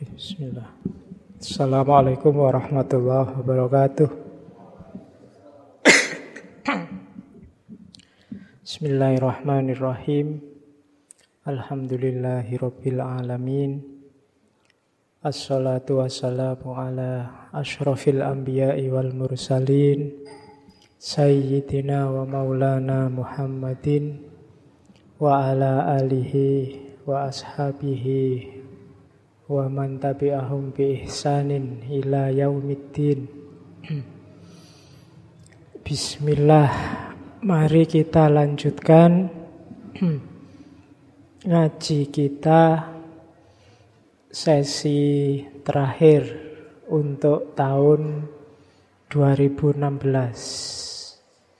Bismillah. Assalamualaikum warahmatullahi wabarakatuh. Bismillahirrahmanirrahim. Alhamdulillahirabbil alamin. Assalatu wassalamu ala asyrafil anbiya'i wal mursalin sayyidina wa maulana Muhammadin wa ala alihi wa ashabihi wa man tabi'ahum bi ihsanin ila yaumiddin. Bismillah, mari kita lanjutkan ngaji kita sesi terakhir untuk tahun 2016.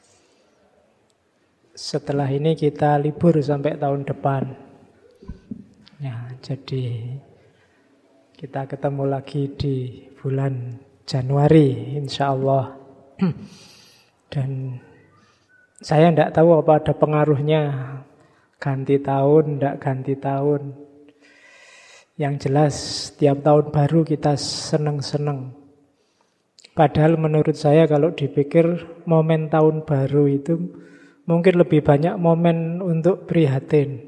Setelah ini kita libur sampai tahun depan. Ya, jadi kita ketemu lagi di bulan Januari, insya Allah. Dan saya tidak tahu apa ada pengaruhnya ganti tahun, tidak ganti tahun. Yang jelas tiap tahun baru kita seneng-seneng. Padahal menurut saya kalau dipikir momen tahun baru itu mungkin lebih banyak momen untuk prihatin.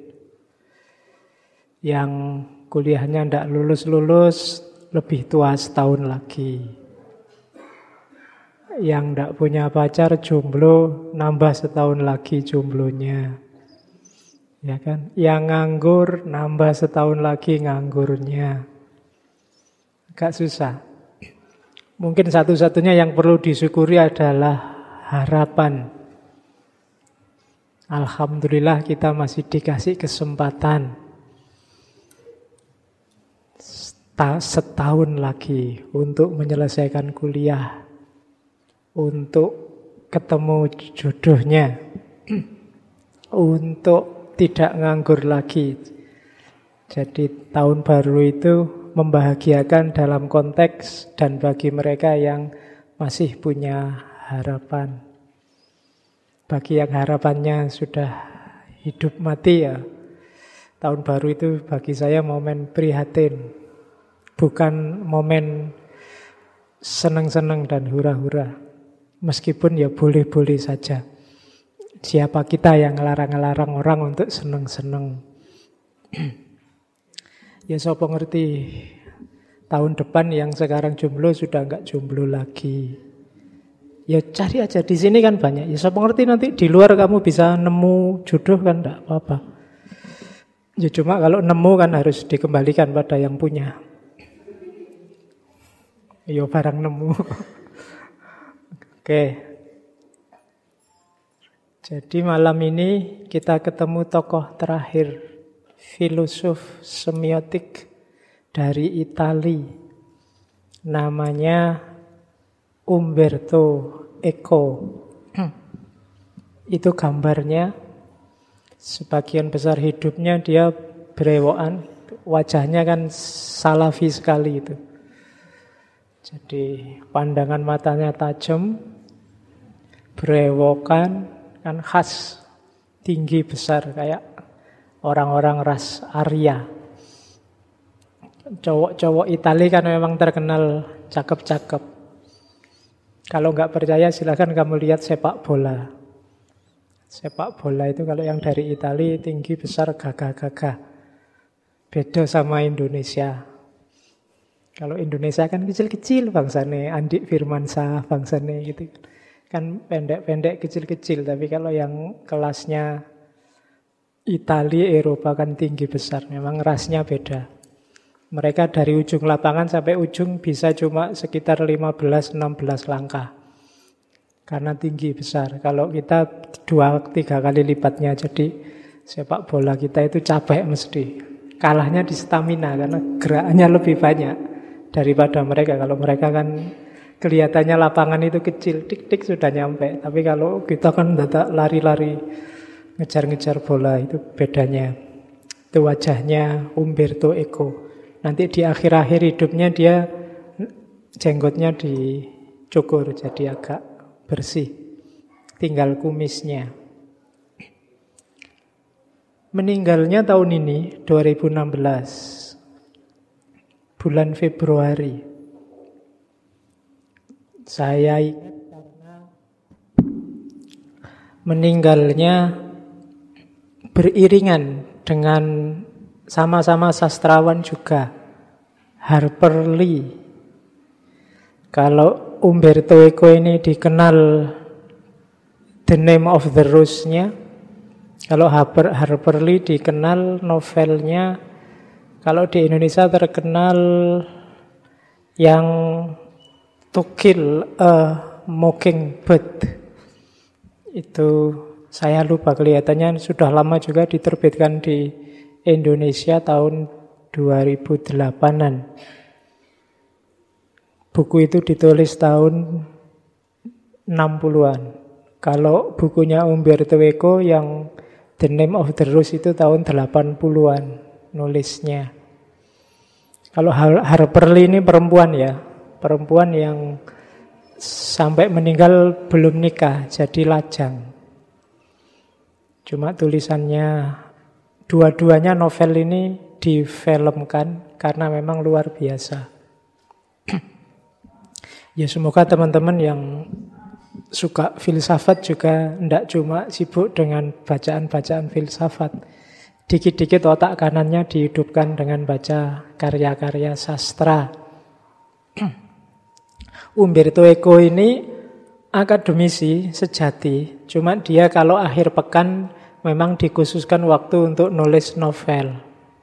Yang kuliahnya tidak lulus-lulus, lebih tua setahun lagi. Yang tidak punya pacar, jomblo, nambah setahun lagi jomblonya. Ya kan? Yang nganggur, nambah setahun lagi nganggurnya. Agak susah. Mungkin satu-satunya yang perlu disyukuri adalah harapan. Alhamdulillah kita masih dikasih kesempatan setahun lagi untuk menyelesaikan kuliah, untuk ketemu jodohnya, untuk tidak nganggur lagi. Jadi tahun baru itu membahagiakan dalam konteks dan bagi mereka yang masih punya harapan. Bagi yang harapannya sudah hidup mati ya, tahun baru itu bagi saya momen prihatin. Bukan momen senang-senang dan hura-hura. Meskipun ya boleh-boleh saja. Siapa kita yang ngelarang-ngelarang orang untuk senang-senang. Ya sapa ngerti, tahun depan yang sekarang jomblo sudah enggak jomblo lagi. Ya cari aja, di sini kan banyak. Ya sapa ngerti nanti di luar kamu bisa nemu jodoh kan enggak apa-apa. Ya cuma kalau nemu kan harus dikembalikan pada yang punya. Yo barang nemu. Oke. Jadi malam ini kita ketemu tokoh terakhir, filosof semiotik dari Italia. Namanya Umberto Eco. Itu gambarnya. Sebagian besar hidupnya dia berewokan, wajahnya kan salafi sekali itu. Jadi pandangan matanya tajam, berewokan, kan khas, tinggi besar kayak orang-orang ras Arya. Cowok-cowok Italia kan memang terkenal cakep-cakep. Kalau nggak percaya silakan kamu lihat sepak bola. Sepak bola itu kalau yang dari Italia tinggi besar gagah-gagah. Beda sama Indonesia. Kalau Indonesia kan kecil-kecil bangsane, Andik Firmansyah bangsane gitu. Kan pendek-pendek kecil-kecil, tapi kalau yang kelasnya Italia, Eropa kan tinggi besar. Memang rasnya beda. Mereka dari ujung lapangan sampai ujung bisa cuma sekitar 15-16 langkah. Karena tinggi besar. Kalau kita 2-3 kali lipatnya, jadi sepak bola kita itu capek mesti. Kalahnya di stamina karena gerakannya lebih banyak daripada mereka. Kalau mereka kan kelihatannya lapangan itu kecil, tik-tik sudah nyampe. Tapi kalau kita kan dadak lari-lari, ngejar-ngejar bola, itu bedanya. Itu wajahnya Umberto Eco. Nanti di akhir-akhir hidupnya dia jenggotnya dicukur jadi agak bersih. Tinggal kumisnya. Meninggalnya tahun ini, 2016. bulan Februari. Saya ingat karena meninggalnya beriringan dengan sama-sama sastrawan juga, Harper Lee. Kalau Umberto Eco ini dikenal The Name of the Rose-nya, kalau Harper Lee dikenal novelnya, kalau di Indonesia terkenal yang To Kill a Mockingbird. Itu saya lupa, kelihatannya sudah lama juga diterbitkan di Indonesia tahun 2008-an. Buku itu ditulis tahun 60-an. Kalau bukunya Umberto Eco yang The Name of the Rose itu tahun 80-an nulisnya. Kalau Harper Lee ini perempuan ya, perempuan yang sampai meninggal belum nikah, jadi lajang. Cuma tulisannya, dua-duanya novel ini difilmkan karena memang luar biasa. Ya semoga teman-teman yang suka filsafat juga tidak cuma sibuk dengan bacaan-bacaan filsafat. Dikit-dikit otak kanannya dihidupkan dengan baca karya-karya sastra. Umberto Eco ini akademisi sejati, cuma dia kalau akhir pekan memang dikhususkan waktu untuk nulis novel.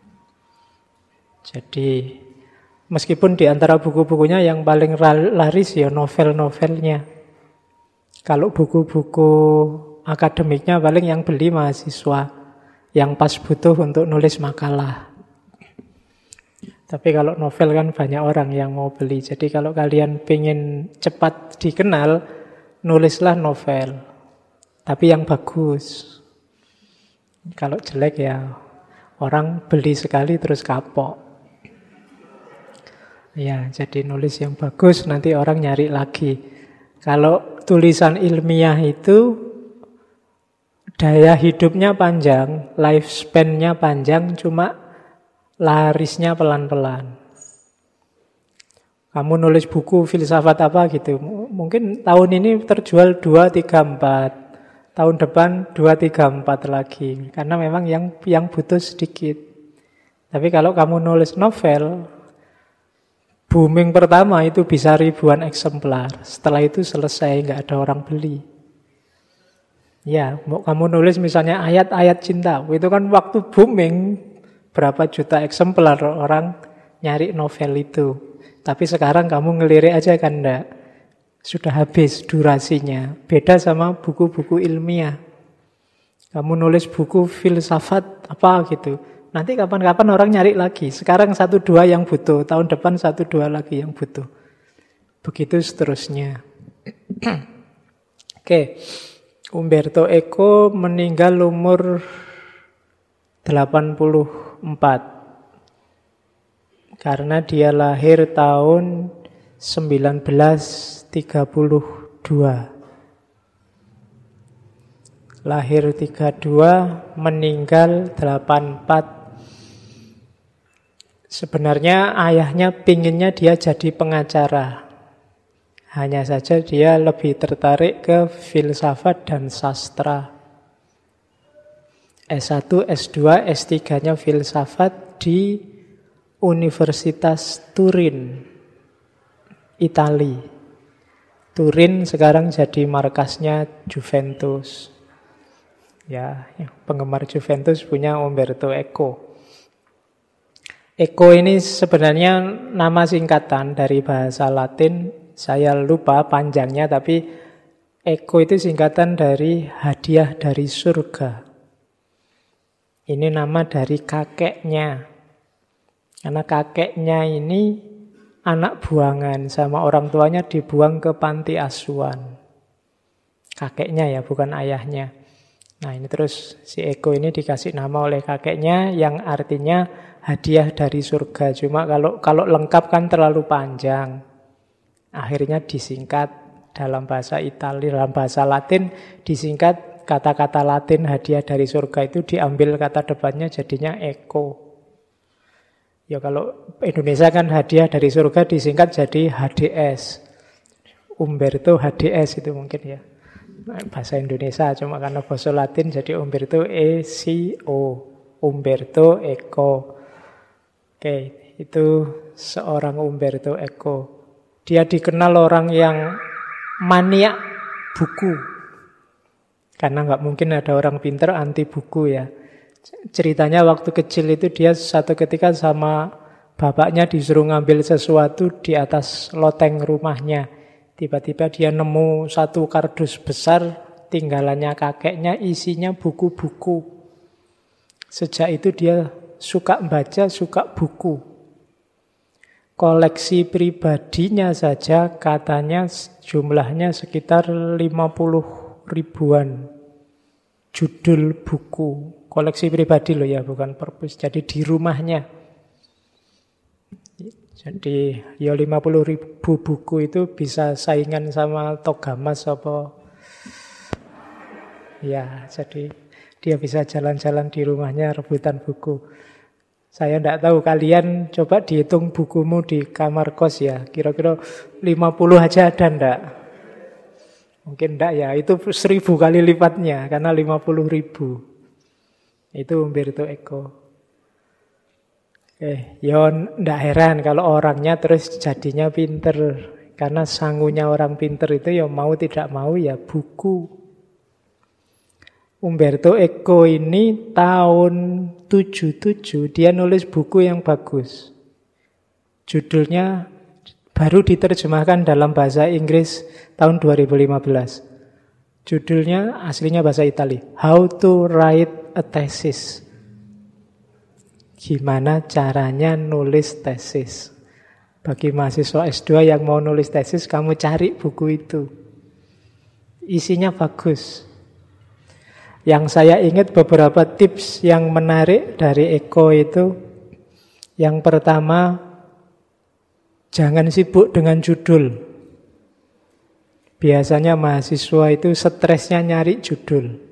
Jadi meskipun di antara buku-bukunya yang paling laris ya novel-novelnya. Kalau buku-buku akademiknya paling yang beli mahasiswa yang pas butuh untuk nulis makalah. Tapi kalau novel kan banyak orang yang mau beli. Jadi kalau kalian pengen cepat dikenal, nulislah novel. Tapi yang bagus. Kalau jelek ya orang beli sekali terus kapok. Ya, jadi nulis yang bagus, nanti orang nyari lagi. Kalau tulisan ilmiah itu daya hidupnya panjang, lifespan-nya panjang, cuma larisnya pelan-pelan. Kamu nulis buku filsafat apa gitu, mungkin tahun ini terjual 2, 3, 4. Tahun depan 2, 3, 4 lagi. Karena memang yang butuh sedikit. Tapi kalau kamu nulis novel, booming pertama itu bisa ribuan eksemplar. Setelah itu selesai, nggak ada orang beli. Ya, mau kamu nulis misalnya ayat-ayat cinta, itu kan waktu booming, berapa juta eksemplar orang nyari novel itu. Tapi sekarang kamu ngelirik aja kan enggak. Sudah habis durasinya. Beda sama buku-buku ilmiah. Kamu nulis buku filsafat apa gitu. Nanti kapan-kapan orang nyari lagi. Sekarang 1-2 yang butuh. Tahun depan 1-2 lagi yang butuh. Begitu seterusnya. Oke. Umberto Eco meninggal umur 84. Karena dia lahir tahun 1932. Lahir 32, meninggal 84. Sebenarnya ayahnya pinginnya dia jadi pengacara. Hanya saja dia lebih tertarik ke filsafat dan sastra. S1, S2, S3-nya filsafat di Universitas Turin, Itali. Turin sekarang jadi markasnya Juventus. Ya, penggemar Juventus punya Umberto Eco. Eco ini sebenarnya nama singkatan dari bahasa Latin, saya lupa panjangnya, tapi Eco itu singkatan dari hadiah dari surga. Ini nama dari kakeknya. Karena kakeknya ini anak buangan, sama orang tuanya dibuang ke panti asuhan. Kakeknya ya, bukan ayahnya. Nah ini terus si Eco ini dikasih nama oleh kakeknya yang artinya hadiah dari surga. Cuma kalau lengkap kan terlalu panjang. Akhirnya disingkat dalam bahasa Italia, dalam bahasa Latin disingkat kata-kata Latin hadiah dari surga itu diambil kata depannya jadinya Eco. Ya kalau Indonesia kan hadiah dari surga disingkat jadi HDS. Umberto HDS itu mungkin ya. Nah, bahasa Indonesia cuma karena bahasa Latin jadi Umberto ECO. Umberto Eco. Oke, itu seorang Umberto Eco. Dia dikenal orang yang maniak buku. Karena nggak mungkin ada orang pintar anti buku ya. Ceritanya waktu kecil itu dia satu ketika sama bapaknya disuruh ngambil sesuatu di atas loteng rumahnya. Tiba-tiba dia nemu satu kardus besar, tinggalannya kakeknya, isinya buku-buku. Sejak itu dia suka baca, suka buku. Koleksi pribadinya saja katanya jumlahnya sekitar 50 ribuan judul buku. Koleksi pribadi loh ya, bukan perpus. Jadi di rumahnya. Jadi ya 50 ribu buku itu bisa saingan sama Togamas apa. Ya, jadi dia bisa jalan-jalan di rumahnya rebutan buku. Saya tidak tahu, kalian coba dihitung bukumu di kamar kos ya. Kira-kira 50 aja ada enggak? Mungkin enggak ya, itu 1000 kali lipatnya karena 50 ribu. Itu Umberto Eco. Ya enggak heran kalau orangnya terus jadinya pinter. Karena sangunya orang pinter itu ya mau tidak mau ya buku. Umberto Eco ini tahun 77 dia nulis buku yang bagus. Judulnya baru diterjemahkan dalam bahasa Inggris tahun 2015. Judulnya aslinya bahasa Italia. How to Write a Thesis. Gimana caranya nulis tesis. Bagi mahasiswa S2 yang mau nulis tesis, kamu cari buku itu. Isinya bagus. Yang saya ingat beberapa tips yang menarik dari Eco itu. Yang pertama, jangan sibuk dengan judul. Biasanya mahasiswa itu stresnya nyari judul.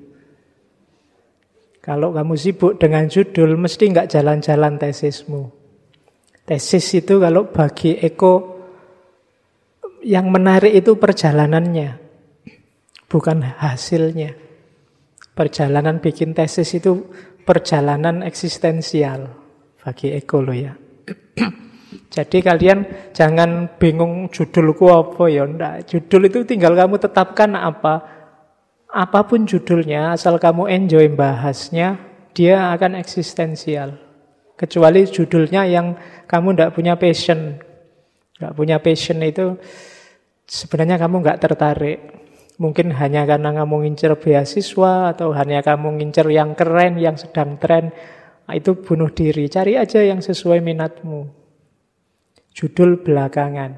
Kalau kamu sibuk dengan judul, mesti nggak jalan-jalan tesismu. Tesis itu kalau bagi Eco, yang menarik itu perjalanannya, bukan hasilnya. Perjalanan bikin tesis itu perjalanan eksistensial bagi Eco loh ya. Jadi kalian jangan bingung judulku apa ya, enggak. Judul itu tinggal kamu tetapkan apa. Apapun judulnya, asal kamu enjoy bahasnya, dia akan eksistensial. Kecuali judulnya yang kamu enggak punya passion. Enggak punya passion itu sebenarnya kamu enggak tertarik. Mungkin hanya karena kamu ngincer beasiswa atau hanya kamu ngincer yang keren, yang sedang tren. Nah, itu bunuh diri. Cari aja yang sesuai minatmu. Judul belakangan.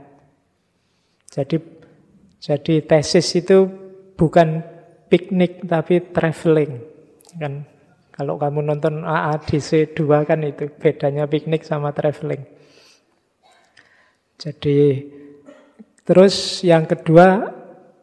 Jadi tesis itu bukan piknik tapi traveling. Kan kalau kamu nonton AADC 2 kan itu bedanya piknik sama traveling. Jadi terus yang kedua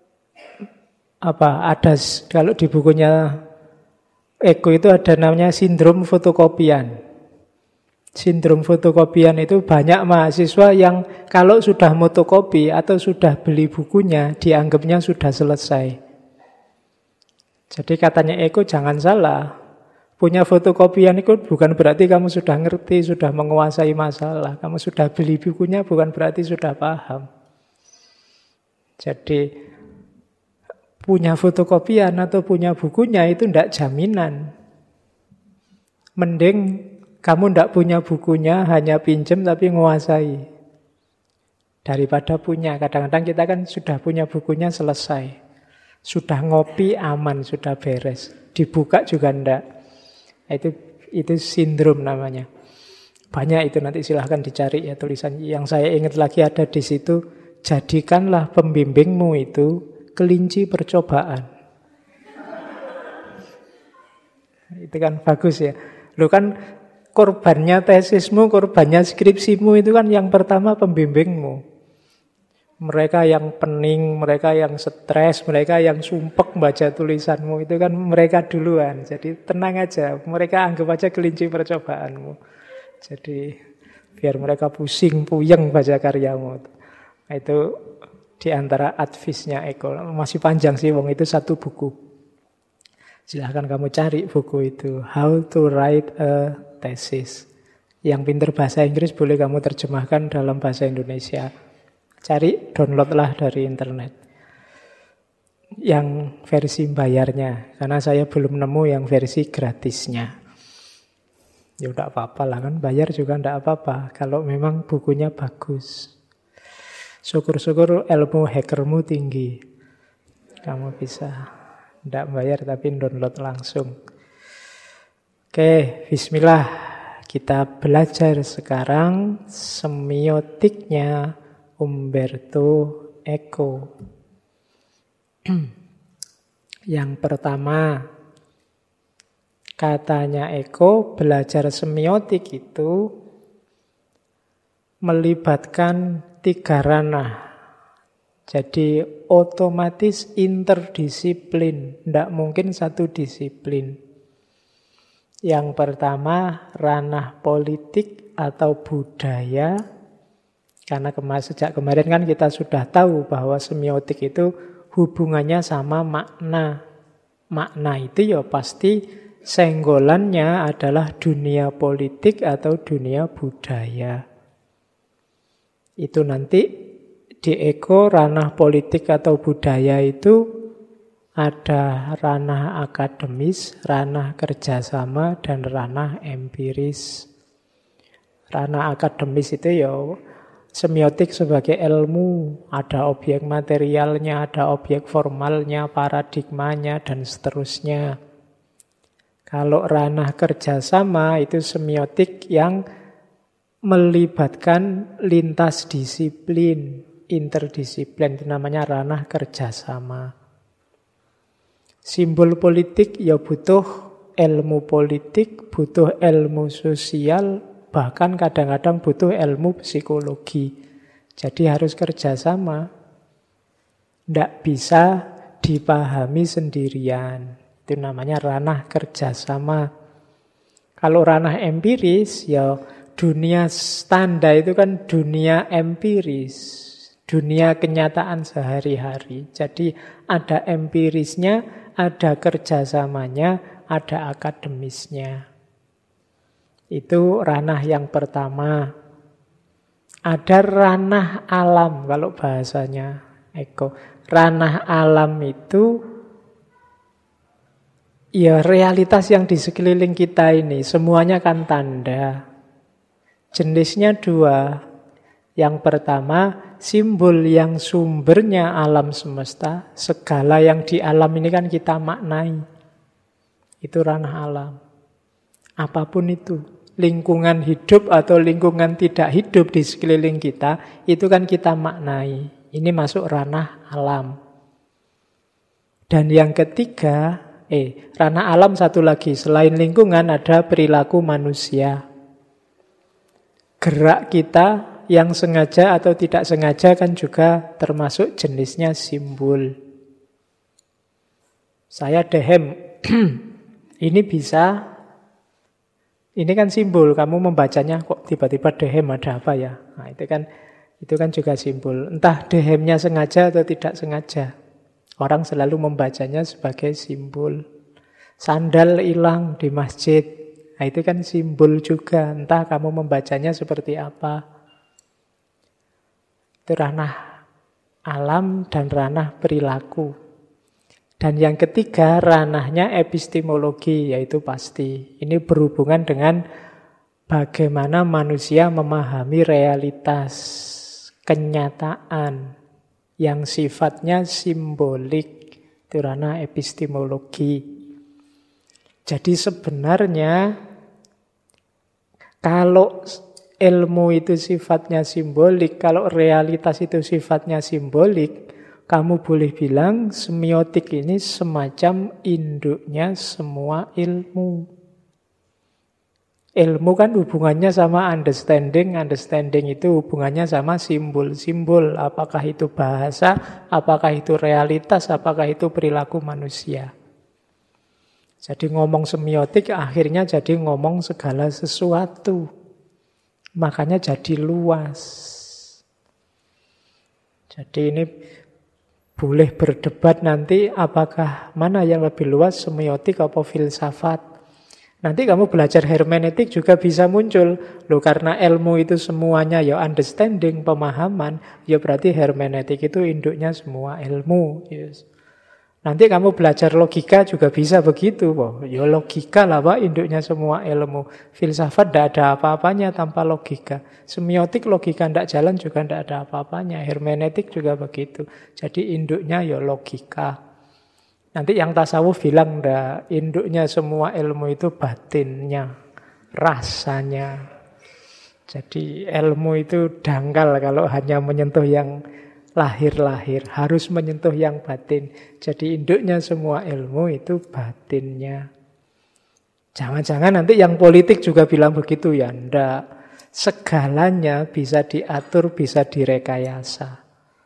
ada kalau di bukunya Eco itu ada namanya sindrom fotokopian. Sindrom fotokopian itu banyak mahasiswa yang kalau sudah fotokopi atau sudah beli bukunya dianggapnya sudah selesai. Jadi katanya Eco jangan salah. Punya fotokopian itu bukan berarti kamu sudah ngerti, sudah menguasai masalah. Kamu sudah beli bukunya bukan berarti sudah paham. Jadi punya fotokopian atau punya bukunya itu tidak jaminan. Mending kamu tidak punya bukunya, hanya pinjem tapi menguasai. Daripada punya. Kadang-kadang kita kan sudah punya bukunya selesai. Sudah ngopi aman, sudah beres. Dibuka juga tidak. Itu sindrom namanya. Banyak itu, nanti silahkan dicari ya tulisan. Yang saya ingat lagi ada di situ. Jadikanlah pembimbingmu itu kelinci percobaan. Itu kan bagus ya. Lu kan korbannya tesismu, korbannya skripsimu itu kan yang pertama pembimbingmu. Mereka yang pening, mereka yang stres, mereka yang sumpek baca tulisanmu itu kan mereka duluan. Jadi tenang aja, mereka anggap aja kelinci percobaanmu. Jadi biar mereka pusing, puyeng baca karyamu. Nah, itu di antara advice-nya Eko. Masih panjang sih, wong itu satu buku. Silahkan kamu cari buku itu. How to Write a Thesis. Yang pinter bahasa Inggris boleh kamu terjemahkan dalam bahasa Indonesia. Cari, downloadlah dari internet. Yang versi bayarnya. Karena saya belum nemu yang versi gratisnya. Ya udah apa-apa lah kan, bayar juga enggak apa-apa. Kalau memang bukunya bagus. Syukur-syukur ilmu hackermu tinggi. Kamu bisa enggak bayar tapi download langsung. Oke, bismillah. Kita belajar sekarang semiotiknya Umberto Eco. Yang pertama, katanya Eco, belajar semiotik itu melibatkan 3 ranah. Jadi otomatis interdisiplin, tidak mungkin satu disiplin. Yang pertama, ranah politik atau budaya. Karena sejak kemarin kan kita sudah tahu bahwa semiotik itu hubungannya sama makna. Makna itu ya pasti senggolannya adalah dunia politik atau dunia budaya. Itu nanti di Eco ranah politik atau budaya itu ada ranah akademis, ranah kerjasama, dan ranah empiris. Ranah akademis itu ya semiotik sebagai ilmu, ada objek materialnya, ada objek formalnya, paradigmanya, dan seterusnya. Kalau ranah kerjasama itu semiotik yang melibatkan lintas disiplin, interdisiplin, itu namanya ranah kerjasama. Simbol politik ya butuh ilmu politik, butuh ilmu sosial, bahkan kadang-kadang butuh ilmu psikologi. Jadi harus kerjasama. Tidak bisa dipahami sendirian. Itu namanya ranah kerjasama. Kalau ranah empiris, ya dunia standar itu kan dunia empiris. Dunia kenyataan sehari-hari. Jadi ada empirisnya, ada kerjasamanya, ada akademisnya. Itu ranah yang pertama. Ada ranah alam, kalau bahasanya Eko. Ranah alam itu ya realitas yang di sekeliling kita ini. Semuanya kan tanda. Jenisnya 2. Yang pertama, simbol yang sumbernya alam semesta, segala yang di alam ini kan kita maknai. Itu ranah alam. Apapun itu, lingkungan hidup atau lingkungan tidak hidup di sekeliling kita, itu kan kita maknai. Ini masuk ranah alam. Dan yang ketiga, ranah alam satu lagi, selain lingkungan ada perilaku manusia. Gerak kita yang sengaja atau tidak sengaja kan juga termasuk jenisnya simbol. Saya dehem. Ini bisa, ini kan simbol. Kamu membacanya kok tiba-tiba dehem, ada apa ya? Nah, itu kan juga simbol. Entah dehemnya sengaja atau tidak sengaja. Orang selalu membacanya sebagai simbol. Sandal hilang di masjid. Nah, itu kan simbol juga. Entah kamu membacanya seperti apa. Itu ranah alam dan ranah perilaku. Dan yang ketiga, ranahnya epistemologi, yaitu pasti. Ini berhubungan dengan bagaimana manusia memahami realitas, kenyataan, yang sifatnya simbolik. Itu ranah epistemologi. Jadi sebenarnya, kalau ilmu itu sifatnya simbolik, kalau realitas itu sifatnya simbolik, kamu boleh bilang semiotik ini semacam induknya semua ilmu. Ilmu kan hubungannya sama understanding, understanding itu hubungannya sama simbol-simbol. Apakah itu bahasa, apakah itu realitas, apakah itu perilaku manusia. Jadi ngomong semiotik akhirnya jadi ngomong segala sesuatu. Makanya jadi luas. Jadi ini boleh berdebat nanti apakah mana yang lebih luas, semiotik atau filsafat. Nanti kamu belajar hermeneutik juga bisa muncul. Loh, karena ilmu itu semuanya ya understanding, pemahaman, ya berarti hermeneutik itu induknya semua ilmu. Yes. Nanti kamu belajar logika juga bisa begitu. Wah, ya logika lah Pak, induknya semua ilmu. Filsafat tidak ada apa-apanya tanpa logika. Semiotik logika tidak jalan juga tidak ada apa-apanya. Hermeneutik juga begitu. Jadi induknya ya logika. Nanti yang tasawuf bilang enggak, induknya semua ilmu itu batinnya, rasanya. Jadi ilmu itu dangkal kalau hanya menyentuh yang lahir-lahir, harus menyentuh yang batin. Jadi induknya semua ilmu itu batinnya. Jangan-jangan nanti yang politik juga bilang begitu ya, enggak. Segalanya bisa diatur, bisa direkayasa.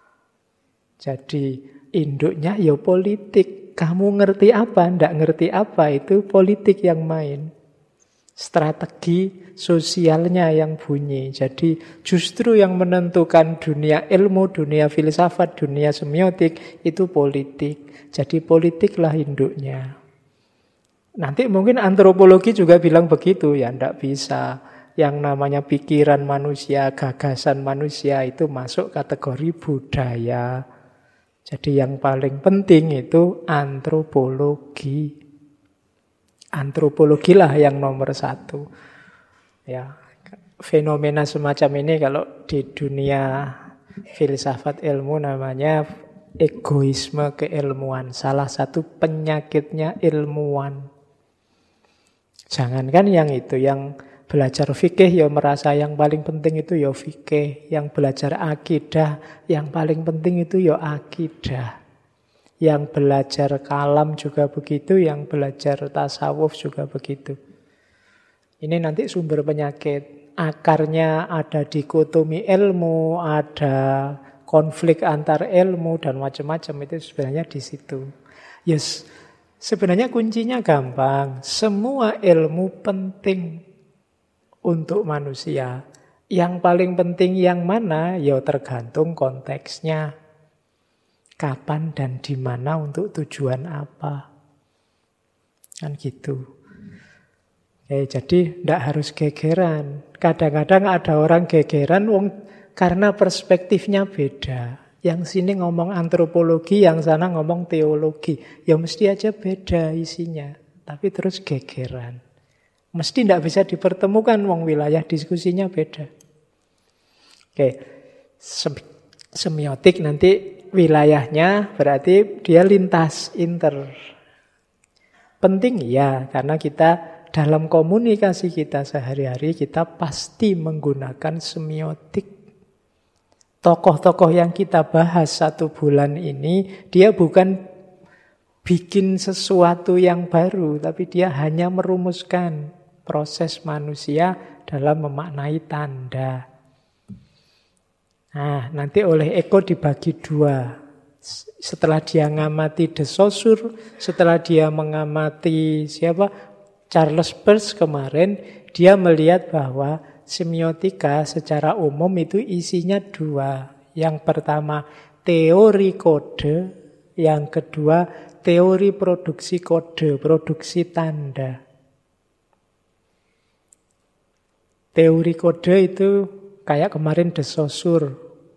Jadi induknya ya politik. Kamu ngerti apa, enggak ngerti apa, itu politik yang main. Strategi sosialnya yang bunyi. Jadi justru yang menentukan dunia ilmu, dunia filsafat, dunia semiotik itu politik. Jadi politiklah induknya. Nanti mungkin antropologi juga bilang begitu, ya enggak bisa. Yang namanya pikiran manusia, gagasan manusia itu masuk kategori budaya. Jadi yang paling penting itu antropologi. Antropologi lah yang nomor satu. Ya, fenomena semacam ini kalau di dunia filsafat ilmu namanya egoisme keilmuan. Salah satu penyakitnya ilmuwan. Jangankan yang itu, yang belajar fikih ya merasa yang paling penting itu ya fikih. Yang belajar akidah, yang paling penting itu ya akidah. Yang belajar kalam juga begitu, yang belajar tasawuf juga begitu. Ini nanti sumber penyakit. Akarnya ada dikotomi ilmu, ada konflik antar ilmu, dan macam-macam. Itu sebenarnya di situ. Yes, sebenarnya kuncinya gampang. Semua ilmu penting untuk manusia. Yang paling penting yang mana? Ya tergantung konteksnya. Kapan dan di mana untuk tujuan apa. Kan gitu. Jadi tidak harus gegeran. Kadang-kadang ada orang gegeran karena perspektifnya beda. Yang sini ngomong antropologi, yang sana ngomong teologi. Ya mesti aja beda isinya. Tapi terus gegeran. Mesti tidak bisa dipertemukan, wong wilayah diskusinya beda. Oke, semiotik nanti wilayahnya berarti dia lintas inter. Penting ya, karena kita dalam komunikasi kita sehari-hari kita pasti menggunakan semiotik. Tokoh-tokoh yang kita bahas 1 bulan ini, dia bukan bikin sesuatu yang baru, tapi dia hanya merumuskan proses manusia dalam memaknai tanda. Nah, nanti oleh Eko dibagi 2. Setelah dia mengamati De Saussure, setelah dia mengamati Charles Peirce kemarin, dia melihat bahwa semiotika secara umum itu isinya 2. Yang pertama, teori kode. Yang kedua, teori produksi kode, produksi tanda. Teori kode itu kayak kemarin De Saussure.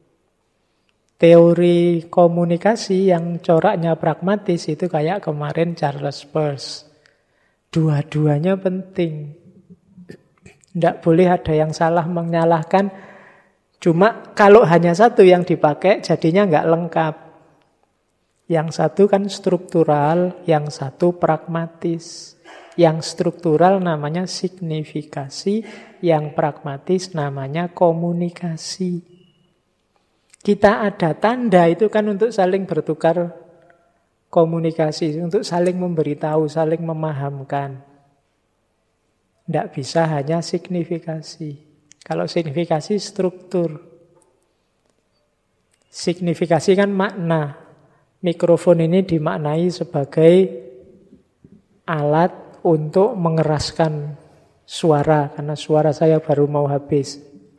Teori komunikasi yang coraknya pragmatis itu kayak kemarin Charles Peirce. Dua-duanya penting. Tidak boleh ada yang salah menyalahkan. Cuma kalau hanya satu yang dipakai jadinya nggak lengkap. Yang satu kan struktural, yang satu pragmatis. Yang struktural namanya signifikasi, yang pragmatis namanya komunikasi. Kita ada tanda itu kan untuk saling bertukar komunikasi, untuk saling memberitahu, saling memahamkan. Tidak bisa hanya signifikasi. Kalau signifikasi struktur. Signifikasi kan makna. Mikrofon ini dimaknai sebagai alat untuk mengeraskan suara, karena suara saya baru mau habis.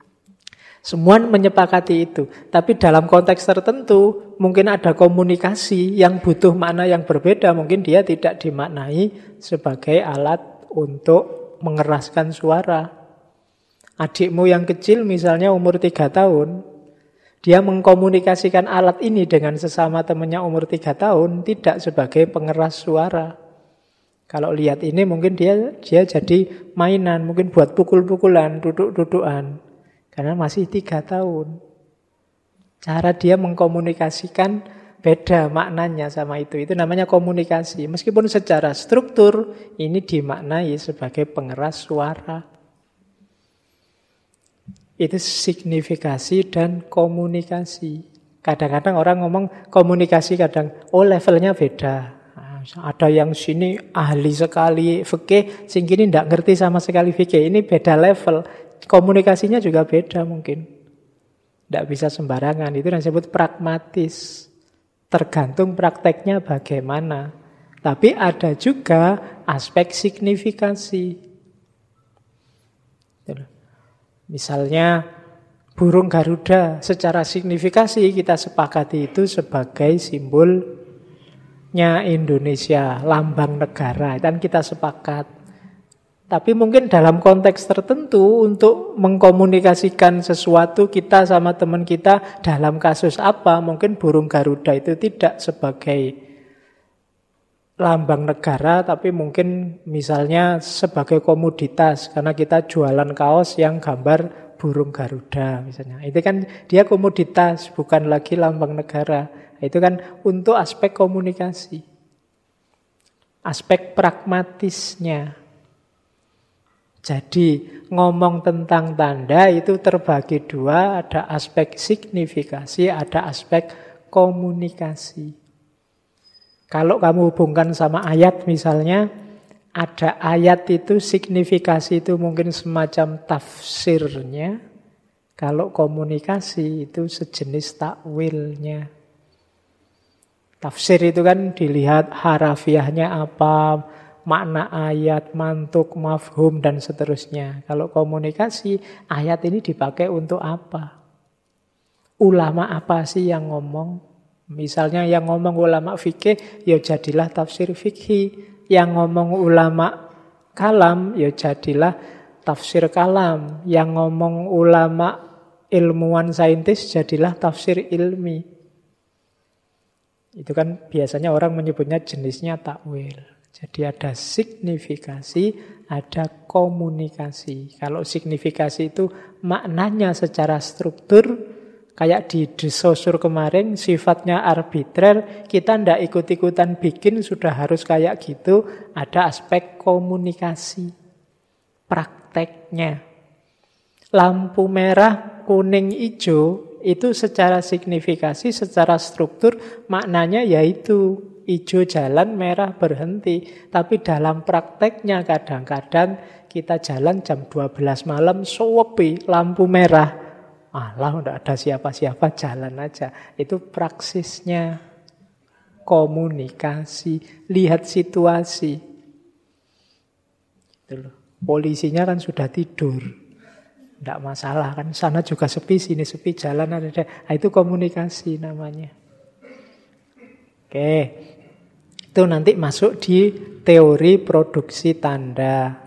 Semua menyepakati itu. Tapi dalam konteks tertentu, mungkin ada komunikasi yang butuh makna yang berbeda. Mungkin dia tidak dimaknai sebagai alat untuk mengeraskan suara. Adikmu yang kecil misalnya umur 3 tahun, dia mengkomunikasikan alat ini dengan sesama temannya umur 3 tahun, tidak sebagai pengeras suara. Kalau lihat ini mungkin dia jadi mainan, mungkin buat pukul-pukulan, duduk-dudukan. Karena masih 3 tahun. Cara dia mengkomunikasikan beda maknanya sama itu. Itu namanya komunikasi. Meskipun secara struktur ini dimaknai sebagai pengeras suara. Itu signifikasi dan komunikasi. Kadang-kadang orang ngomong komunikasi kadang, levelnya beda. Ada yang sini ahli sekali fikih, sing kini tidak ngerti sama sekali fikih. Ini beda level. Komunikasinya juga beda mungkin. Tidak bisa sembarangan. Itu yang disebut pragmatis. Tergantung prakteknya bagaimana. Tapi ada juga aspek signifikasi. Misalnya burung Garuda secara signifikasi kita sepakati itu sebagai simbolnya Indonesia, lambang negara. Dan kita sepakat. Tapi mungkin dalam konteks tertentu untuk mengkomunikasikan sesuatu kita sama teman kita dalam kasus apa, mungkin burung Garuda itu tidak sebagai lambang negara, tapi mungkin misalnya sebagai komoditas, karena kita jualan kaos yang gambar burung Garuda misalnya. Itu kan dia komoditas, bukan lagi lambang negara. Itu kan untuk aspek komunikasi. Aspek pragmatisnya. Jadi ngomong tentang tanda itu terbagi dua, ada aspek signifikasi, ada aspek komunikasi. Kalau kamu hubungkan sama ayat misalnya, ada ayat itu signifikasi itu mungkin semacam tafsirnya, kalau komunikasi itu sejenis takwilnya. Tafsir itu kan dilihat harafiahnya apa, makna ayat, mantuk, mafhum, dan seterusnya. Kalau komunikasi, ayat ini dipakai untuk apa? Ulama apa sih yang ngomong? Misalnya yang ngomong ulama fikih, ya jadilah tafsir fikih. Yang ngomong ulama kalam, ya jadilah tafsir kalam. Yang ngomong ulama ilmuwan saintis, jadilah tafsir ilmi. Itu kan biasanya orang menyebutnya jenisnya takwil. Jadi ada signifikasi, ada komunikasi. Kalau signifikasi itu maknanya secara struktur, kayak di Desosur kemarin, sifatnya arbitrer, kita tidak ikut-ikutan bikin, sudah harus kayak gitu. Ada aspek komunikasi, prakteknya. Lampu merah, kuning, hijau, itu secara signifikasi, secara struktur, maknanya yaitu hijau jalan, merah berhenti. Tapi dalam prakteknya kadang-kadang kita jalan jam 12 malam, sepi, lampu merah. Alah, tidak ada siapa-siapa, jalan aja. Itu praksisnya komunikasi, lihat situasi. Polisinya kan sudah tidur. Tidak masalah kan, sana juga sepi, sini sepi, jalan ada. Nah, itu komunikasi namanya. Oke. Itu nanti masuk di teori produksi tanda.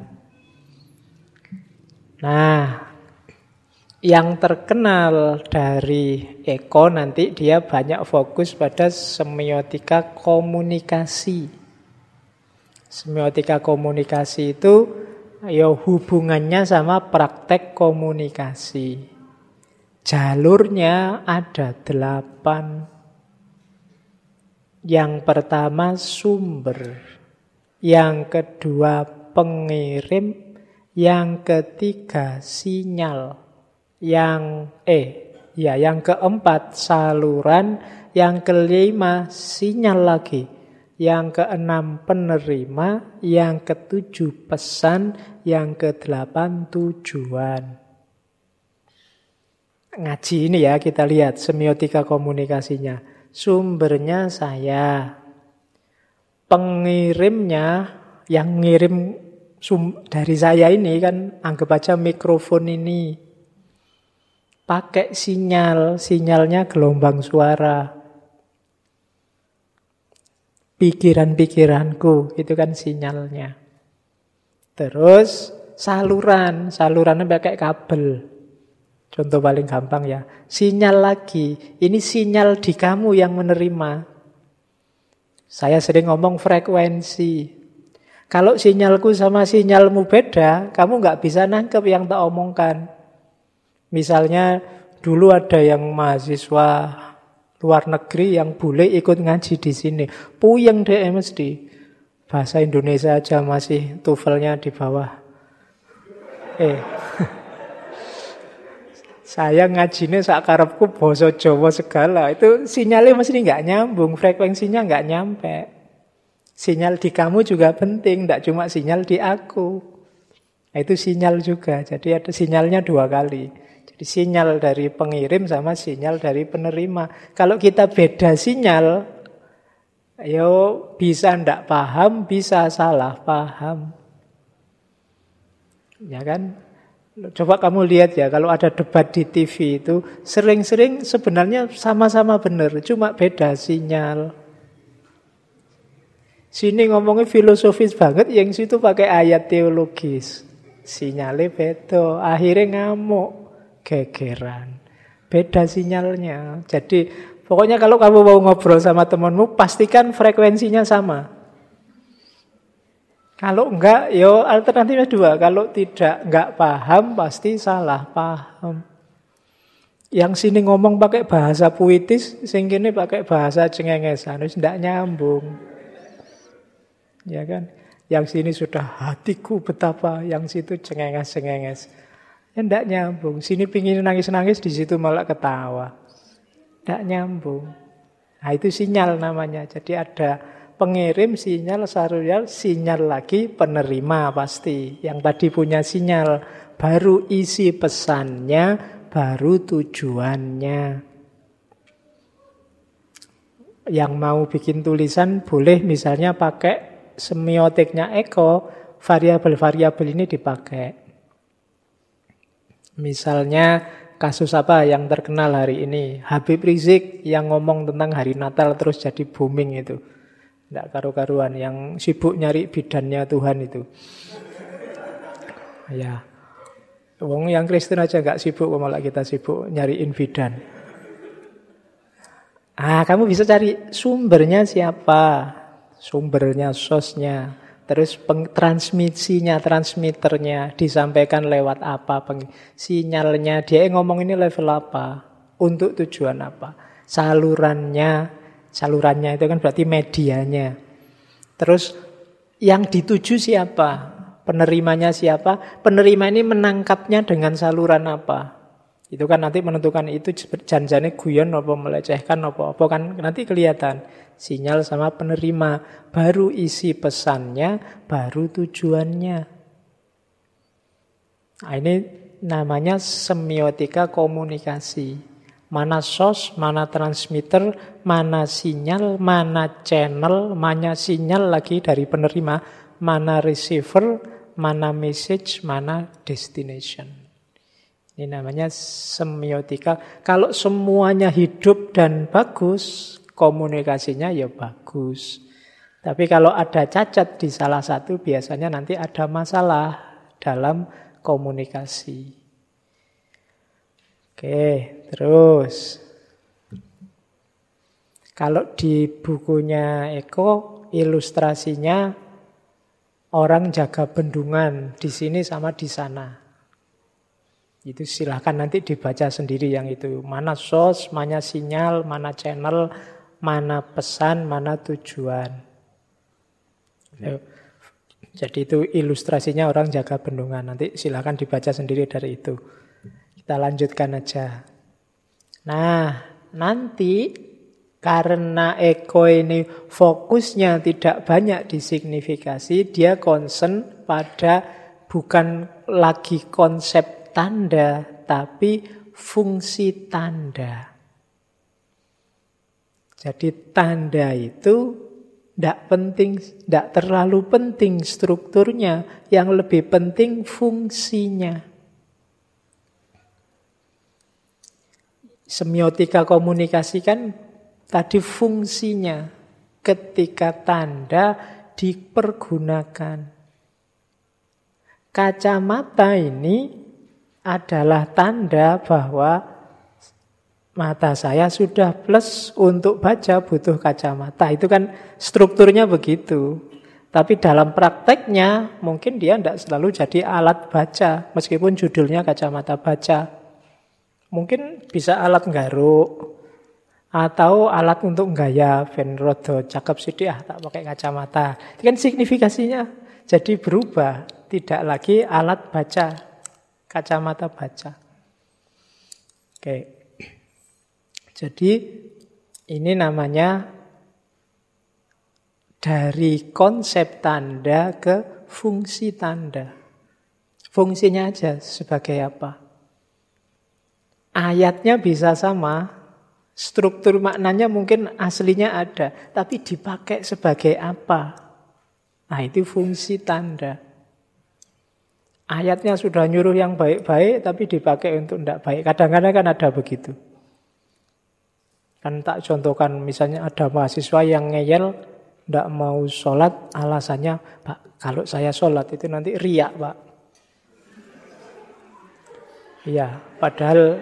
Nah, yang terkenal dari Eko nanti dia banyak fokus pada semiotika komunikasi. Semiotika komunikasi itu ya hubungannya sama praktek komunikasi. Jalurnya ada 8. Yang pertama sumber, yang kedua pengirim, yang ketiga sinyal, yang keempat saluran, yang kelima sinyal lagi, yang keenam penerima, yang ketujuh pesan, yang kedelapan tujuan. Ngaji ini ya kita lihat semiotika komunikasinya. Sumbernya saya, pengirimnya yang ngirim dari saya ini kan anggap aja mikrofon ini. pakai sinyalnya gelombang suara. Pikiran-pikiranku, itu kan sinyalnya. Terus salurannya pakai kabel. Contoh paling gampang ya. Sinyal lagi, ini sinyal di kamu yang menerima. Saya sering ngomong frekuensi. Kalau sinyalku sama sinyalmu beda, kamu nggak bisa nangkep yang tak omongkan. Misalnya dulu ada yang mahasiswa luar negeri yang boleh ikut ngaji di sini. Puyeng deh mesti. Bahasa Indonesia aja masih TOEFL-nya di bawah. Saya ngajinya sakarepku basa Jawa segala. Itu sinyalnya mesti nggak nyambung, frekuensinya nggak nyampe. Sinyal di kamu juga penting, tidak cuma sinyal di aku. Itu sinyal juga, jadi ada sinyalnya 2 kali. Jadi sinyal dari pengirim sama sinyal dari penerima. Kalau kita beda sinyal, bisa tidak paham, bisa salah paham. Ya kan? Coba kamu lihat ya, kalau ada debat di TV itu, sering-sering sebenarnya sama-sama benar, cuma beda sinyal. Sini ngomongnya filosofis banget, yang situ pakai ayat teologis. Sinyalnya beda, akhirnya ngamuk, gegeran. Beda sinyalnya. Jadi pokoknya kalau kamu mau ngobrol sama temanmu, pastikan frekuensinya sama. Kalau enggak, alternatifnya 2. Kalau enggak paham, pasti salah paham. Yang sini ngomong pakai bahasa puitis, sing kene pakai bahasa cengengesan, wis ndak nyambung. Ya kan? Yang sini sudah hatiku betapa, yang situ cengenges-cengenges. Ya ndak nyambung. Sini pingin nangis-nangis, di situ malah ketawa. Ndak nyambung. Nah, itu sinyal namanya. Jadi ada pengirim sinyal, sinyal lagi penerima pasti. Yang tadi punya sinyal, baru isi pesannya, baru tujuannya. Yang mau bikin tulisan boleh misalnya pakai semiotiknya Eko, variabel-variabel ini dipakai. Misalnya kasus apa yang terkenal hari ini? Habib Rizik yang ngomong tentang hari Natal terus jadi booming itu. Tidak karu-karuan, yang sibuk nyari bidannya Tuhan itu. Ya, wong yang Kristen aja nggak sibuk, malah kita sibuk nyariin bidan. Kamu bisa cari sumbernya siapa, sumbernya, source-nya, terus transmisinya, transmitternya disampaikan lewat apa, sinyalnya, dia ngomong ini level apa, untuk tujuan apa, salurannya itu kan berarti medianya. Terus yang dituju siapa, penerimanya siapa, penerima ini menangkapnya dengan saluran apa. Itu kan nanti menentukan itu janjane guyon apa melecehkan apa kan nanti kelihatan. Sinyal sama penerima, baru isi pesannya, baru tujuannya. Nah, ini namanya semiotika komunikasi. Mana source, mana transmitter, mana sinyal, mana channel, mana sinyal lagi dari penerima, mana receiver, mana message, mana destination. Ini namanya semiotika. Kalau semuanya hidup dan bagus, komunikasinya ya bagus. Tapi kalau ada cacat di salah satu, biasanya nanti ada masalah dalam komunikasi. Oke, terus. Kalau di bukunya Eko, ilustrasinya orang jaga bendungan di sini sama di sana. Itu silahkan nanti dibaca sendiri yang itu. Mana source, mana sinyal, mana channel, mana pesan, mana tujuan. Jadi itu ilustrasinya orang jaga bendungan. Nanti silahkan dibaca sendiri dari itu. Kita lanjutkan aja. Nah, nanti karena Eko ini fokusnya tidak banyak di signifikasi, dia concern pada bukan lagi konsep tanda, tapi fungsi tanda. Jadi tanda itu tidak terlalu penting strukturnya, yang lebih penting fungsinya. Semiotika komunikasi kan tadi fungsinya ketika tanda dipergunakan. Kacamata ini adalah tanda bahwa mata saya sudah plus, untuk baca butuh kacamata. Itu kan strukturnya begitu. Tapi dalam prakteknya mungkin dia tidak selalu jadi alat baca, meskipun judulnya kacamata baca. Mungkin bisa alat nggaruk, atau alat untuk gaya ben rada cakep sithik tak pakai kacamata. Itu kan signifikasinya jadi berubah, tidak lagi alat baca, kacamata baca. Oke. Jadi ini namanya dari konsep tanda ke fungsi tanda. Fungsinya aja sebagai apa? Ayatnya bisa sama, struktur maknanya mungkin aslinya ada, tapi dipakai sebagai apa? Nah, itu fungsi tanda. Ayatnya sudah nyuruh yang baik-baik, tapi dipakai untuk tidak baik. Kadang-kadang kan ada begitu. Kan tak contohkan, misalnya ada mahasiswa yang ngeyel, tidak mau sholat, alasannya, Pak, kalau saya sholat itu nanti riak, Pak. Iya, padahal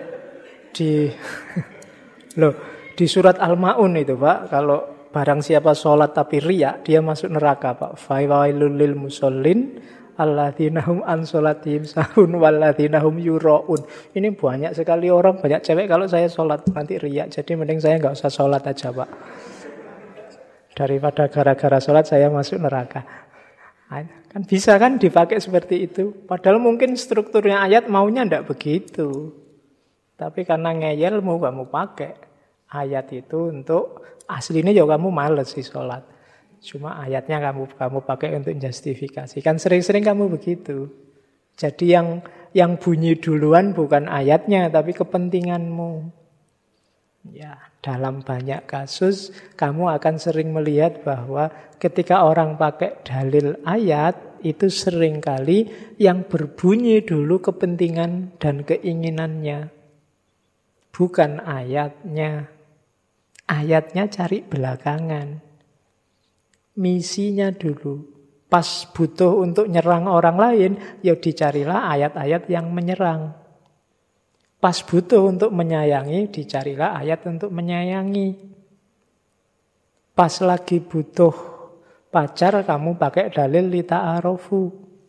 di surat Al-Ma'un itu, Pak, kalau barang siapa sholat tapi riak, dia masuk neraka, Pak. Fawailul lil musallin alladzina hum an sholatihim sahun walladzina hum yuraun. Ini banyak sekali orang, banyak cewek kalau saya sholat nanti riak. Jadi mending saya nggak usah sholat aja, Pak. Daripada gara-gara sholat saya masuk neraka. Kan bisa kan dipakai seperti itu. Padahal mungkin strukturnya ayat maunya ndak begitu. Tapi karena ngeyel mau kamu pakai ayat itu untuk aslinya ya kamu males sih sholat. Cuma ayatnya kamu pakai untuk justifikasi. Kan sering-sering kamu begitu. Jadi yang bunyi duluan bukan ayatnya tapi kepentinganmu. Ya, dalam banyak kasus kamu akan sering melihat bahwa ketika orang pakai dalil ayat itu seringkali yang berbunyi dulu kepentingan dan keinginannya. Bukan ayatnya. Ayatnya cari belakangan. Misinya dulu. Pas butuh untuk nyerang orang lain, ya dicarilah ayat-ayat yang menyerang. Pas butuh untuk menyayangi, dicarilah ayat untuk menyayangi. Pas lagi butuh pacar, kamu pakai dalil lita'arofu.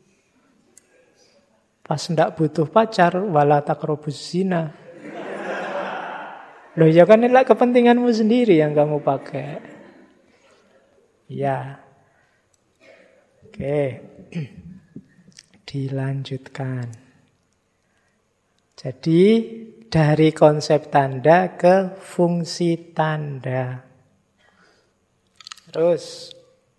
Pas ndak butuh pacar, wala taqrabuz zina. Loh ya kan inilah kepentinganmu sendiri yang kamu pakai. Ya. Oke. Dilanjutkan. Jadi dari konsep tanda ke fungsi tanda. Terus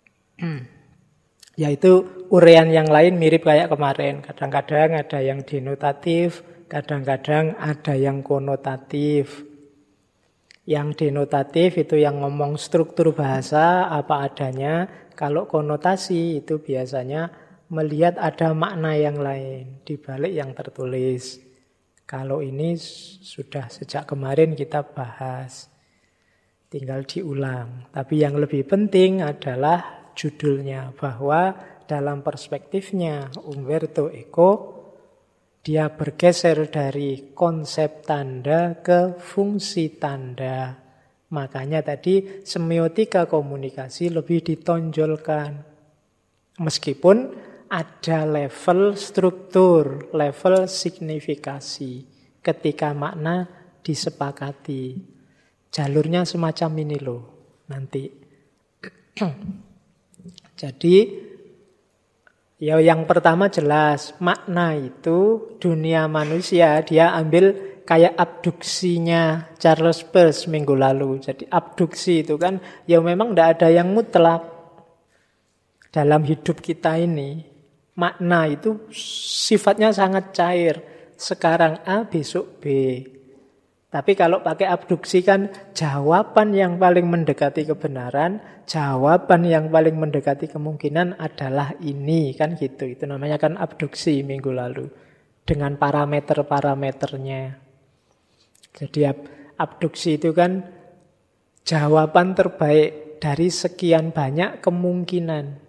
yaitu uraian yang lain mirip kayak kemarin. Kadang-kadang ada yang denotatif, kadang-kadang ada yang konotatif. Yang denotatif itu yang ngomong struktur bahasa apa adanya. Kalau konotasi itu biasanya melihat ada makna yang lain di balik yang tertulis. Kalau ini sudah sejak kemarin kita bahas. Tinggal diulang. Tapi yang lebih penting adalah judulnya. Bahwa dalam perspektifnya Umberto Eco, dia bergeser dari konsep tanda ke fungsi tanda. Makanya tadi semiotika komunikasi lebih ditonjolkan. Meskipun ada level struktur, level signifikasi. Ketika makna disepakati. Jalurnya semacam ini loh nanti. Jadi ya yang pertama jelas, makna itu dunia manusia dia ambil kayak abduksinya Charles Peirce minggu lalu. Jadi abduksi itu kan ya memang tidak ada yang mutlak dalam hidup kita ini. Makna itu sifatnya sangat cair. Sekarang A, besok B. Tapi kalau pakai abduksi kan jawaban yang paling mendekati kebenaran, jawaban yang paling mendekati kemungkinan adalah ini, kan gitu. Itu namanya kan abduksi minggu lalu. Dengan parameter-parameternya. Jadi Abduksi itu kan jawaban terbaik dari sekian banyak kemungkinan.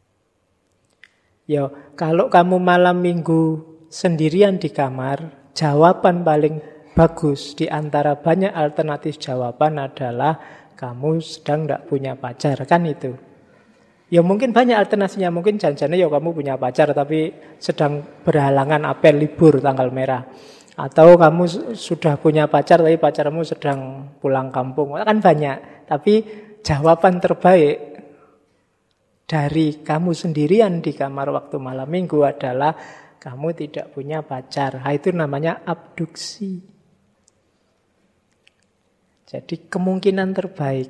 Ya, kalau kamu malam minggu sendirian di kamar, jawaban paling bagus di antara banyak alternatif jawaban adalah kamu sedang tidak punya pacar, kan itu. Ya mungkin banyak alternasinya, mungkin janjinya ya kamu punya pacar tapi sedang berhalangan apel libur tanggal merah. Atau kamu sudah punya pacar tapi pacarmu sedang pulang kampung. Kan banyak. Tapi jawaban terbaik dari kamu sendirian di kamar waktu malam minggu adalah kamu tidak punya pacar. Nah, itu namanya abduksi. Jadi kemungkinan terbaik.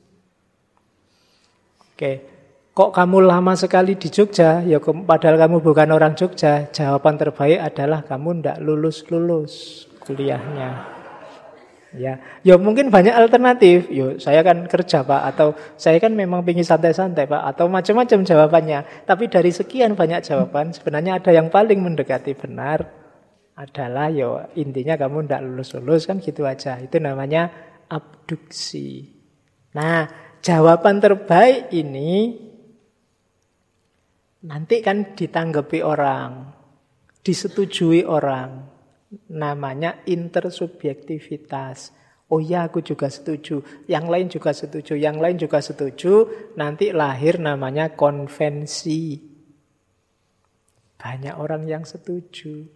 Oke. Kok kamu lama sekali di Jogja? Ya padahal kamu bukan orang Jogja. Jawaban terbaik adalah kamu tidak lulus-lulus kuliahnya. Ya mungkin banyak alternatif. Yo, saya kan kerja Pak, atau saya kan memang ingin santai-santai Pak, atau macam-macam jawabannya. Tapi dari sekian banyak jawaban, sebenarnya ada yang paling mendekati benar adalah intinya kamu tidak lulus-lulus, kan gitu aja. Itu namanya abduksi. Nah, jawaban terbaik ini nanti kan ditanggapi orang, disetujui orang. Namanya intersubjektivitas. Oh ya, aku juga setuju. Yang lain juga setuju. Yang lain juga setuju. Nanti lahir namanya konvensi. Banyak orang yang setuju.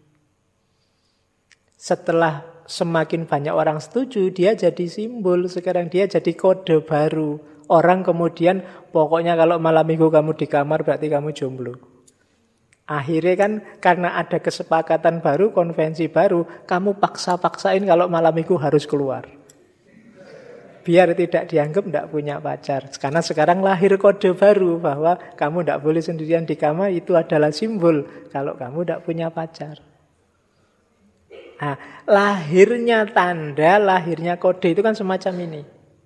Setelah semakin banyak orang setuju, dia jadi simbol. Sekarang dia jadi kode baru. Orang kemudian, pokoknya kalau malam minggu kamu di kamar berarti kamu jomblo. Akhirnya kan karena ada kesepakatan baru, konvensi baru, kamu paksa-paksain kalau malam minggu harus keluar. Biar tidak dianggap tidak punya pacar. Karena sekarang lahir kode baru bahwa kamu tidak boleh sendirian di kamar, itu adalah simbol kalau kamu tidak punya pacar. Nah, lahirnya tanda, lahirnya kode itu kan semacam ini.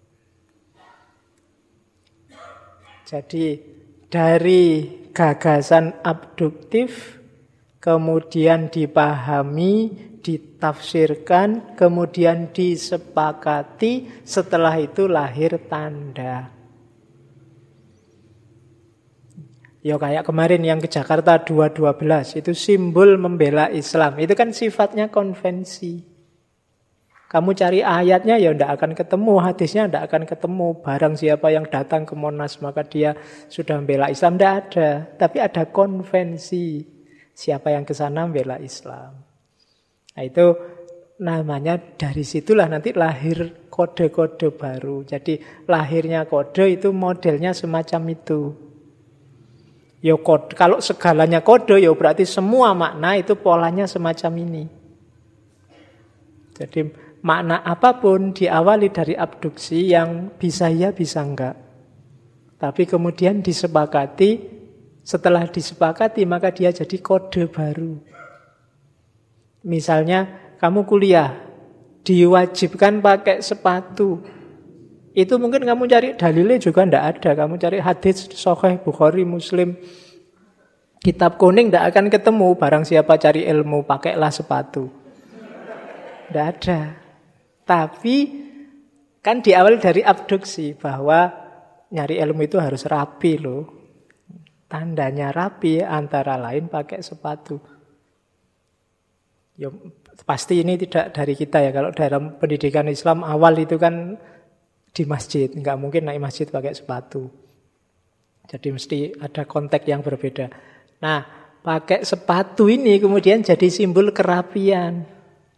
Jadi dari gagasan abduktif kemudian dipahami, ditafsirkan, kemudian disepakati, setelah itu lahir tanda. Ya kayak kemarin yang ke Jakarta 212 itu simbol membela Islam. Itu kan sifatnya konvensi. Kamu cari ayatnya ya tidak akan ketemu, hadisnya tidak akan ketemu. Barang siapa yang datang ke Monas maka dia sudah membela Islam. Tidak ada, tapi ada konvensi. Siapa yang ke sana membela Islam. Nah itu namanya dari situlah nanti lahir kode-kode baru. Jadi lahirnya kode itu modelnya semacam itu. Ya kode, kalau segalanya kode ya berarti semua makna itu polanya semacam ini. Jadi makna apapun diawali dari abduksi yang bisa ya bisa enggak. Tapi kemudian disepakati, setelah disepakati maka dia jadi kode baru. Misalnya kamu kuliah, diwajibkan pakai sepatu. Itu mungkin kamu cari dalilnya juga enggak ada. Kamu cari hadis Sahih Bukhari, Muslim, kitab kuning enggak akan ketemu. Barang siapa cari ilmu pakailah sepatu. Enggak ada. Tapi kan diawali dari abduksi bahwa nyari ilmu itu harus rapi loh. Tandanya rapi antara lain pakai sepatu. Ya, pasti ini tidak dari kita ya. Kalau dalam pendidikan Islam awal itu kan di masjid. Nggak mungkin naik masjid pakai sepatu. Jadi mesti ada konteks yang berbeda. Nah, pakai sepatu ini kemudian jadi simbol kerapian.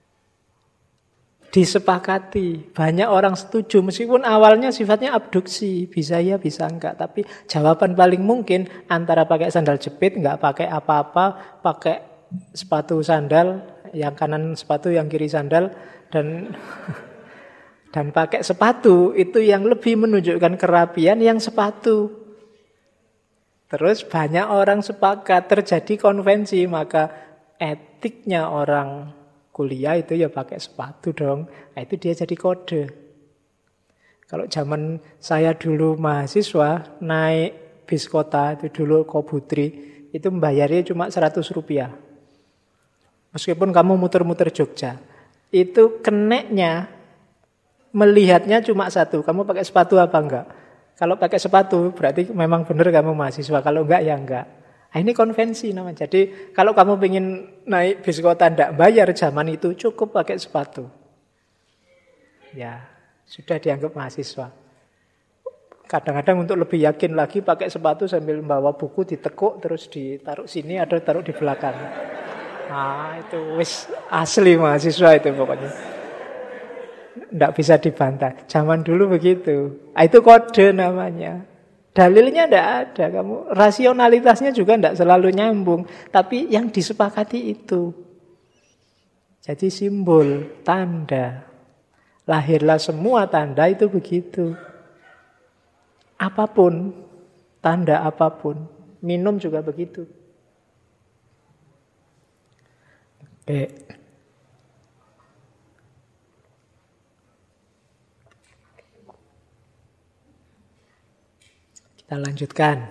Disepakati, banyak orang setuju meskipun awalnya sifatnya abduksi, bisa ya bisa enggak, tapi jawaban paling mungkin antara pakai sandal jepit, enggak pakai apa-apa, pakai sepatu sandal, yang kanan sepatu yang kiri sandal, dan pakai sepatu itu yang lebih menunjukkan kerapian yang sepatu. Terus banyak orang sepakat, terjadi konvensi, maka etiknya orang kuliah itu ya pakai sepatu dong. Nah, itu dia jadi kode. Kalau zaman saya dulu mahasiswa naik bis kota itu dulu Kobutri, itu membayarnya cuma 100 rupiah. Meskipun kamu muter-muter Jogja, itu keneknya Melihatnya cuma satu, kamu pakai sepatu apa enggak? Kalau pakai sepatu berarti memang benar kamu mahasiswa, kalau enggak ya enggak. Nah, ini konvensi namanya. Jadi kalau kamu ingin naik bis kota enggak bayar zaman itu, cukup pakai sepatu. Ya, sudah dianggap mahasiswa. Kadang-kadang untuk lebih yakin lagi pakai sepatu sambil membawa buku ditekuk terus ditaruh sini atau taruh di belakang. Nah, itu wis asli mahasiswa itu pokoknya. Tidak bisa dibantah. Zaman dulu begitu. Itu kode namanya. Dalilnya tidak ada. Kamu rasionalitasnya juga tidak selalu nyambung. Tapi yang disepakati itu. Jadi simbol, tanda. Lahirlah semua tanda itu begitu. Apapun, tanda apapun. Minum juga begitu. Oke. Kita lanjutkan.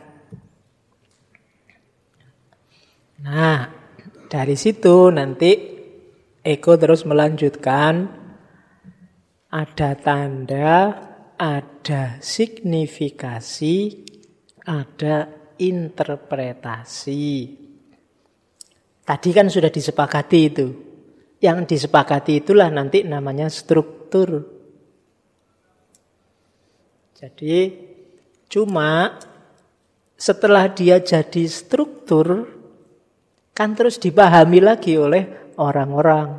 Nah, dari situ nanti Eko terus melanjutkan. Ada tanda, ada signifikasi, ada interpretasi. Tadi kan sudah disepakati itu. Yang disepakati itulah nanti namanya struktur. Jadi cuma setelah dia jadi struktur, kan terus dipahami lagi oleh orang-orang.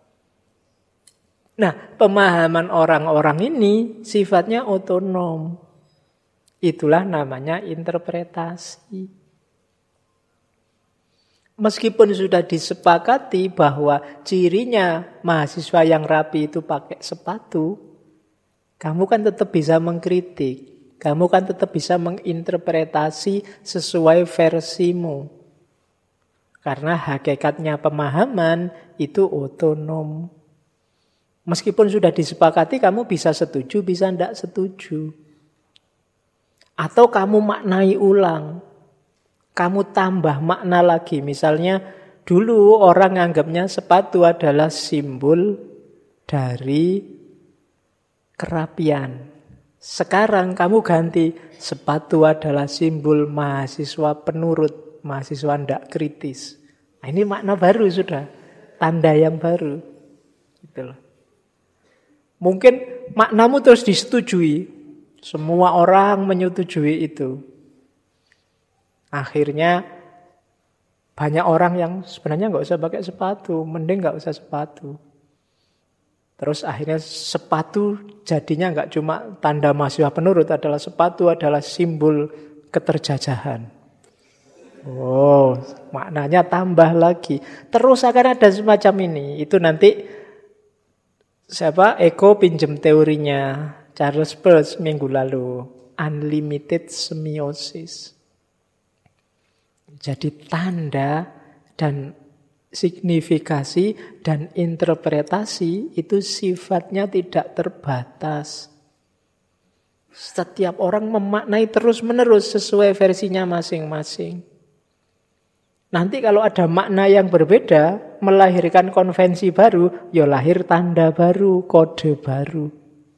Nah, pemahaman orang-orang ini sifatnya otonom. Itulah namanya interpretasi. Meskipun sudah disepakati bahwa cirinya mahasiswa yang rapi itu pakai sepatu, kamu kan tetap bisa mengkritik. Kamu kan tetap bisa menginterpretasi sesuai versimu. Karena hakikatnya pemahaman itu otonom. Meskipun sudah disepakati, kamu bisa setuju, bisa tidak setuju. Atau kamu maknai ulang. Kamu tambah makna lagi. Misalnya dulu orang anggapnya sepatu adalah simbol dari kerapian. Sekarang kamu ganti, sepatu adalah simbol mahasiswa penurut, mahasiswa tidak kritis. Nah, ini makna baru sudah, tanda yang baru. Gitu loh. Mungkin maknamu terus disetujui, semua orang menyetujui itu. Akhirnya banyak orang yang sebenarnya nggak usah pakai sepatu, mending nggak usah sepatu. Terus akhirnya sepatu jadinya nggak cuma tanda mahasiswa penurut, adalah sepatu adalah simbol keterjajahan. Oh, maknanya tambah lagi. Terus akan ada semacam ini. Itu nanti Eko pinjem teorinya Charles Peirce minggu lalu. Unlimited semiosis. Jadi tanda dan signifikasi dan interpretasi itu sifatnya tidak terbatas. Setiap orang memaknai terus-menerus sesuai versinya masing-masing. Nanti kalau ada makna yang berbeda, melahirkan konvensi baru, ya lahir tanda baru, kode baru.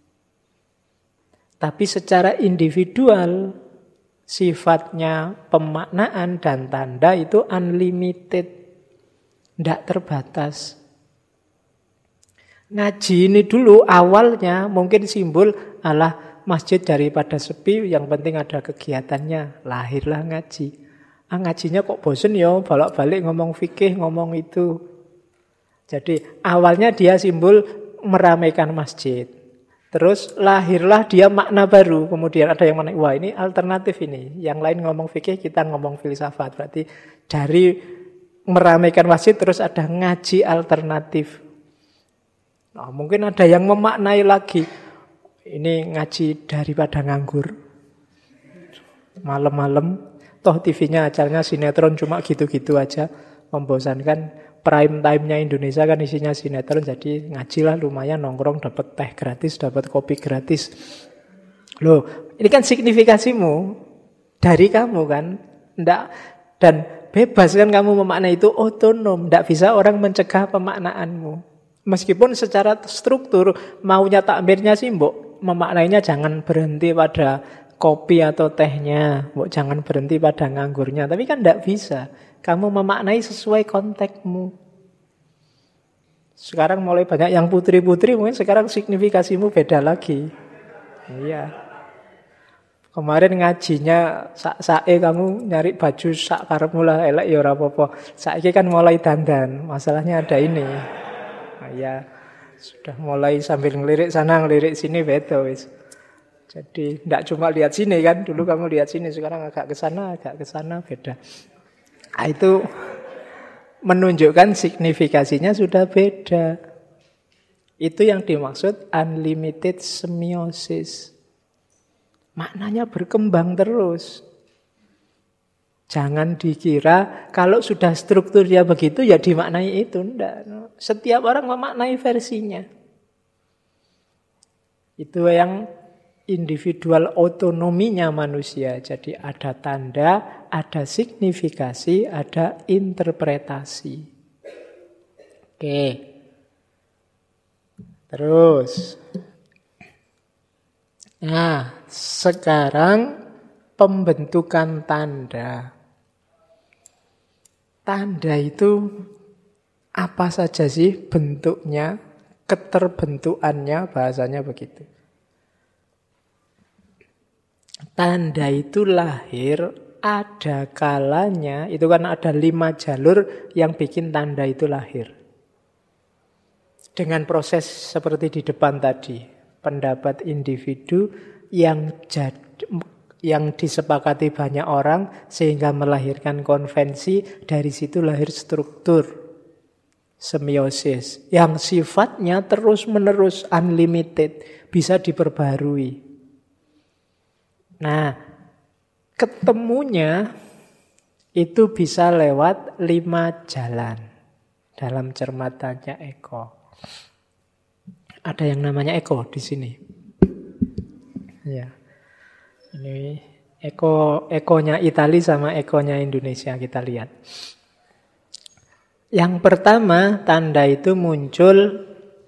Tapi secara individual, sifatnya pemaknaan dan tanda itu unlimited, tidak terbatas. Ngaji ini dulu awalnya mungkin simbol alah masjid daripada sepi, yang penting ada kegiatannya, lahirlah ngaji. Ngajinya kok bosen ya, bolak-balik ngomong fikih, ngomong itu. Jadi awalnya dia simbol meramaikan masjid. Terus lahirlah dia makna baru. Kemudian ada yang mana, wah ini alternatif ini. Yang lain ngomong fikih, kita ngomong filsafat. Berarti dari meramaikan masjid terus ada ngaji alternatif. Nah, mungkin ada yang memaknai lagi. Ini ngaji daripada nganggur. Malam-malam. Toh TV-nya acaranya sinetron cuma gitu-gitu aja. Membosankan. Prime time-nya Indonesia kan isinya sinetron. Jadi ngajilah lumayan, nongkrong dapat teh gratis, dapat kopi gratis. Loh, ini kan signifikasimu dari kamu kan. Nggak, dan bebas kan kamu memaknai itu, otonom. Tidak bisa orang mencegah pemaknaanmu. Meskipun secara struktur maunya takmirnya sih mbok memaknainya jangan berhenti pada kopi atau tehnya, mbok jangan berhenti pada nganggurnya. Tapi kan tidak bisa. Kamu memaknai sesuai konteksmu. Sekarang mulai banyak yang putri-putri, mungkin sekarang signifikasimu beda lagi. Iya. Kemarin ngajinya sak-sae kamu nyari baju sak karepmu lah elek ya ora apa-apa. Saiki kan mulai dandan. Masalahnya ada ini. Ya, sudah mulai sambil ngelirik sana, ngelirik sini beda wis. Jadi tidak cuma lihat sini kan, dulu kamu lihat sini, sekarang agak ke sana beda. Nah, itu menunjukkan signifikasinya sudah beda. Itu yang dimaksud unlimited semiosis. Maknanya berkembang terus. Jangan dikira kalau sudah strukturnya begitu ya dimaknai itu. Enggak. Setiap orang memaknai versinya. Itu yang individual otonominya manusia. Jadi ada tanda, ada signifikasi, ada interpretasi. Oke. Terus. Nah, sekarang pembentukan tanda. Tanda itu apa saja sih bentuknya, keterbentukannya, bahasanya begitu. Tanda itu lahir, ada kalanya, itu kan ada 5 jalur yang bikin tanda itu lahir. Dengan proses seperti di depan tadi, pendapat individu yang disepakati banyak orang sehingga melahirkan konvensi, dari situ lahir struktur semiosis yang sifatnya terus-menerus unlimited, bisa diperbarui. Nah, ketemunya itu bisa lewat 5 jalan dalam cermatannya Eko. Ada yang namanya Eko di sini. Ya. Ini ekonya Italia sama ekonya Indonesia, kita lihat. Yang pertama, tanda itu muncul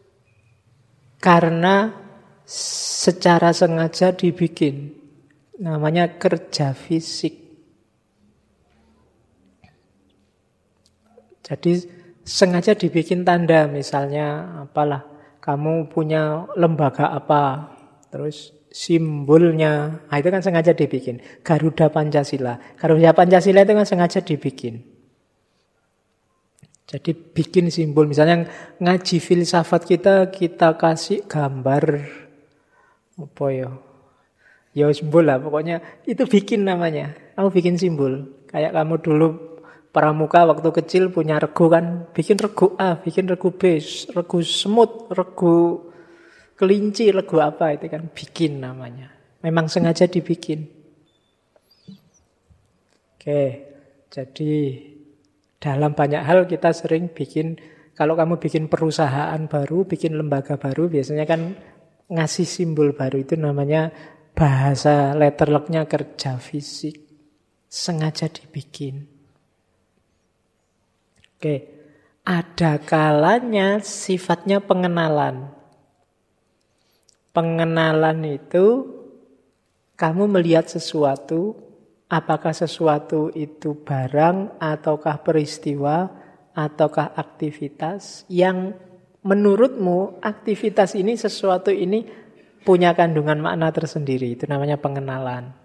karena secara sengaja dibikin. Namanya kerja fisik. Jadi sengaja dibikin tanda, misalnya apalah, kamu punya lembaga apa, terus simbolnya, nah itu kan sengaja dibikin. Garuda Pancasila. Garuda Pancasila itu kan sengaja dibikin. Jadi bikin simbol. Misalnya ngaji filsafat kita kasih gambar apa ya? Ya simbol lah pokoknya. Itu bikin namanya. Kamu bikin simbol. Kayak kamu dulu pramuka waktu kecil punya regu kan. Bikin regu A, bikin regu B, regu semut, regu kelinci, regu apa itu kan bikin namanya. Memang sengaja dibikin. Oke, jadi dalam banyak hal kita sering bikin, kalau kamu bikin perusahaan baru, bikin lembaga baru, biasanya kan ngasih simbol baru, itu namanya bahasa letterlocknya kerja fisik. Sengaja dibikin. Oke, ada kalanya sifatnya pengenalan. Pengenalan itu kamu melihat sesuatu, apakah sesuatu itu barang, ataukah peristiwa, ataukah aktivitas yang menurutmu aktivitas ini, sesuatu ini punya kandungan makna tersendiri. Itu namanya pengenalan.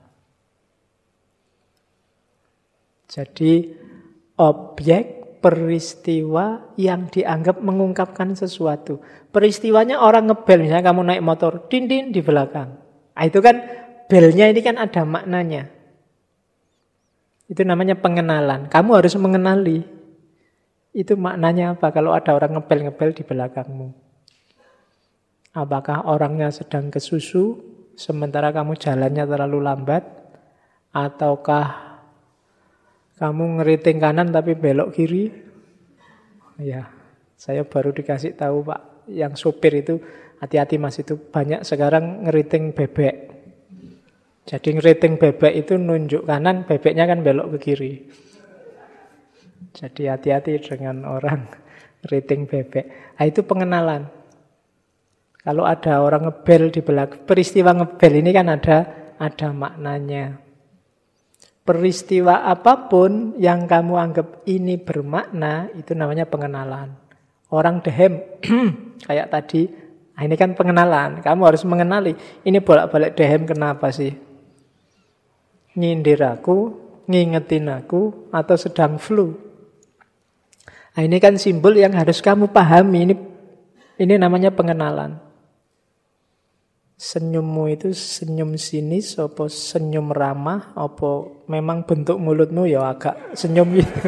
Jadi objek, peristiwa yang dianggap mengungkapkan sesuatu. Peristiwanya orang ngebel, misalnya kamu naik motor, din-din di belakang. Nah, itu kan belnya ini kan ada maknanya. Itu namanya pengenalan. Kamu harus mengenali. Itu maknanya apa kalau ada orang ngebel-ngebel di belakangmu. Apakah orangnya sedang kesusu, sementara kamu jalannya terlalu lambat? Ataukah kamu ngeriting kanan tapi belok kiri? Ya, saya baru dikasih tahu Pak, yang sopir itu hati-hati Mas, itu banyak sekarang ngeriting bebek. Jadi ngeriting bebek itu nunjuk kanan, bebeknya kan belok ke kiri. Jadi hati-hati dengan orang Keriting bebek. Nah, itu pengenalan. Kalau ada orang ngebel di belakang, peristiwa ngebel ini kan ada maknanya. Peristiwa apapun yang kamu anggap ini bermakna, itu namanya pengenalan. Orang dehem, kayak tadi, nah ini kan pengenalan. Kamu harus mengenali, ini bolak-balik dehem kenapa sih? Nyindir aku, ngingetin aku, atau sedang flu. Nah ini kan simbol yang harus kamu pahami, ini namanya pengenalan. Senyummu itu senyum sinis, apa senyum ramah, apa memang bentuk mulutmu ya agak senyum gitu.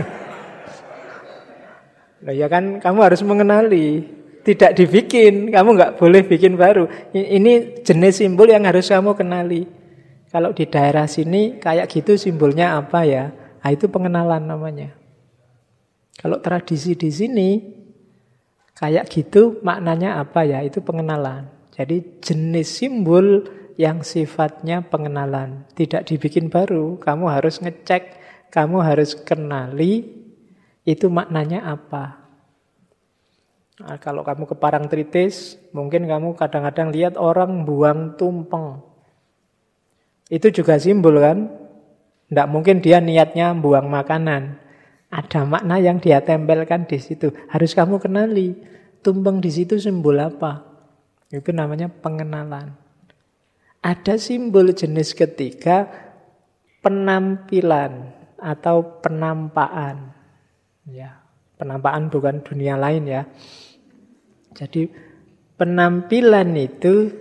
Nah ya kan kamu harus mengenali, tidak dibikin, kamu nggak boleh bikin baru. Ini jenis simbol yang harus kamu kenali. Kalau di daerah sini kayak gitu simbolnya apa ya? Nah, itu pengenalan namanya. Kalau tradisi di sini kayak gitu maknanya apa ya? Itu pengenalan. Jadi jenis simbol yang sifatnya pengenalan. Tidak dibikin baru. Kamu harus ngecek, kamu harus kenali itu maknanya apa. Nah, kalau kamu ke Parangtritis, mungkin kamu kadang-kadang lihat orang buang tumpeng. Itu juga simbol kan? Tidak mungkin dia niatnya buang makanan. Ada makna yang dia tempelkan di situ. Harus kamu kenali. Tumpeng di situ simbol apa? Itu namanya pengenalan. Ada simbol jenis ketiga, penampilan atau penampakan. Ya, penampakan bukan dunia lain ya. Jadi penampilan itu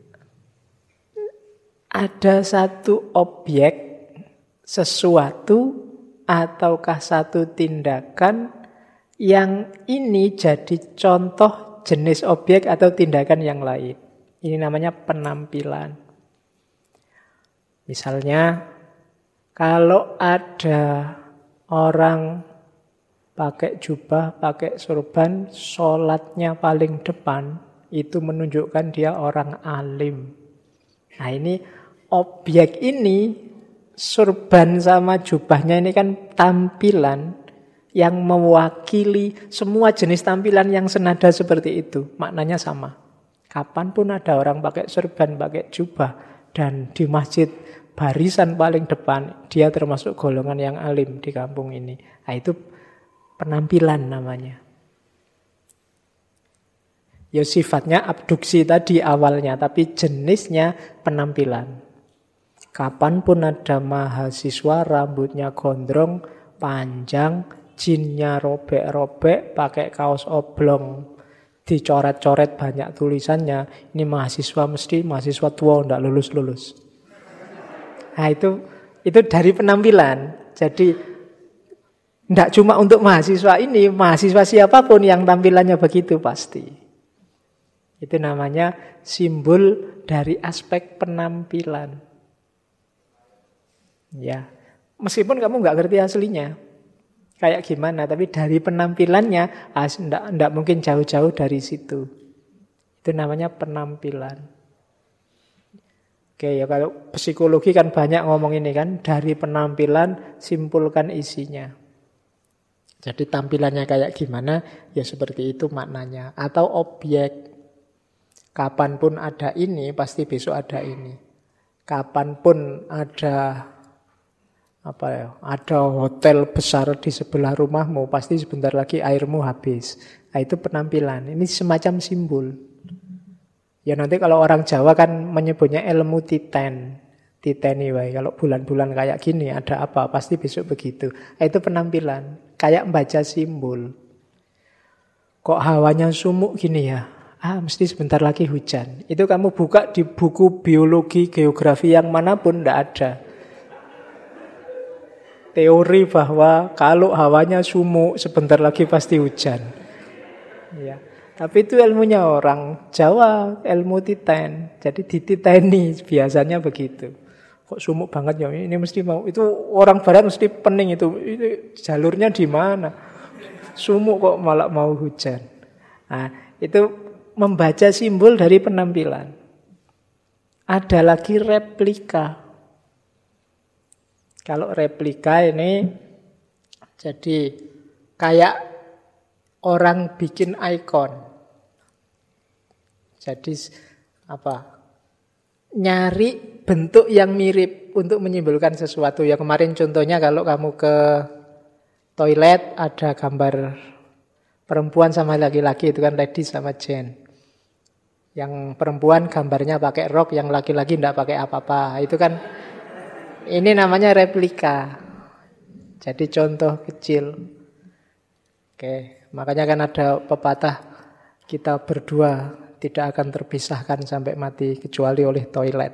ada satu objek, sesuatu, ataukah satu tindakan yang ini jadi contoh jenis objek atau tindakan yang lain. Ini namanya penampilan. Misalnya, kalau ada orang pakai jubah, pakai sorban, sholatnya paling depan, itu menunjukkan dia orang alim. Nah ini objek ini, sorban sama jubahnya ini kan tampilan yang mewakili semua jenis tampilan yang senada seperti itu. Maknanya sama. Kapanpun ada orang pakai sorban, pakai jubah, dan di masjid barisan paling depan, dia termasuk golongan yang alim di kampung ini. Nah itu penampilan namanya. Ya sifatnya abduksi tadi awalnya, tapi jenisnya penampilan. Kapanpun ada mahasiswa rambutnya gondrong, panjang, jinnya robek-robek, pakai kaos oblong, dicoret-coret banyak tulisannya, ini mahasiswa mesti mahasiswa tua, tidak lulus-lulus. Nah itu dari penampilan. Jadi tidak cuma untuk mahasiswa ini, mahasiswa siapapun yang tampilannya begitu pasti. Itu namanya simbol dari aspek penampilan. Ya, meskipun kamu nggak ngerti aslinya kayak gimana, tapi dari penampilannya tidak mungkin jauh-jauh dari situ. Itu namanya penampilan. Oke ya, kalau psikologi kan banyak ngomong ini kan, dari penampilan simpulkan isinya. Jadi tampilannya kayak gimana, ya seperti itu maknanya. Atau objek, kapanpun ada ini, pasti besok ada ini. Kapanpun ada hotel besar di sebelah rumahmu, pasti sebentar lagi airmu habis. Nah, itu penampilan. Ini semacam simbol. Ya nanti kalau orang Jawa kan menyebutnya ilmu titen. Titeni wae. Kalau bulan-bulan kayak gini ada apa, pasti besok begitu. Nah, itu penampilan. Kayak membaca simbol. Kok hawanya sumuk gini ya? Mesti sebentar lagi hujan. Itu kamu buka di buku biologi, geografi yang manapun, tidak ada teori bahwa kalau hawanya sumuk sebentar lagi pasti hujan. Ya. Tapi itu ilmunya orang Jawa, ilmu titen. Jadi dititeni biasanya begitu. Kok sumuk banget ya? Ini mesti mau. Itu orang barat mesti pening itu. Ini jalurnya di mana? Sumuk kok malah mau hujan. Nah, itu membaca simbol dari penampilan. Ada lagi replika. Kalau replika ini jadi kayak orang bikin ikon. Jadi nyari bentuk yang mirip untuk menyimbolkan sesuatu. Ya kemarin contohnya kalau kamu ke toilet ada gambar perempuan sama laki-laki, itu kan lady sama gent. Yang perempuan gambarnya pakai rok, yang laki-laki tidak pakai apa-apa. Itu kan, ini namanya replika. Jadi contoh kecil. Oke, makanya kan ada pepatah, kita berdua tidak akan terpisahkan sampai mati kecuali oleh toilet.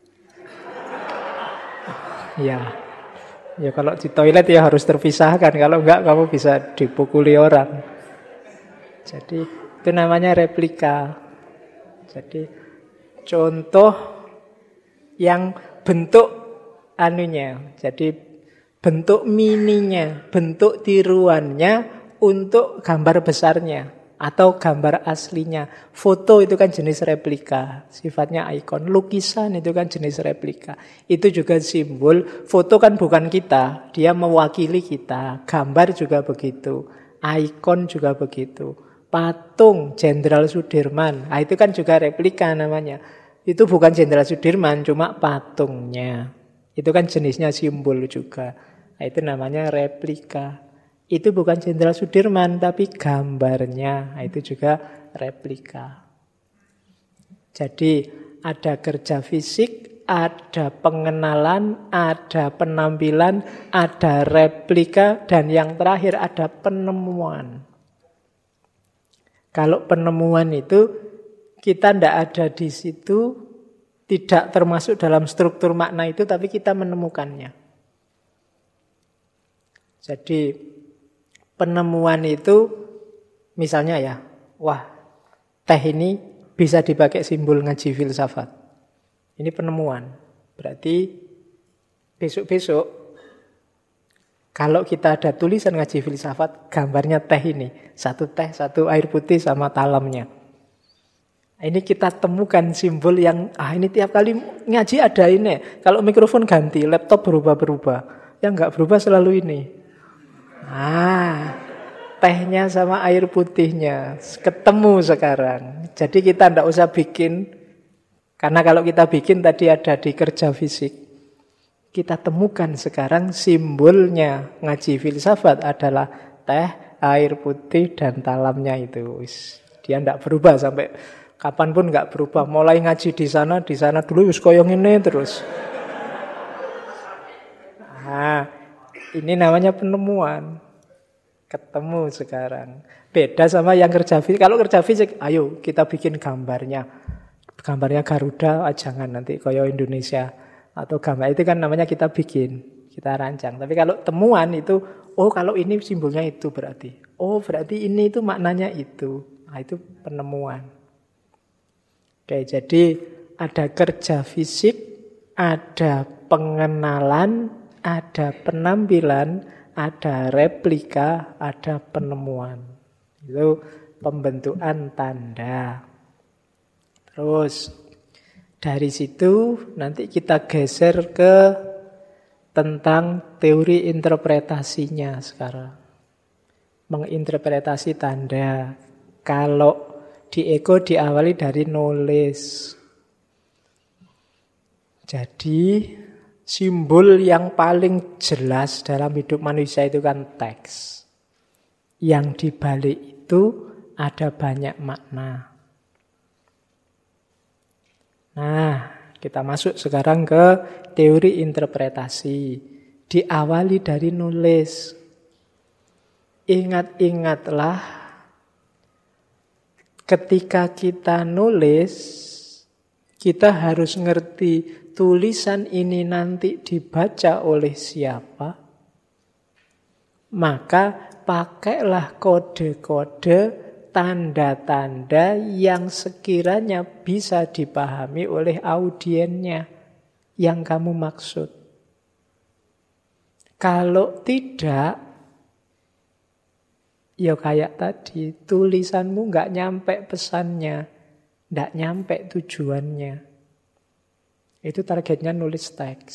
Ya, ya kalau di toilet ya harus terpisahkan. Kalau enggak kamu bisa dipukuli orang. Jadi itu namanya replika. Jadi contoh yang bentuk anunya, jadi bentuk mininya, bentuk tiruannya untuk gambar besarnya atau gambar aslinya. Foto itu kan jenis replika, sifatnya ikon. Lukisan itu kan jenis replika. Itu juga simbol. Foto kan bukan kita, dia mewakili kita. Gambar juga begitu, ikon juga begitu. Patung Jenderal Sudirman, itu kan juga replika namanya. Itu bukan Jenderal Sudirman, cuma patungnya. Itu kan jenisnya simbol juga. Itu namanya replika. Itu bukan Jenderal Sudirman, tapi gambarnya. Itu juga replika. Jadi ada kerja fisik, ada pengenalan, ada penampilan, ada replika, dan yang terakhir ada penemuan. Kalau penemuan itu kita tidak ada di situ, tidak termasuk dalam struktur makna itu, tapi kita menemukannya. Jadi penemuan itu misalnya ya, wah teh ini bisa dipakai simbol ngaji filsafat. Ini penemuan. Berarti besok-besok kalau kita ada tulisan ngaji filsafat, gambarnya teh ini. Satu teh, satu air putih sama talamnya. Ini kita temukan simbol yang, ini tiap kali ngaji ada ini. Kalau mikrofon ganti, laptop berubah-berubah. Yang enggak berubah selalu ini. Tehnya sama air putihnya. Ketemu sekarang. Jadi kita tidak usah bikin. Karena kalau kita bikin tadi ada di kerja fisik. Kita temukan sekarang simbolnya ngaji filsafat adalah teh, air putih, dan talamnya itu. Dia tidak berubah sampai kapanpun tidak berubah. Mulai ngaji di sana dulu koyong ini terus. Ini namanya penemuan. Ketemu sekarang. Beda sama yang kerja fisik. Kalau kerja fisik, ayo kita bikin gambarnya. Gambarnya Garuda, jangan nanti koyong Indonesia. Atau gambar itu kan namanya kita bikin, kita rancang. Tapi kalau temuan itu, kalau ini simbolnya itu berarti. Berarti ini itu maknanya itu. Itu penemuan. Oke, jadi ada kerja fisik, ada pengenalan, ada penampilan, ada replika, ada penemuan. Itu pembentukan tanda. Terus dari situ nanti kita geser ke tentang teori interpretasinya sekarang. Menginterpretasi tanda. Kalau di ego diawali dari nulis. Jadi simbol yang paling jelas dalam hidup manusia itu kan teks. Yang dibalik itu ada banyak makna. Nah, kita masuk sekarang ke teori interpretasi. Diawali dari nulis. Ingat-ingatlah ketika kita nulis, kita harus ngerti tulisan ini nanti dibaca oleh siapa. Maka pakailah kode-kode, tanda-tanda yang sekiranya bisa dipahami oleh audiennya yang kamu maksud. Kalau tidak, ya kayak tadi, tulisanmu nggak nyampe pesannya, nggak nyampe tujuannya. Itu targetnya nulis teks.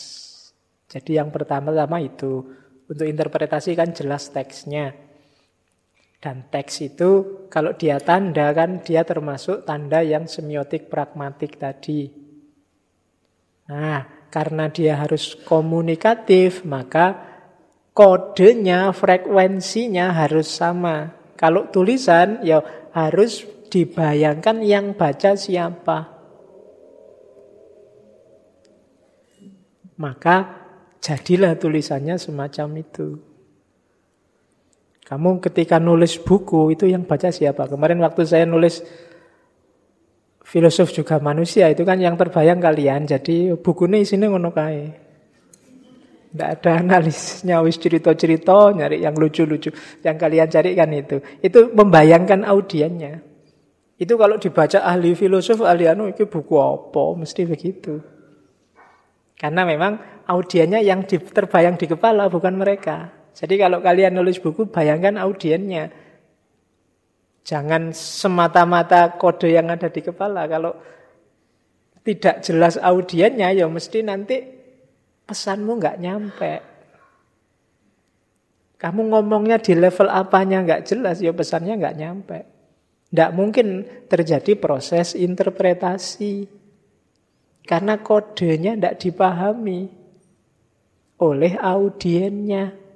Jadi yang pertama-tama itu, untuk interpretasi kan jelas teksnya. Dan teks itu kalau dia tanda kan dia termasuk tanda yang semiotik pragmatik tadi. Nah, karena dia harus komunikatif, maka kodenya, frekuensinya harus sama. Kalau tulisan ya harus dibayangkan yang baca siapa. Maka jadilah tulisannya semacam itu. Kamu ketika nulis buku itu yang baca siapa? Kemarin waktu saya nulis Filosof Juga Manusia itu kan yang terbayang kalian. Jadi bukunya isinya ngono kae. Tidak ada analisisnya, wis cerita-cerita, nyari yang lucu-lucu. Yang kalian cari kan itu. Itu membayangkan audiennya. Itu kalau dibaca ahli filosof, ahli itu buku apa? Mesti begitu. Karena memang audiennya yang terbayang di kepala, bukan mereka. Jadi kalau kalian nulis buku, bayangkan audiennya. Jangan semata-mata kode yang ada di kepala. Kalau tidak jelas audiennya, ya mesti nanti pesanmu nggak nyampe. Kamu ngomongnya di level apanya nggak jelas, ya pesannya nggak nyampe. Nggak mungkin terjadi proses interpretasi. Karena kodenya nggak dipahami oleh audiennya.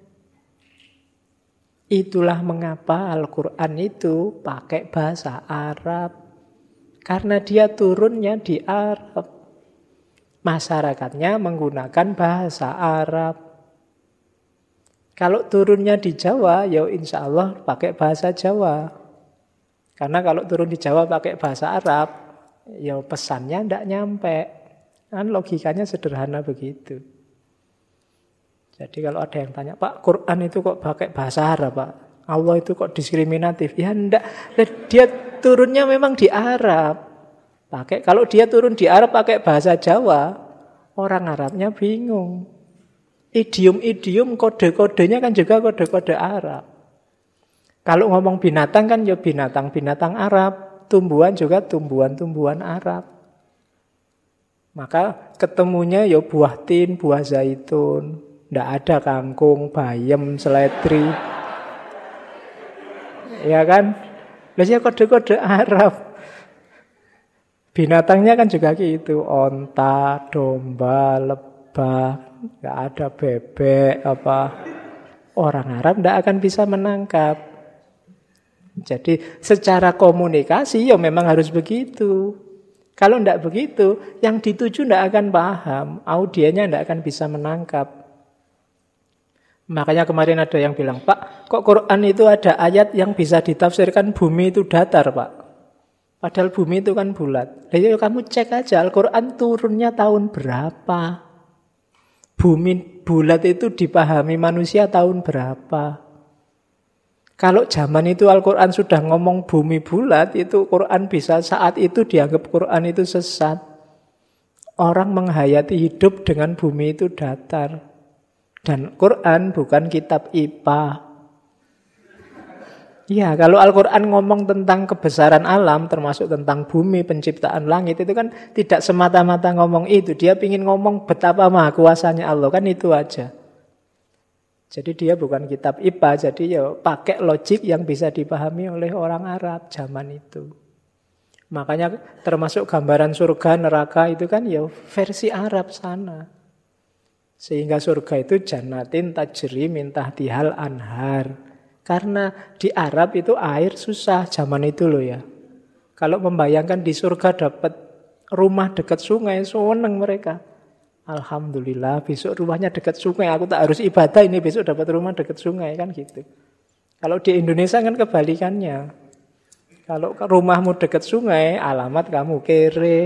Itulah mengapa Al-Quran itu pakai bahasa Arab. Karena dia turunnya di Arab. Masyarakatnya menggunakan bahasa Arab. Kalau turunnya di Jawa, ya insya Allah pakai bahasa Jawa. Karena kalau turun di Jawa pakai bahasa Arab, ya pesannya tidak nyampe. Kan logikanya sederhana begitu. Jadi kalau ada yang tanya, Pak, Quran itu kok pakai bahasa Arab, Pak? Allah itu kok diskriminatif? Ya enggak, dia turunnya memang di Arab. Kalau dia turun di Arab pakai bahasa Jawa, orang Arabnya bingung. Idiom-idiom, kode-kodenya kan juga kode-kode Arab. Kalau ngomong binatang kan ya binatang-binatang Arab, tumbuhan juga tumbuhan-tumbuhan Arab. Maka ketemunya ya buah tin, buah zaitun. Tidak ada kangkung, bayam, seledri. Ya kan? Biasanya kode-kode Arab. Binatangnya kan juga gitu. Onta, domba, lebah. Tidak ada bebek. Orang Arab tidak akan bisa menangkap. Jadi secara komunikasi ya memang harus begitu. Kalau tidak begitu, yang dituju tidak akan paham. Audiennya tidak akan bisa menangkap. Makanya kemarin ada yang bilang, Pak, kok Quran itu ada ayat yang bisa ditafsirkan bumi itu datar, Pak? Padahal bumi itu kan bulat. Jadi kamu cek aja Al-Quran turunnya tahun berapa? Bumi bulat itu dipahami manusia tahun berapa? Kalau zaman itu Al-Quran sudah ngomong bumi bulat, itu Quran bisa saat itu dianggap Quran itu sesat. Orang menghayati hidup dengan bumi itu datar. Dan Quran bukan kitab IPA. Ya, kalau Al-Quran ngomong tentang kebesaran alam, termasuk tentang bumi, penciptaan langit, itu kan tidak semata-mata ngomong itu. Dia ingin ngomong betapa maha kuasanya Allah, kan itu aja. Jadi dia bukan kitab IPA, jadi ya pakai logik yang bisa dipahami oleh orang Arab zaman itu. Makanya termasuk gambaran surga, neraka itu kan ya versi Arab sana. Sehingga surga itu jannatin tajri min tahtihal anhar. Karena di Arab itu air susah zaman itu loh ya. Kalau membayangkan di surga dapat rumah dekat sungai, seneng mereka. Alhamdulillah besok rumahnya dekat sungai, aku tak harus ibadah ini besok dapat rumah dekat sungai kan gitu. Kalau di Indonesia kan kebalikannya. Kalau rumahmu dekat sungai, alamat kamu kere.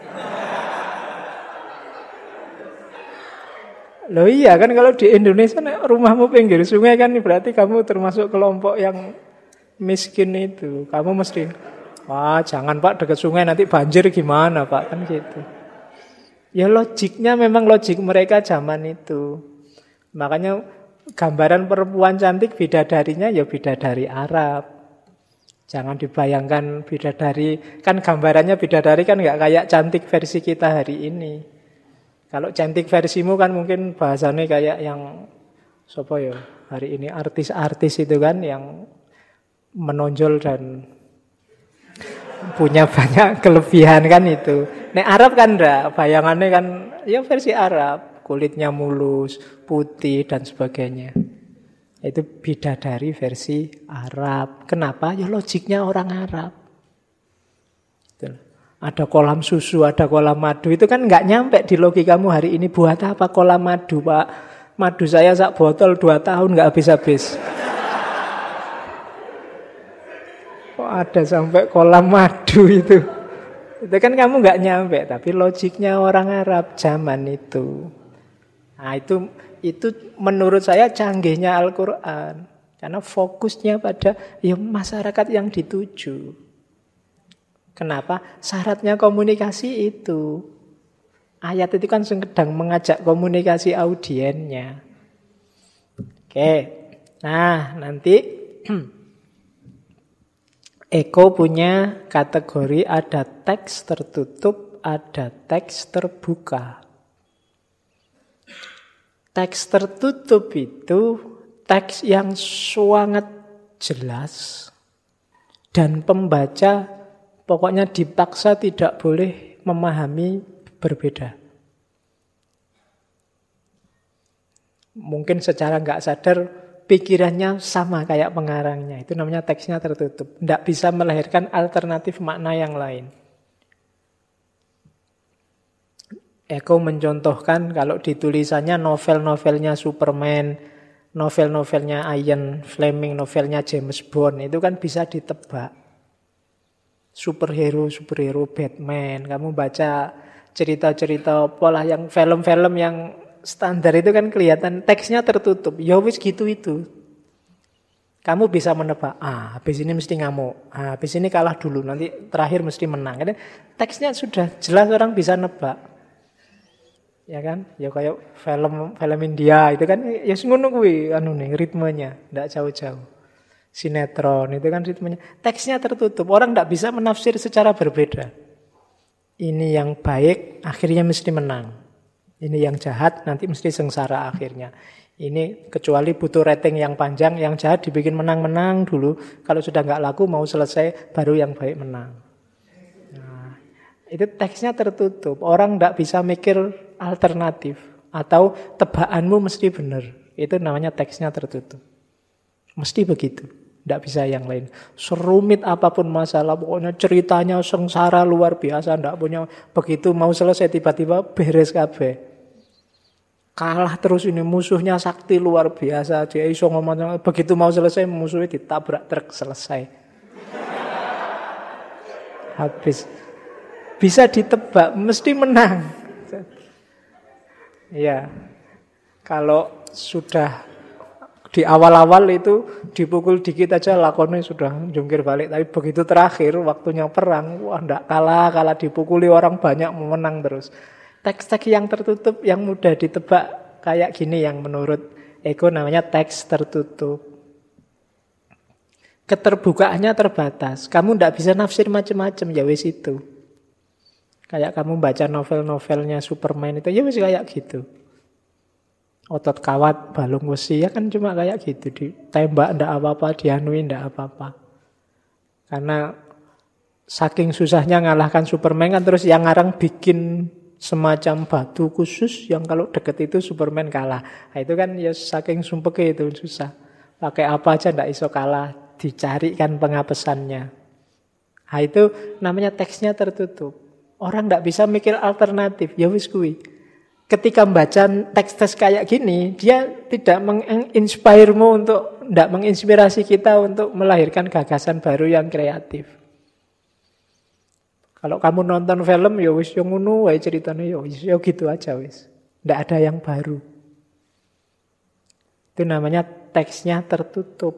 Loh iya kan kalau di Indonesia rumahmu pinggir sungai kan berarti kamu termasuk kelompok yang miskin itu. Kamu mesti, wah jangan Pak dekat sungai nanti banjir gimana Pak kan gitu. Ya logiknya memang logik mereka zaman itu. Makanya gambaran perempuan cantik bidadarinya ya bidadari Arab. Jangan dibayangkan bidadari, kan gambarannya bidadari kan nggak kayak cantik versi kita hari ini. Kalau cantik versimu kan mungkin bahasanya kayak yang sopo ya hari ini artis-artis itu kan yang menonjol dan punya banyak kelebihan kan itu. Nek Arab kan enggak, bayangannya kan ya versi Arab, kulitnya mulus, putih dan sebagainya. Itu bidadari versi Arab. Kenapa? Ya logiknya orang Arab. Gitu. Ada kolam susu, ada kolam madu, itu kan nggak nyampe di logikamu hari ini. Buat apa kolam madu, Pak? Madu saya sak botol 2 tahun nggak habis-habis. Kok ada sampai kolam madu itu? Itu kan kamu nggak nyampe, tapi logiknya orang Arab zaman itu. Nah itu menurut saya canggihnya Al-Quran. Karena fokusnya pada ya masyarakat yang dituju. Kenapa? Syaratnya komunikasi itu. Ayat itu kan sedang mengajak komunikasi audiennya. Oke, nah nanti Eko punya kategori ada teks tertutup, ada teks terbuka. Teks tertutup itu teks yang sangat jelas dan pembaca pokoknya dipaksa tidak boleh memahami berbeda. Mungkin secara nggak sadar pikirannya sama kayak pengarangnya. Itu namanya teksnya tertutup. Tidak bisa melahirkan alternatif makna yang lain. Eko mencontohkan kalau di tulisannya novel-novelnya Superman, novel-novelnya Ian Fleming, novelnya James Bond, itu kan bisa ditebak. Superhero Batman. Kamu baca cerita-cerita pola yang film-film yang standar itu kan kelihatan teksnya tertutup. Ya wis gitu itu. Kamu bisa menebak, habis ini mesti ngamuk, habis ini kalah dulu, nanti terakhir mesti menang. Jadi, teksnya sudah jelas orang bisa nebak. Ya kan? Ya kayak film India itu kan ya ngono kuwi ritmenya, enggak jauh-jauh. Sinetron itu kan ritmenya. Teksnya tertutup, orang enggak bisa menafsir secara berbeda. Ini yang baik akhirnya mesti menang. Ini yang jahat nanti mesti sengsara akhirnya. Ini kecuali butuh rating yang panjang, yang jahat dibikin menang-menang dulu. Kalau sudah nggak laku mau selesai, baru yang baik menang. Nah, itu teksnya tertutup. Orang nggak bisa mikir alternatif. Atau tebakanmu mesti benar. Itu namanya teksnya tertutup. Mesti begitu. Nggak bisa yang lain. Serumit apapun masalah, pokoknya ceritanya sengsara luar biasa. Nggak punya begitu mau selesai tiba-tiba beres kabeh. Kalah terus ini musuhnya sakti luar biasa. Dia iso ngomong begitu mau selesai musuhnya ditabrak truk selesai. Habis. Bisa ditebak, mesti menang. Ya. Kalau sudah di awal-awal itu dipukul dikit aja lakonnya sudah jungkir balik. Tapi begitu terakhir waktunya perang, wah ndak kalah dipukuli orang banyak menang terus. Teks-teks yang tertutup, yang mudah ditebak kayak gini yang menurut Eko namanya teks tertutup. Keterbukaannya terbatas. Kamu tidak bisa nafsir macam-macam, ya wis itu. Kayak kamu baca novel-novelnya Superman itu, ya wis kayak gitu. Otot kawat, balung besi, ya kan cuma kayak gitu. Ditembak ndak apa-apa, dianuin ndak apa-apa. Karena saking susahnya ngalahkan Superman kan terus yang ngarang bikin semacam batu khusus yang kalau deket itu Superman kalah. Nah, itu kan ya saking sumpeknya itu susah. Pakai apa aja ndak iso kalah, dicarikan pengapesannya. Nah, itu namanya teksnya tertutup. Orang ndak bisa mikir alternatif. Ya wis kuwi. Ketika membaca teks-teks kayak gini, dia tidak menginspirasimu untuk ndak menginspirasi kita untuk melahirkan gagasan baru yang kreatif. Kalau kamu nonton film, ya wis yang ngono wae ceritanya, ya wis ya gitu aja wis. Ndak ada yang baru. Itu namanya teksnya tertutup.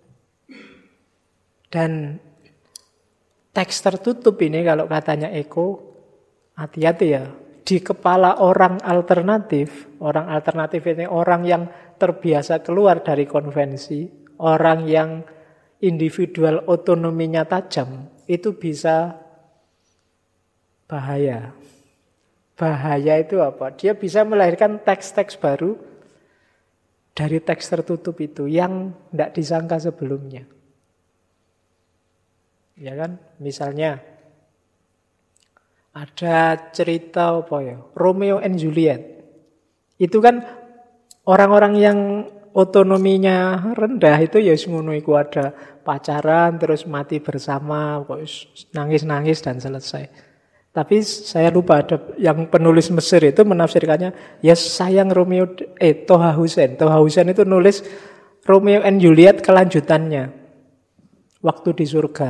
Dan teks tertutup ini kalau katanya Eko, hati-hati ya. Di kepala orang alternatif ini orang yang terbiasa keluar dari konvensi, orang yang individual otonominya tajam, itu bisa bahaya. Bahaya itu apa? Dia bisa melahirkan teks-teks baru dari teks tertutup itu yang tidak disangka sebelumnya. Ya kan? Misalnya ada cerita apa ya? Romeo and Juliet. Itu kan orang-orang yang otonominya rendah itu ya ngono iku, ada pacaran terus mati bersama, kok nangis-nangis dan selesai. Tapi saya lupa ada yang penulis Mesir itu menafsirkannya, ya sayang Romeo, Toha Hussein. Toha Hussein itu nulis Romeo and Juliet kelanjutannya. Waktu di surga.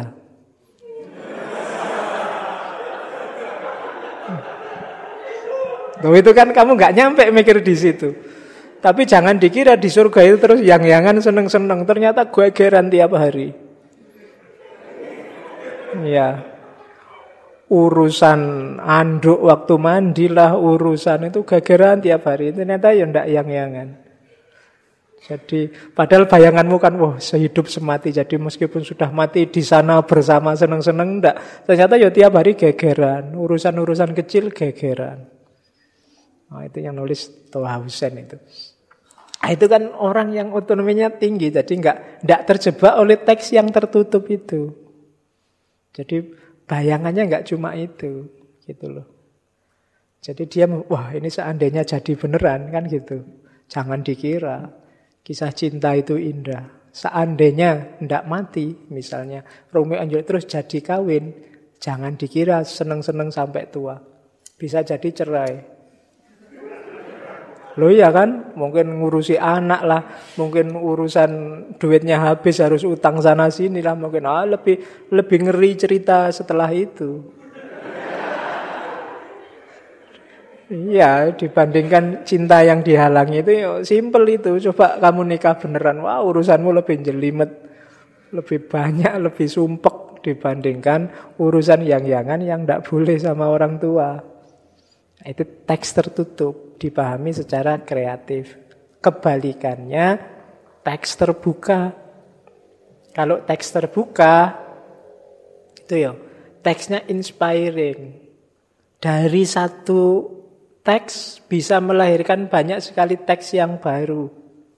Loh, itu kan kamu nggak nyampe mikir di situ. Tapi jangan dikira di surga itu terus yang-yangan seneng-seneng. Ternyata gue geran tiap hari. Ya, urusan anduk waktu mandilah, urusan itu gegeran tiap hari. Ternyata ya ndak yang-yangan. Jadi padahal bayanganmu kan wah sehidup semati. Jadi meskipun sudah mati di sana bersama seneng-seneng ndak. Ternyata ya tiap hari gegeran. Urusan-urusan kecil gegeran. Nah, itu yang nulis Toha Hussein itu. Nah, itu kan orang yang otonominya tinggi, jadi nggak terjebak oleh teks yang tertutup itu. Jadi bayangannya nggak cuma itu, gitu loh. Jadi dia, wah ini seandainya jadi beneran kan gitu. Jangan dikira kisah cinta itu indah. Seandainya ndak mati, misalnya Romeo and Juliet terus jadi kawin, jangan dikira seneng-seneng sampai tua. Bisa jadi cerai. Loh iya kan, mungkin ngurusi anak lah, mungkin urusan duitnya habis harus utang sana sini lah, mungkin lebih ngeri cerita setelah itu. Iya, dibandingkan cinta yang dihalangi itu simple itu. Coba kamu nikah beneran, wah urusanmu lebih jelimet, lebih banyak, lebih sumpek dibandingkan urusan yang-yangan yang tidak boleh sama orang tua. Itu teks tertutup, dipahami secara kreatif. Kebalikannya, teks terbuka. Kalau teks terbuka, itu ya, teksnya inspiring. Dari satu teks bisa melahirkan banyak sekali teks yang baru.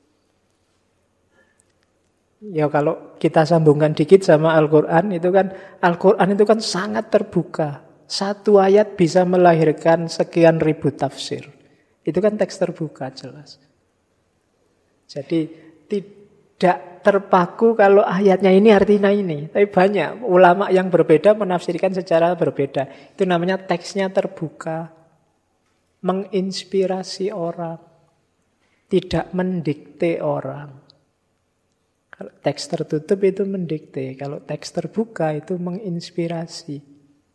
Ya kalau kita sambungkan dikit sama Al-Quran, Al-Quran itu kan sangat terbuka. Satu ayat bisa melahirkan sekian ribu tafsir. Itu kan teks terbuka jelas. Jadi tidak terpaku kalau ayatnya ini artinya ini. Tapi banyak ulama yang berbeda menafsirkan secara berbeda. Itu namanya teksnya terbuka. Menginspirasi orang. Tidak mendikte orang. Kalau teks tertutup itu mendikte. Kalau teks terbuka itu menginspirasi.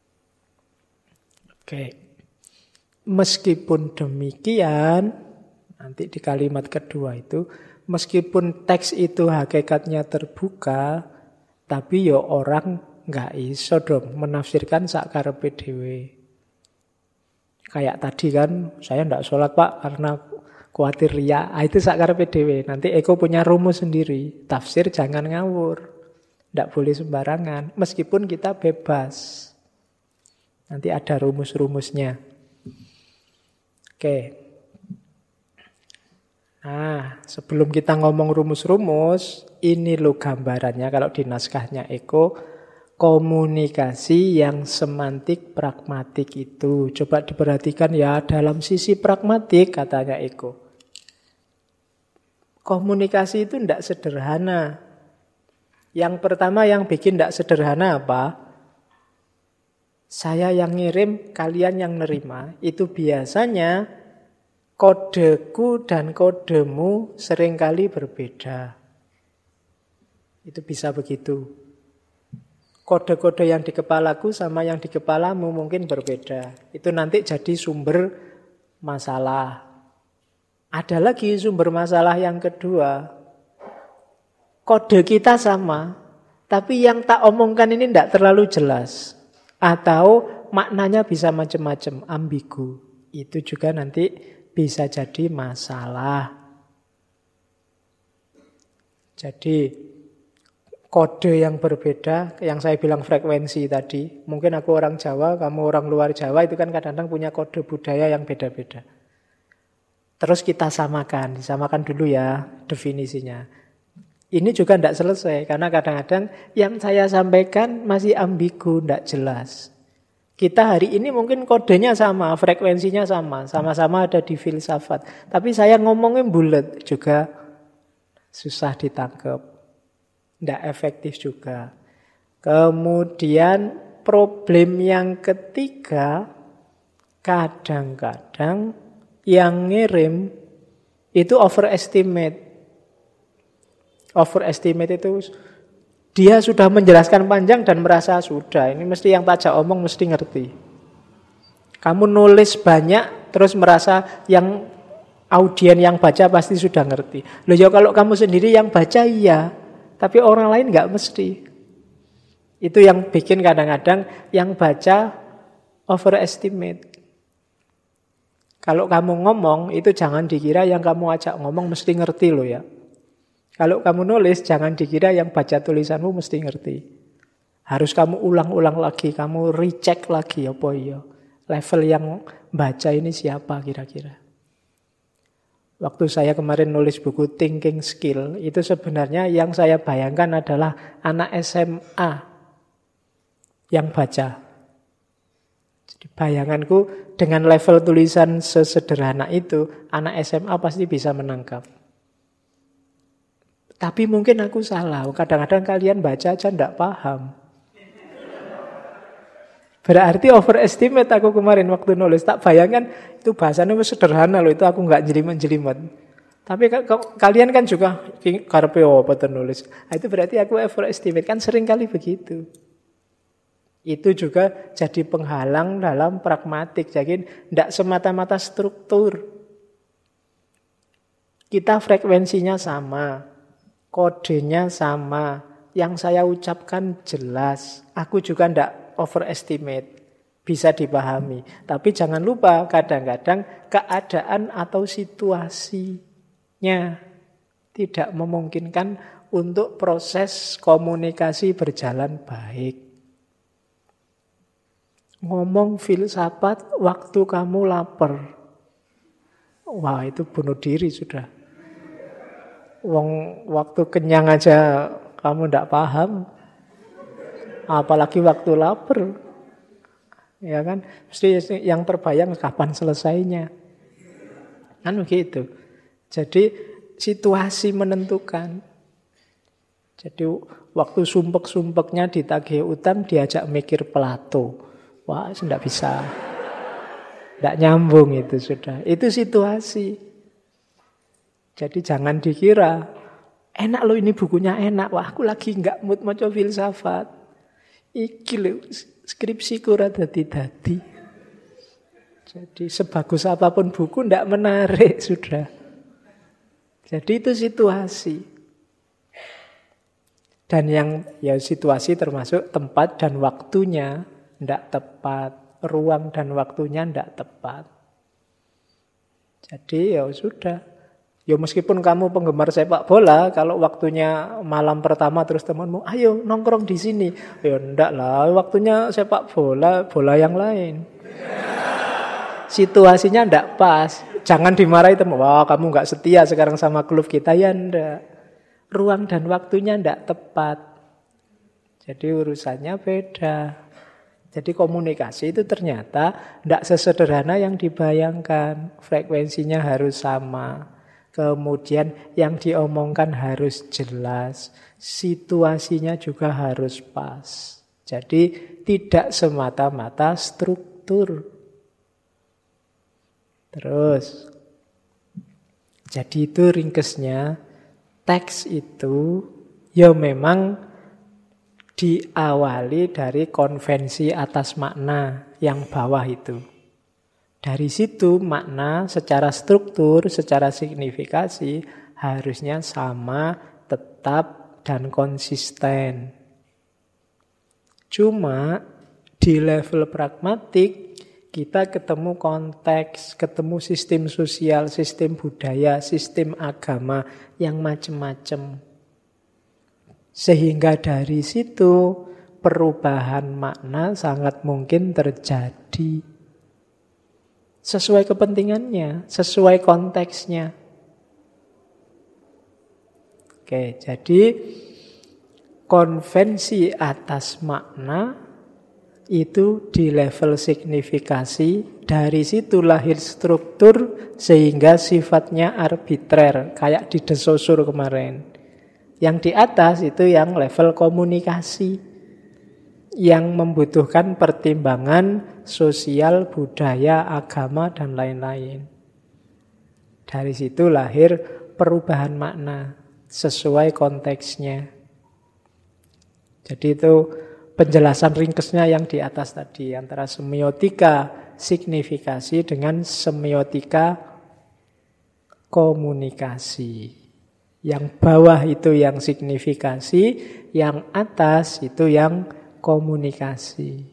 Oke, meskipun demikian, nanti di kalimat kedua itu, meskipun teks itu hakikatnya terbuka, tapi ya orang nggak iso dong menafsirkan sakarepe dhewe. Kayak tadi kan, saya ndak sholat pak karena khawatir riya. Itu sakarepe dhewe. Nanti Eko punya rumus sendiri. Tafsir jangan ngawur, ndak boleh sembarangan. Meskipun kita bebas. Nanti ada rumus-rumusnya. Oke. Nah, sebelum kita ngomong rumus-rumus, ini loh gambarannya kalau di naskahnya Eko, komunikasi yang semantik pragmatik itu. Coba diperhatikan ya, dalam sisi pragmatik katanya Eko. Komunikasi itu tidak sederhana. Yang pertama yang bikin tidak sederhana apa? Saya yang ngirim, kalian yang nerima. Itu biasanya kodeku dan kodemu seringkali berbeda. Itu bisa begitu. Kode-kode yang di kepalaku sama yang di kepalamu mungkin berbeda. Itu nanti jadi sumber masalah. Ada lagi sumber masalah yang kedua. Kode kita sama, tapi yang tak omongkan ini tidak terlalu jelas. Atau maknanya bisa macam-macam, ambigu. Itu juga nanti bisa jadi masalah. Jadi kode yang berbeda, yang saya bilang frekuensi tadi. Mungkin aku orang Jawa, kamu orang luar Jawa, itu kan kadang-kadang punya kode budaya yang beda-beda. Terus kita disamakan dulu ya definisinya. Ini juga tidak selesai, karena kadang-kadang yang saya sampaikan masih ambigu, tidak jelas. Kita hari ini mungkin kodenya sama, frekuensinya sama, sama-sama ada di filsafat. Tapi saya ngomongnya bulat juga susah ditangkap, tidak efektif juga. Kemudian problem yang ketiga, kadang-kadang yang ngirim itu overestimate. Overestimate itu dia sudah menjelaskan panjang dan merasa sudah. Ini mesti yang tajak omong mesti ngerti. Kamu nulis banyak terus merasa yang audien yang baca pasti sudah ngerti. Loh ya kalau kamu sendiri yang baca iya, tapi orang lain nggak mesti. Itu yang bikin kadang-kadang yang baca overestimate. Kalau kamu ngomong itu jangan dikira yang kamu ajak ngomong mesti ngerti loh ya. Kalau kamu nulis, jangan dikira yang baca tulisanmu mesti ngerti. Harus kamu ulang-ulang lagi, kamu recheck lagi apa iya. Level yang baca ini siapa kira-kira. Waktu saya kemarin nulis buku Thinking Skill, itu sebenarnya yang saya bayangkan adalah anak SMA yang baca. Jadi bayanganku dengan level tulisan sesederhana itu, anak SMA pasti bisa menangkap. Tapi mungkin aku salah. Kadang-kadang kalian baca aja tidak paham. Berarti overestimate aku kemarin waktu nulis. Tak bayangkan itu bahasanya sederhana loh. Itu aku nggak jelimet-jelimet. Tapi kalian kan juga karpe apa nulis. Nah, itu berarti aku overestimate. Kan sering kali begitu. Itu juga jadi penghalang dalam pragmatik. Jadi tidak semata-mata struktur. Kita frekuensinya sama. Kodenya sama, yang saya ucapkan jelas. Aku juga tidak overestimate, bisa dipahami. Tapi jangan lupa kadang-kadang keadaan atau situasinya tidak memungkinkan untuk proses komunikasi berjalan baik. Ngomong filsafat waktu kamu lapar. Wah, itu bunuh diri sudah. Wong waktu kenyang aja kamu ndak paham, apalagi waktu lapar, ya kan? Mesti yang terbayang kapan selesainya, kan begitu. Jadi situasi menentukan. Jadi waktu sumpek-sumpeknya ditagih utang diajak mikir Plato, wah ndak bisa, ndak nyambung itu sudah. Itu situasi. Jadi jangan dikira, enak loh ini bukunya enak. Wah aku lagi nggak mood maca filsafat. Iki loh skripsiku rada dadi. Jadi sebagus apapun buku ndak menarik sudah. Jadi itu situasi. Dan yang ya situasi termasuk tempat dan waktunya ndak tepat. Ruang dan waktunya ndak tepat. Jadi ya sudah. Ya meskipun kamu penggemar sepak bola, kalau waktunya malam pertama terus temanmu, ayo nongkrong di sini. Ya enggak lah, waktunya sepak bola, bola yang lain. Situasinya enggak pas. Jangan dimarahi teman, wah kamu enggak setia sekarang sama klub kita. Ya enggak. Ruang dan waktunya enggak tepat. Jadi urusannya beda. Jadi komunikasi itu ternyata enggak sesederhana yang dibayangkan. Frekuensinya harus sama. Kemudian yang diomongkan harus jelas, situasinya juga harus pas. Jadi tidak semata-mata struktur. Terus, jadi itu ringkesnya, teks itu ya memang diawali dari konvensi atas makna yang bawah itu. Dari situ makna secara struktur, secara signifikasi harusnya sama, tetap, dan konsisten. Cuma di level pragmatik kita ketemu konteks, ketemu sistem sosial, sistem budaya, sistem agama yang macam-macam. Sehingga dari situ perubahan makna sangat mungkin terjadi. Sesuai kepentingannya, sesuai konteksnya. Oke. Oke, jadi konvensi atas makna itu di level signifikasi, dari situ lahir struktur sehingga sifatnya arbitrer, kayak di De Saussure kemarin. Yang di atas itu yang level komunikasi, yang membutuhkan pertimbangan sosial, budaya, agama, dan lain-lain. Dari situ lahir perubahan makna sesuai konteksnya. Jadi itu penjelasan ringkesnya yang di atas tadi, antara semiotika signifikasi dengan semiotika komunikasi. Yang bawah itu yang signifikasi, yang atas itu yang komunikasi.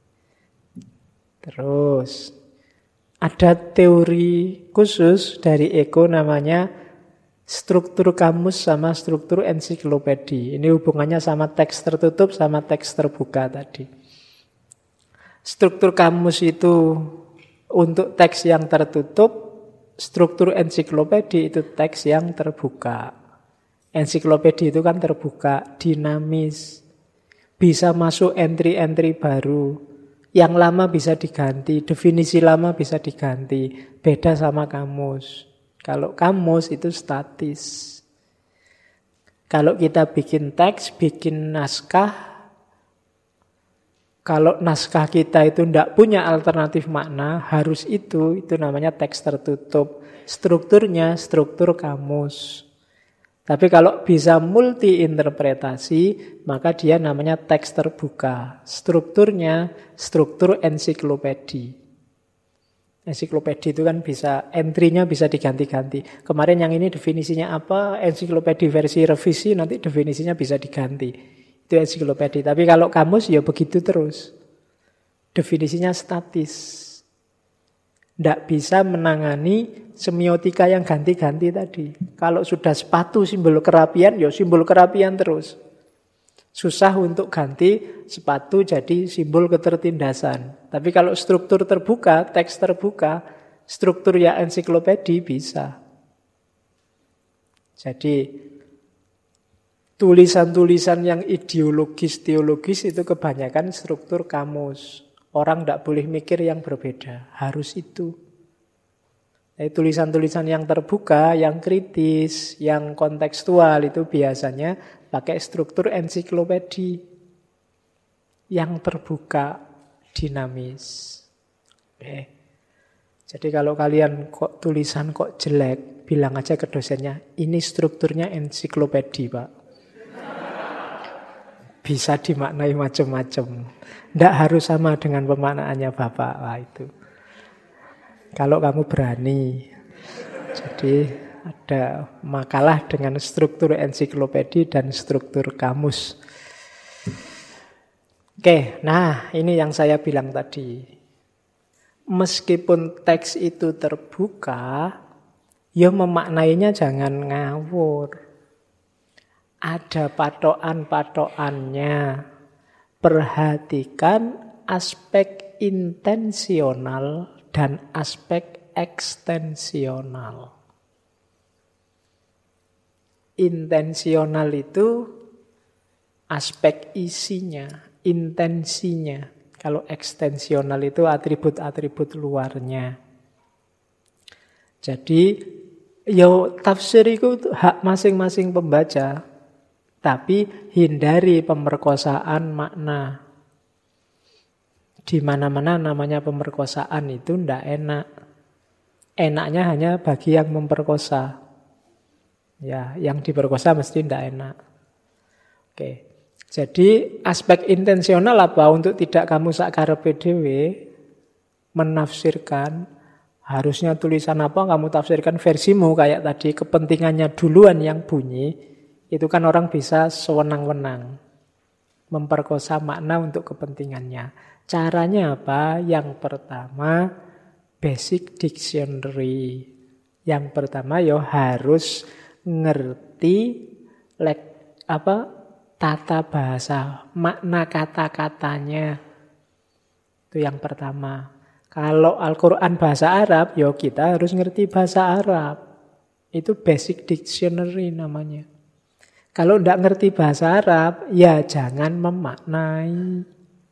Terus ada teori khusus dari Eko namanya struktur kamus sama struktur ensiklopedi. Ini hubungannya sama teks tertutup sama teks terbuka tadi. Struktur kamus itu untuk teks yang tertutup, struktur ensiklopedi itu teks yang terbuka. Ensiklopedi itu kan terbuka, dinamis, bisa masuk entry-entry baru. Yang lama bisa diganti, definisi lama bisa diganti. Beda sama kamus. Kalau kamus itu statis. Kalau kita bikin teks, bikin naskah, kalau naskah kita itu tidak punya alternatif makna, harus itu namanya teks tertutup. Strukturnya struktur kamus. Tapi kalau bisa multi-interpretasi, maka dia namanya teks terbuka. Strukturnya struktur ensiklopedi. Ensiklopedi itu kan bisa, entry-nya bisa diganti-ganti. Kemarin yang ini definisinya apa, ensiklopedi versi revisi, nanti definisinya bisa diganti. Itu ensiklopedi. Tapi kalau kamus ya begitu terus. Definisinya statis. Tidak bisa menangani semiotika yang ganti-ganti tadi. Kalau sudah sepatu simbol kerapian, ya simbol kerapian terus. Susah untuk ganti sepatu jadi simbol ketertindasan. Tapi kalau struktur terbuka, teks terbuka, struktur ya ensiklopedi bisa. Jadi tulisan-tulisan yang ideologis, teologis itu kebanyakan struktur kamus. Orang tidak boleh mikir yang berbeda, harus itu. Tulisan-tulisan yang terbuka, yang kritis, yang kontekstual itu biasanya pakai struktur ensiklopedi. Yang terbuka, dinamis. Oke. Jadi kalau kalian kok tulisan kok jelek, bilang aja ke dosennya, ini strukturnya ensiklopedi, Pak. Bisa dimaknai macam-macam. Tidak harus sama dengan pemaknaannya Bapak. Wah, itu. Kalau kamu berani. Jadi ada makalah dengan struktur ensiklopedi dan struktur kamus. Oke, nah ini yang saya bilang tadi. Meskipun teks itu terbuka, ya memaknainya jangan ngawur. Ada patokan-patokannya. Perhatikan aspek intensional dan aspek ekstensional. Intensional itu aspek isinya, intensinya. Kalau ekstensional itu atribut-atribut luarnya. Jadi, tafsir itu hak masing-masing pembaca. Tapi hindari pemerkosaan makna. Di mana-mana namanya pemerkosaan itu tidak enak. Enaknya hanya bagi yang memperkosa. Ya, yang diperkosa mesti tidak enak. Oke. Jadi aspek intensional apa untuk tidak kamu sakarepe dhewe menafsirkan, harusnya tulisan apa kamu tafsirkan versimu kayak tadi, kepentingannya duluan yang bunyi. Itu kan orang bisa sewenang-wenang memperkosa makna untuk kepentingannya. Caranya apa? Yang pertama, basic dictionary. Yang pertama harus ngerti tata bahasa, makna kata-katanya. Itu yang pertama. Kalau Al-Quran bahasa Arab, kita harus ngerti bahasa Arab. Itu basic dictionary namanya. Kalau tidak ngerti bahasa Arab, ya jangan memaknai.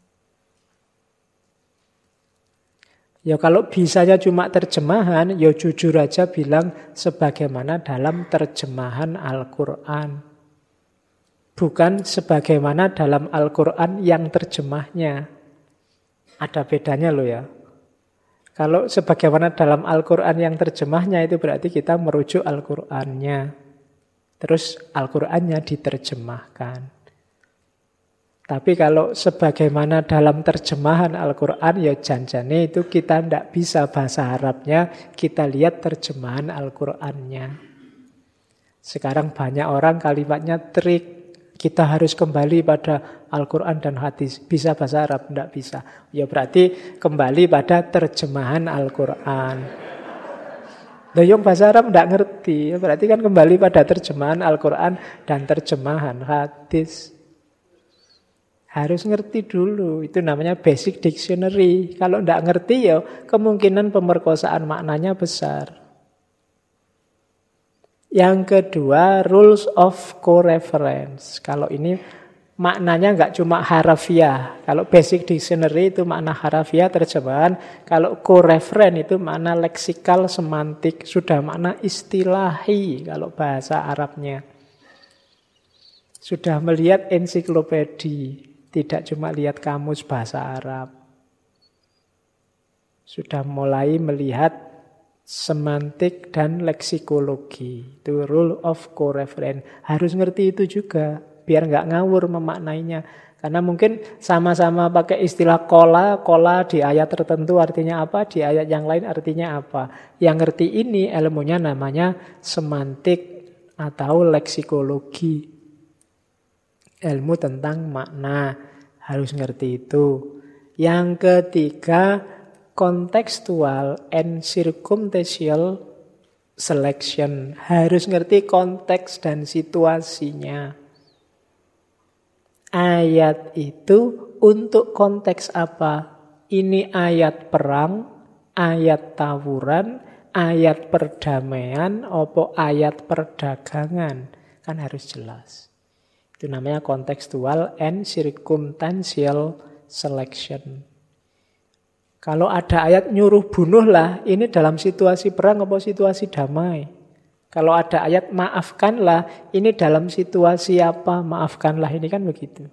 Ya kalau bisanya cuma terjemahan, ya jujur aja bilang sebagaimana dalam terjemahan Al-Quran. Bukan sebagaimana dalam Al-Quran yang terjemahnya. Ada bedanya loh ya. Kalau sebagaimana dalam Al-Quran yang terjemahnya itu berarti kita merujuk Al-Qurannya. Terus Al-Qurannya diterjemahkan. Tapi kalau sebagaimana dalam terjemahan Al-Quran, ya janjane itu kita tidak bisa bahasa Arabnya, kita lihat terjemahan Al-Qurannya. Sekarang banyak orang kalimatnya trik. Kita harus kembali pada Al-Quran dan hadis. Bisa bahasa Arab? Tidak bisa. Ya berarti kembali pada terjemahan Al-Quran. Yang bahasa Arab tidak ngerti. Berarti kan kembali pada terjemahan Al-Quran dan terjemahan hadis. Harus ngerti dulu. Itu namanya basic dictionary. Kalau tidak ngerti ya kemungkinan pemerkosaan maknanya besar. Yang kedua, rules of co-reference. Kalau ini maknanya nggak cuma harafiah. Kalau basic dictionary itu makna harafiah terjemahan. Kalau co-reference itu makna leksikal, semantik. Sudah makna istilahi kalau bahasa Arabnya. Sudah melihat ensiklopedi. Tidak cuma lihat kamus bahasa Arab. Sudah mulai melihat semantik dan leksikologi. Itu rule of co-reference. Harus ngerti itu juga. Biar nggak ngawur memaknainya. Karena mungkin sama-sama pakai istilah kola. Kola di ayat tertentu artinya apa. Di ayat yang lain artinya apa. Yang ngerti ini ilmunya namanya semantik atau leksikologi. Ilmu tentang makna. Harus ngerti itu. Yang ketiga, contextual and circumstantial selection. Harus ngerti konteks dan situasinya. Ayat itu untuk konteks apa? Ini ayat perang, ayat tawuran, ayat perdamaian, atau ayat perdagangan. Kan harus jelas. Itu namanya contextual and circumstantial selection. Kalau ada ayat nyuruh bunuhlah, ini dalam situasi perang atau situasi damai. Kalau ada ayat maafkanlah, ini dalam situasi apa? Maafkanlah, ini kan begitu.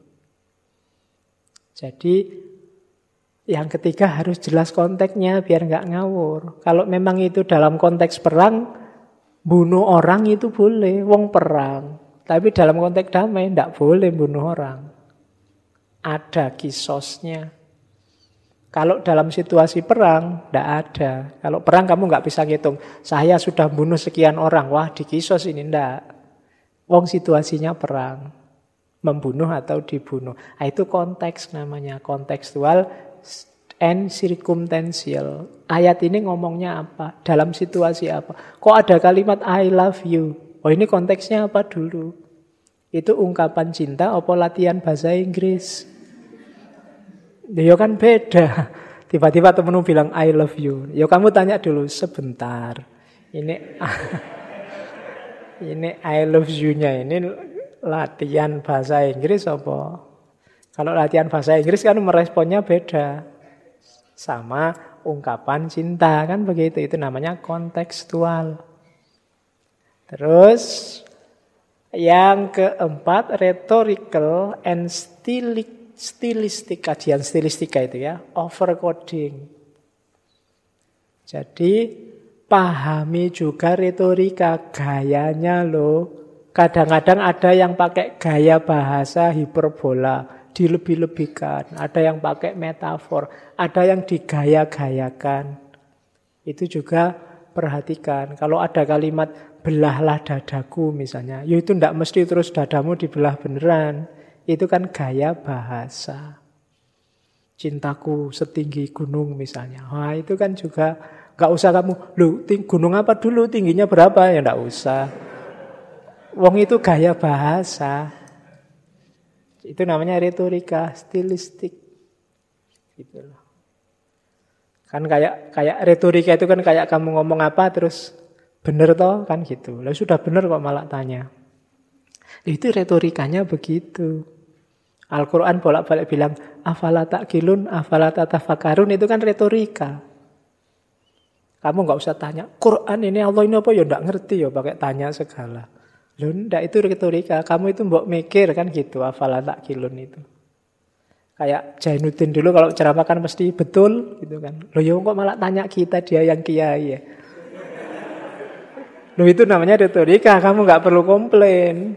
Jadi yang ketiga harus jelas konteksnya biar nggak ngawur. Kalau memang itu dalam konteks perang, bunuh orang itu boleh, wong perang. Tapi dalam konteks damai tidak boleh bunuh orang. Ada kisosnya. Kalau dalam situasi perang, tidak ada. Kalau perang kamu nggak bisa ngitung. Saya sudah bunuh sekian orang. Wah, di kisos ini tidak. Wong situasinya perang. Membunuh atau dibunuh. Nah, itu konteks namanya. Kontekstual and circumstantial. Ayat ini ngomongnya apa? Dalam situasi apa? Kok ada kalimat I love you? Oh, ini konteksnya apa dulu? Itu ungkapan cinta apa latihan bahasa Inggris? Ya kan beda. Tiba-tiba temenmu bilang I love you. Ya kamu tanya dulu sebentar. Ini I love you-nya ini latihan bahasa Inggris apa? Kalau latihan bahasa Inggris kan meresponnya beda. Sama ungkapan cinta kan begitu. Itu namanya kontekstual. Terus yang keempat, rhetorical and stylistic, kajian stilistika itu ya, overcoding. Jadi pahami juga retorika, gayanya loh. Kadang-kadang ada yang pakai gaya bahasa hiperbola, dilebih-lebihkan. Ada yang pakai metafor, ada yang digaya-gayakan. Itu juga perhatikan. Kalau ada kalimat belahlah dadaku misalnya, ya itu tidak mesti terus dadamu dibelah beneran. Itu kan gaya bahasa. Cintaku setinggi gunung misalnya. Wah, itu kan juga nggak usah kamu, gunung apa dulu, tingginya berapa? Ya nggak usah. Wong itu gaya bahasa. Itu namanya retorika, stilistik. Gitu loh. Kan kayak retorika itu kan kayak kamu ngomong apa terus bener toh kan gitu. Lah sudah bener kok malah tanya. Itu retorikanya begitu. Al-Quran bolak-balik bilang, afala ta'qilun, afala tatafakkarun, itu kan retorika. Kamu nggak usah tanya, Quran ini Allah ini apa ya nggak ngerti ya pakai tanya segala. Loh, enggak, itu retorika. Kamu itu mbok mikir kan gitu, afala ta'qilun itu. Kayak Jainuddin dulu kalau ceramah kan mesti betul gitu kan. Loh ya kok malah tanya kita, dia yang kiai ya. Loh itu namanya retorika, kamu nggak perlu komplain.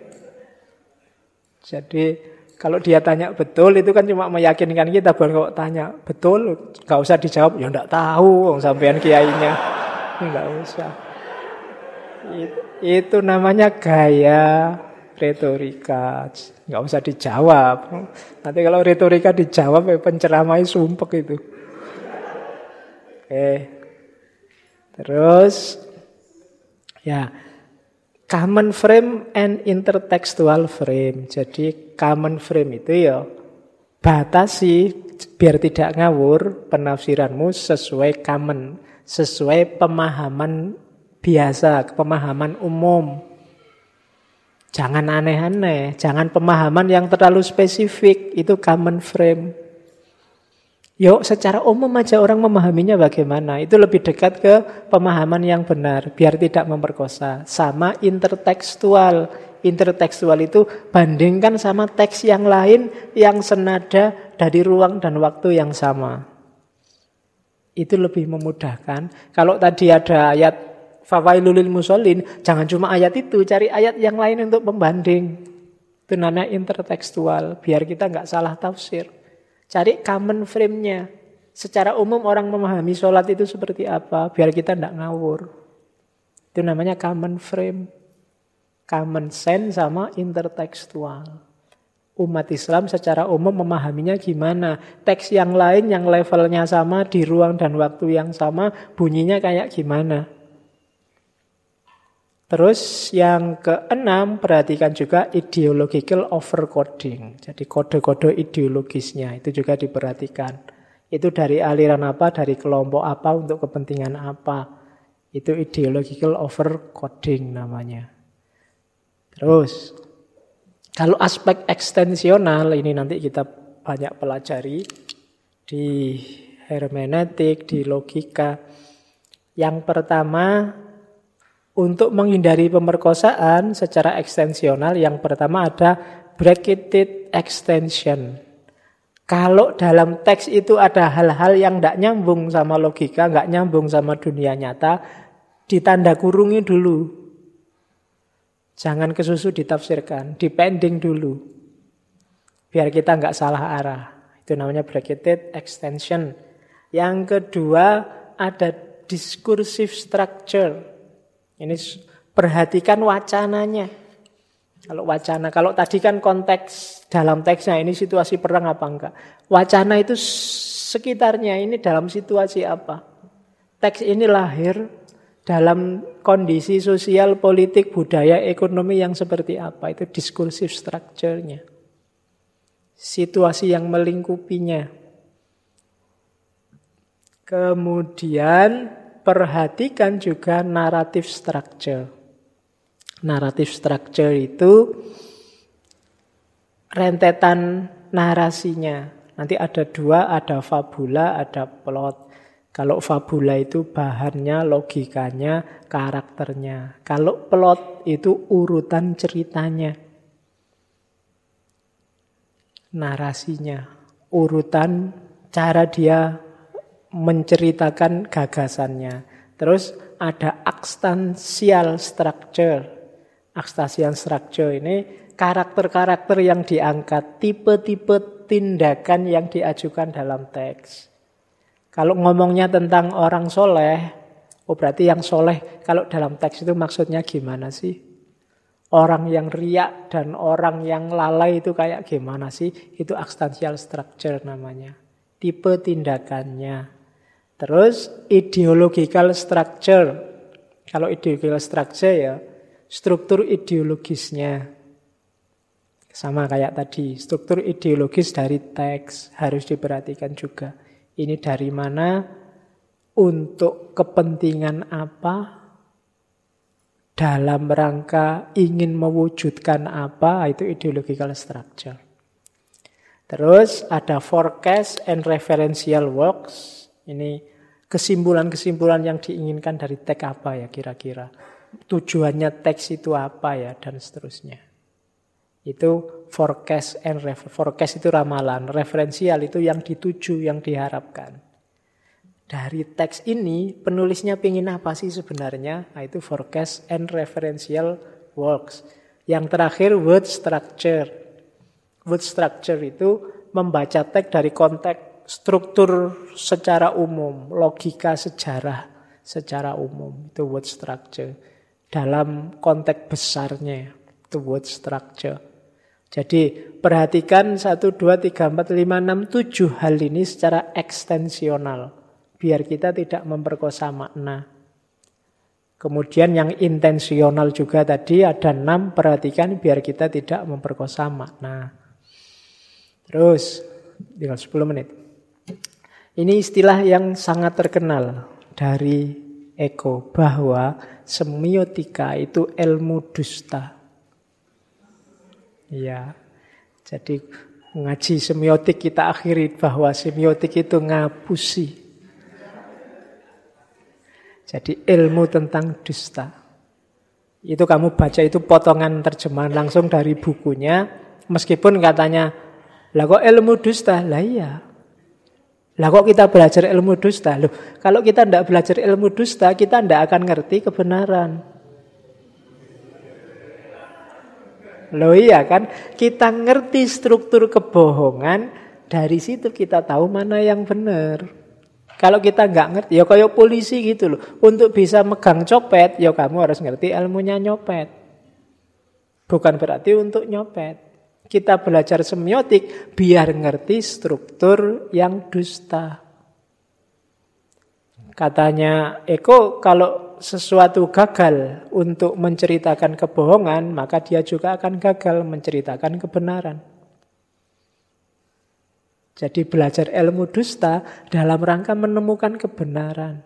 Jadi kalau dia tanya betul itu kan cuma meyakinkan kita, bukan kok tanya betul, nggak usah dijawab. Ya nggak tahu, sampean kiainya, nggak usah. Itu namanya gaya retorika, nggak usah dijawab. Nanti kalau retorika dijawab, penceramai sumpek itu. Oke, terus ya. Common frame and intertextual frame. Jadi common frame itu ya batasi biar tidak ngawur penafsiranmu sesuai common, sesuai pemahaman biasa, pemahaman umum. Jangan aneh-aneh, jangan pemahaman yang terlalu spesifik, itu common frame. Yuk, secara umum aja orang memahaminya bagaimana. Itu lebih dekat ke pemahaman yang benar, biar tidak memperkosa. Sama intertekstual. Intertekstual itu bandingkan sama teks yang lain yang senada dari ruang dan waktu yang sama. Itu lebih memudahkan. Kalau tadi ada ayat fawailul lil musholin, jangan cuma ayat itu, cari ayat yang lain untuk pembanding. Itu namanya intertekstual, biar kita nggak salah tafsir. Cari common frame-nya. Secara umum orang memahami sholat itu seperti apa, biar kita tidak ngawur. Itu namanya common frame. Common sense sama intertekstual. Umat Islam secara umum memahaminya gimana. Teks yang lain yang levelnya sama, di ruang dan waktu yang sama, bunyinya kayak gimana. Terus yang keenam, perhatikan juga ideological overcoding. Jadi kode-kode ideologisnya itu juga diperhatikan. Itu dari aliran apa, dari kelompok apa, untuk kepentingan apa. Itu ideological overcoding namanya. Terus, kalau aspek ekstensional, ini nanti kita banyak pelajari di hermeneutik, di logika. Yang pertama, untuk menghindari pemerkosaan secara ekstensional, yang pertama ada bracketed extension. Kalau dalam teks itu ada hal-hal yang tidak nyambung sama logika, nggak nyambung sama dunia nyata, ditanda kurungi dulu. Jangan kesusu ditafsirkan, dipending dulu. Biar kita nggak salah arah. Itu namanya bracketed extension. Yang kedua ada discursive structure. Ini perhatikan wacananya. Kalau wacana, kalau tadi kan konteks dalam teksnya, ini situasi perang apa enggak. Wacana itu sekitarnya, ini dalam situasi apa. Teks ini lahir dalam kondisi sosial, politik, budaya, ekonomi yang seperti apa. Itu discursive structure-nya. Situasi yang melingkupinya. Kemudian perhatikan juga narrative structure. Narrative structure itu rentetan narasinya. Nanti ada dua, ada fabula, ada plot. Kalau fabula itu bahannya, logikanya, karakternya. Kalau plot itu urutan ceritanya. Narasinya, urutan cara dia menceritakan gagasannya. Terus ada akstansial structure. Akstansial structure ini karakter-karakter yang diangkat, tipe-tipe tindakan yang diajukan dalam teks. Kalau ngomongnya tentang orang soleh, oh berarti yang soleh kalau dalam teks itu maksudnya gimana sih? Orang yang riak dan orang yang lalai itu kayak gimana sih? Itu akstansial structure namanya. Tipe tindakannya. Terus ideological structure. Kalau ideological structure ya struktur ideologisnya. Sama kayak tadi, struktur ideologis dari teks harus diperhatikan juga. Ini dari mana, untuk kepentingan apa, dalam rangka ingin mewujudkan apa, itu ideological structure. Terus ada forecast and referential works. Ini kesimpulan-kesimpulan yang diinginkan dari teks apa ya kira-kira. Tujuannya teks itu apa ya, dan seterusnya. Itu forecast and forecast itu ramalan, referensial itu yang dituju, yang diharapkan. Dari teks ini penulisnya pingin apa sih sebenarnya? Nah, itu forecast and referential works. Yang terakhir word structure. Word structure itu membaca teks dari konteks struktur secara umum, logika sejarah secara umum. Itu word structure. Dalam konteks besarnya, itu word structure. Jadi perhatikan 1, 2, 3, 4, 5, 6, 7 hal ini secara ekstensional. Biar kita tidak memperkosa makna. Kemudian yang intensional juga tadi ada 6, perhatikan biar kita tidak memperkosa makna. Terus, tinggal 10 menit. Ini istilah yang sangat terkenal dari Eko, bahwa semiotika itu ilmu dusta. Ya, jadi ngaji semiotik kita akhiri bahwa semiotik itu ngapusi. Jadi ilmu tentang dusta. Itu kamu baca itu potongan terjemahan langsung dari bukunya. Meskipun katanya, lah kok ilmu dusta? Lah iya. Lah kok kita belajar ilmu dusta? Loh, kalau kita tidak belajar ilmu dusta, kita tidak akan ngerti kebenaran. Loh iya kan, kita ngerti struktur kebohongan, dari situ kita tahu mana yang benar. Kalau kita nggak ngerti, ya kayak polisi gitu loh. Untuk bisa megang copet, ya kamu harus ngerti ilmunya nyopet. Bukan berarti untuk nyopet. Kita belajar semiotik biar ngerti struktur yang dusta. Katanya Eko, kalau sesuatu gagal untuk menceritakan kebohongan, maka dia juga akan gagal menceritakan kebenaran. Jadi belajar ilmu dusta dalam rangka menemukan kebenaran.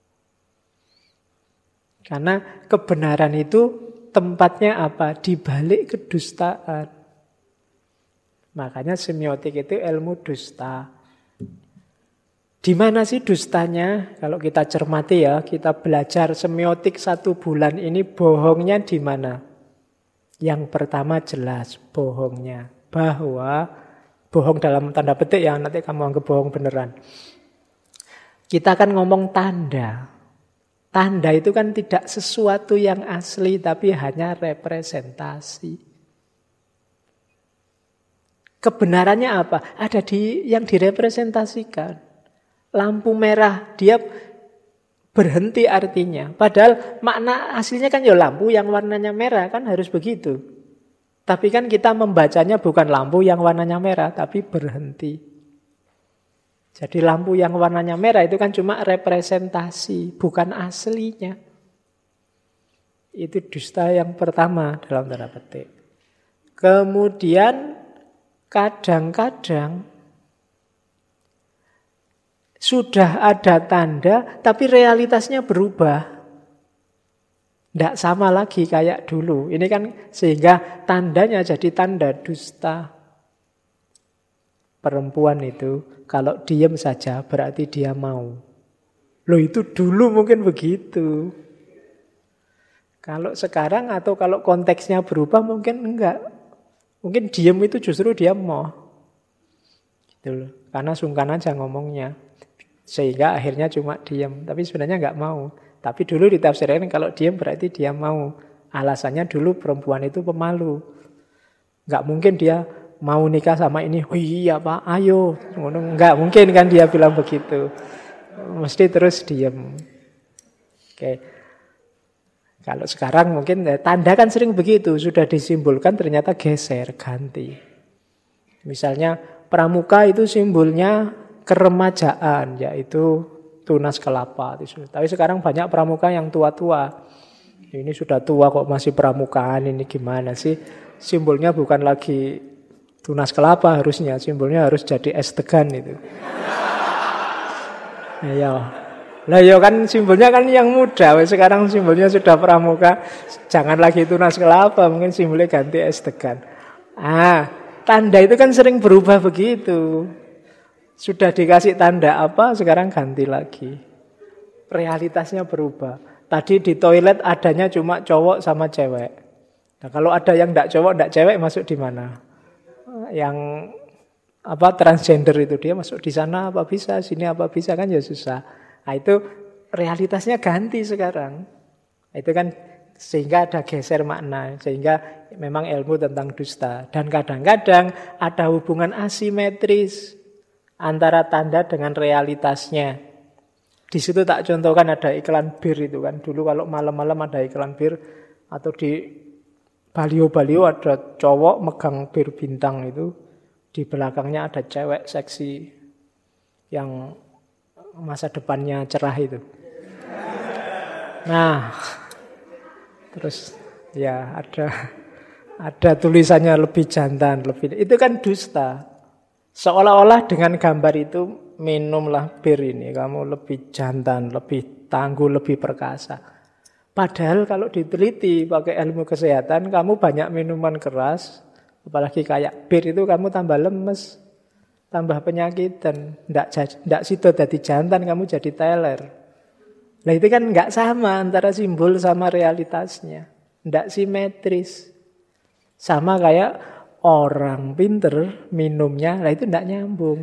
Karena kebenaran itu tempatnya apa? Di balik kedustaan. Makanya semiotik itu ilmu dusta. Di mana sih dustanya? Kalau kita cermati ya, kita belajar semiotik 1 bulan ini, bohongnya di mana? Yang pertama jelas bohongnya. Bahwa bohong dalam tanda petik ya, nanti kamu anggap bohong beneran. Kita kan ngomong tanda. Tanda itu kan tidak sesuatu yang asli, tapi hanya representasi. Kebenarannya apa? Ada di yang direpresentasikan. Lampu merah, dia berhenti artinya. Padahal makna aslinya kan ya lampu yang warnanya merah, kan harus begitu. Tapi kan kita membacanya bukan lampu yang warnanya merah, tapi berhenti. Jadi lampu yang warnanya merah itu kan cuma representasi, bukan aslinya. Itu dusta yang pertama dalam tanda petik. Kemudian kadang-kadang sudah ada tanda, tapi realitasnya berubah. Tidak sama lagi kayak dulu. Ini kan sehingga tandanya jadi tanda dusta. Perempuan itu kalau diam saja berarti dia mau. Loh itu dulu mungkin begitu. Kalau sekarang atau kalau konteksnya berubah mungkin enggak. Mungkin diam itu justru dia mau. Gitu loh. Karena sungkan aja ngomongnya. Sehingga akhirnya cuma diam. Tapi sebenarnya enggak mau. Tapi dulu ditafsirkan kalau diam berarti dia mau. Alasannya dulu perempuan itu pemalu. Enggak mungkin dia mau nikah sama ini. Oh iya Pak, ayo. Enggak mungkin kan dia bilang begitu. Mesti terus diam. Oke. Kalau sekarang mungkin tanda kan sering begitu. Sudah disimbolkan ternyata geser, ganti. Misalnya pramuka itu simbolnya keremajaan. Yaitu tunas kelapa. Tapi sekarang banyak pramuka yang tua-tua. Ini sudah tua kok masih pramukaan. Ini gimana sih? Simbolnya bukan lagi tunas kelapa harusnya. Simbolnya harus jadi es degan itu. Ya, Lah ya kan simbolnya kan yang muda. Sekarang simbolnya sudah pramuka. Jangan lagi tunas kelapa, mungkin simbolnya ganti es degan. Tanda itu kan sering berubah begitu. Sudah dikasih tanda apa, sekarang ganti lagi. Realitasnya berubah. Tadi di toilet adanya cuma cowok sama cewek. Nah, kalau ada yang enggak cowok, enggak cewek masuk di mana? Yang transgender itu dia masuk di sana apa bisa, sini apa bisa, kan ya susah. Nah, itu realitasnya ganti sekarang. Itu kan sehingga ada geser makna, sehingga memang ilmu tentang dusta. Dan kadang-kadang ada hubungan asimetris antara tanda dengan realitasnya. Di situ tak contohkan ada iklan bir itu kan. Dulu kalau malam-malam ada iklan bir, atau di balio-balio ada cowok megang bir bintang itu, di belakangnya ada cewek seksi yang masa depannya cerah itu. Nah, terus ya ada tulisannya lebih jantan, itu kan dusta. Seolah-olah dengan gambar itu, minumlah bir ini, kamu lebih jantan, lebih tangguh, lebih perkasa. Padahal kalau diteliti pakai ilmu kesehatan, kamu banyak minuman keras, apalagi kayak bir itu, kamu tambah lemes, tambah penyakitan. Ndak sido jadi jantan, kamu jadi teler. Nah itu kan nggak sama antara simbol sama realitasnya. Ndak simetris. Sama kayak orang pinter minumnya, lah itu ndak nyambung.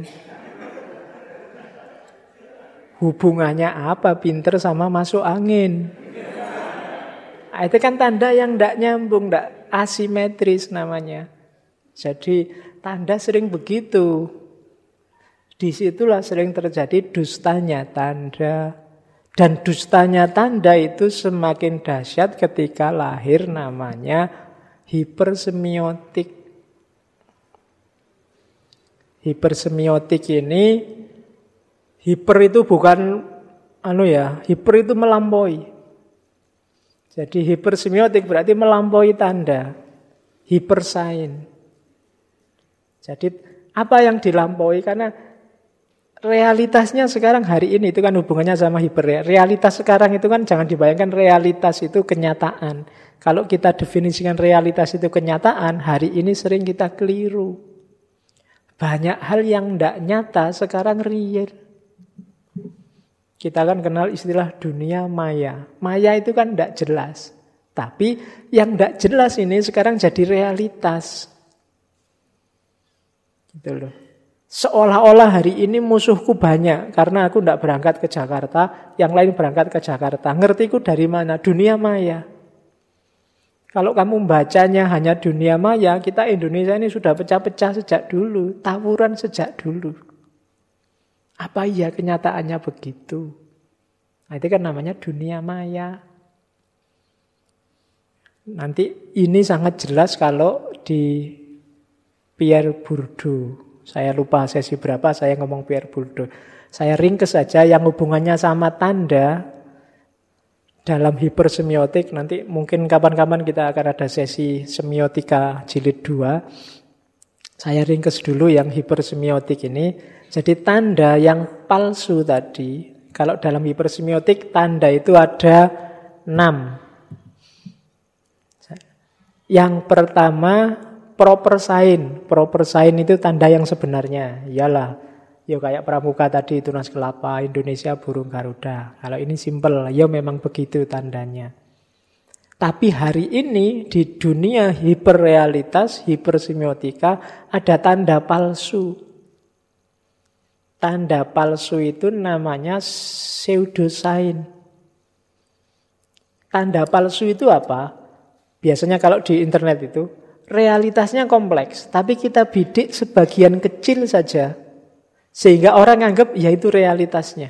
Hubungannya apa pinter sama masuk angin? Nah, itu kan tanda yang ndak nyambung, ndak asimetris namanya. Jadi tanda sering begitu. Disitulah sering terjadi dustanya tanda. Dan dustanya tanda itu semakin dahsyat ketika lahir namanya hipersemiotik. Hipersemiotik ini, hiper itu bukan hiper itu melampaui. Jadi hipersemiotik berarti melampaui tanda. Hipersain. Jadi apa yang dilampaui? Karena realitasnya sekarang hari ini itu kan hubungannya sama hiper. Realitas sekarang itu kan jangan dibayangkan realitas itu kenyataan. Kalau kita definisikan realitas itu kenyataan, hari ini sering kita keliru. Banyak hal yang tidak nyata sekarang real. Kita kan kenal istilah dunia maya. Maya itu kan tidak jelas. Tapi yang tidak jelas ini sekarang jadi realitas. Gitu loh. Seolah-olah hari ini musuhku banyak karena aku tidak berangkat ke Jakarta, yang lain berangkat ke Jakarta. Ngertiku dari mana? Dunia maya. Kalau kamu bacanya hanya dunia maya, kita Indonesia ini sudah pecah-pecah sejak dulu, tawuran sejak dulu. Apa iya kenyataannya begitu? Nah, itu kan namanya dunia maya. Nanti ini sangat jelas kalau di Pierre Bourdieu. Saya lupa sesi berapa saya ngomong Pierre Bourdieu. Saya ringkes saja yang hubungannya sama tanda dalam hipersemiotik. Nanti mungkin kapan-kapan kita akan ada sesi semiotika jilid 2. Saya ringkes dulu yang hipersemiotik ini. Jadi tanda yang palsu tadi, kalau dalam hipersemiotik tanda itu ada 6. Yang pertama proper sign. Proper sign itu tanda yang sebenarnya. Iyalah, ya kayak pramuka tadi, tunas kelapa, Indonesia burung garuda. Kalau ini simple, ya memang begitu tandanya. Tapi hari ini di dunia hiperrealitas, hipersemiotika ada tanda palsu. Tanda palsu itu namanya pseudosign. Tanda palsu itu apa? Biasanya kalau di internet itu realitasnya kompleks, tapi kita bidik sebagian kecil saja. Sehingga orang anggap ya itu realitasnya.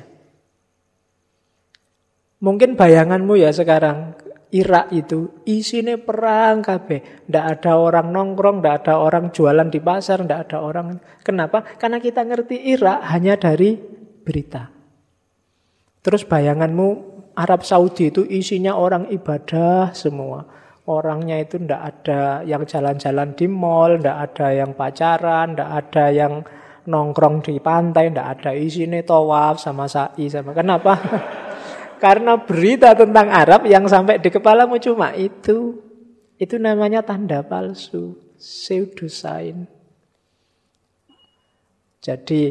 Mungkin bayanganmu ya sekarang, Irak itu isinya perang kabeh. Ndak ada orang nongkrong, ndak ada orang jualan di pasar, ndak ada orang. Kenapa? Karena kita ngerti Irak hanya dari berita. Terus bayanganmu Arab Saudi itu isinya orang ibadah semua. Orangnya itu ndak ada yang jalan-jalan di mall, ndak ada yang pacaran, ndak ada yang nongkrong di pantai, ndak ada, isinya tawaf sama sa'i sama. Kenapa? Karena berita tentang Arab yang sampai di kepalamu cuma itu. Itu namanya tanda palsu, pseudosign. Jadi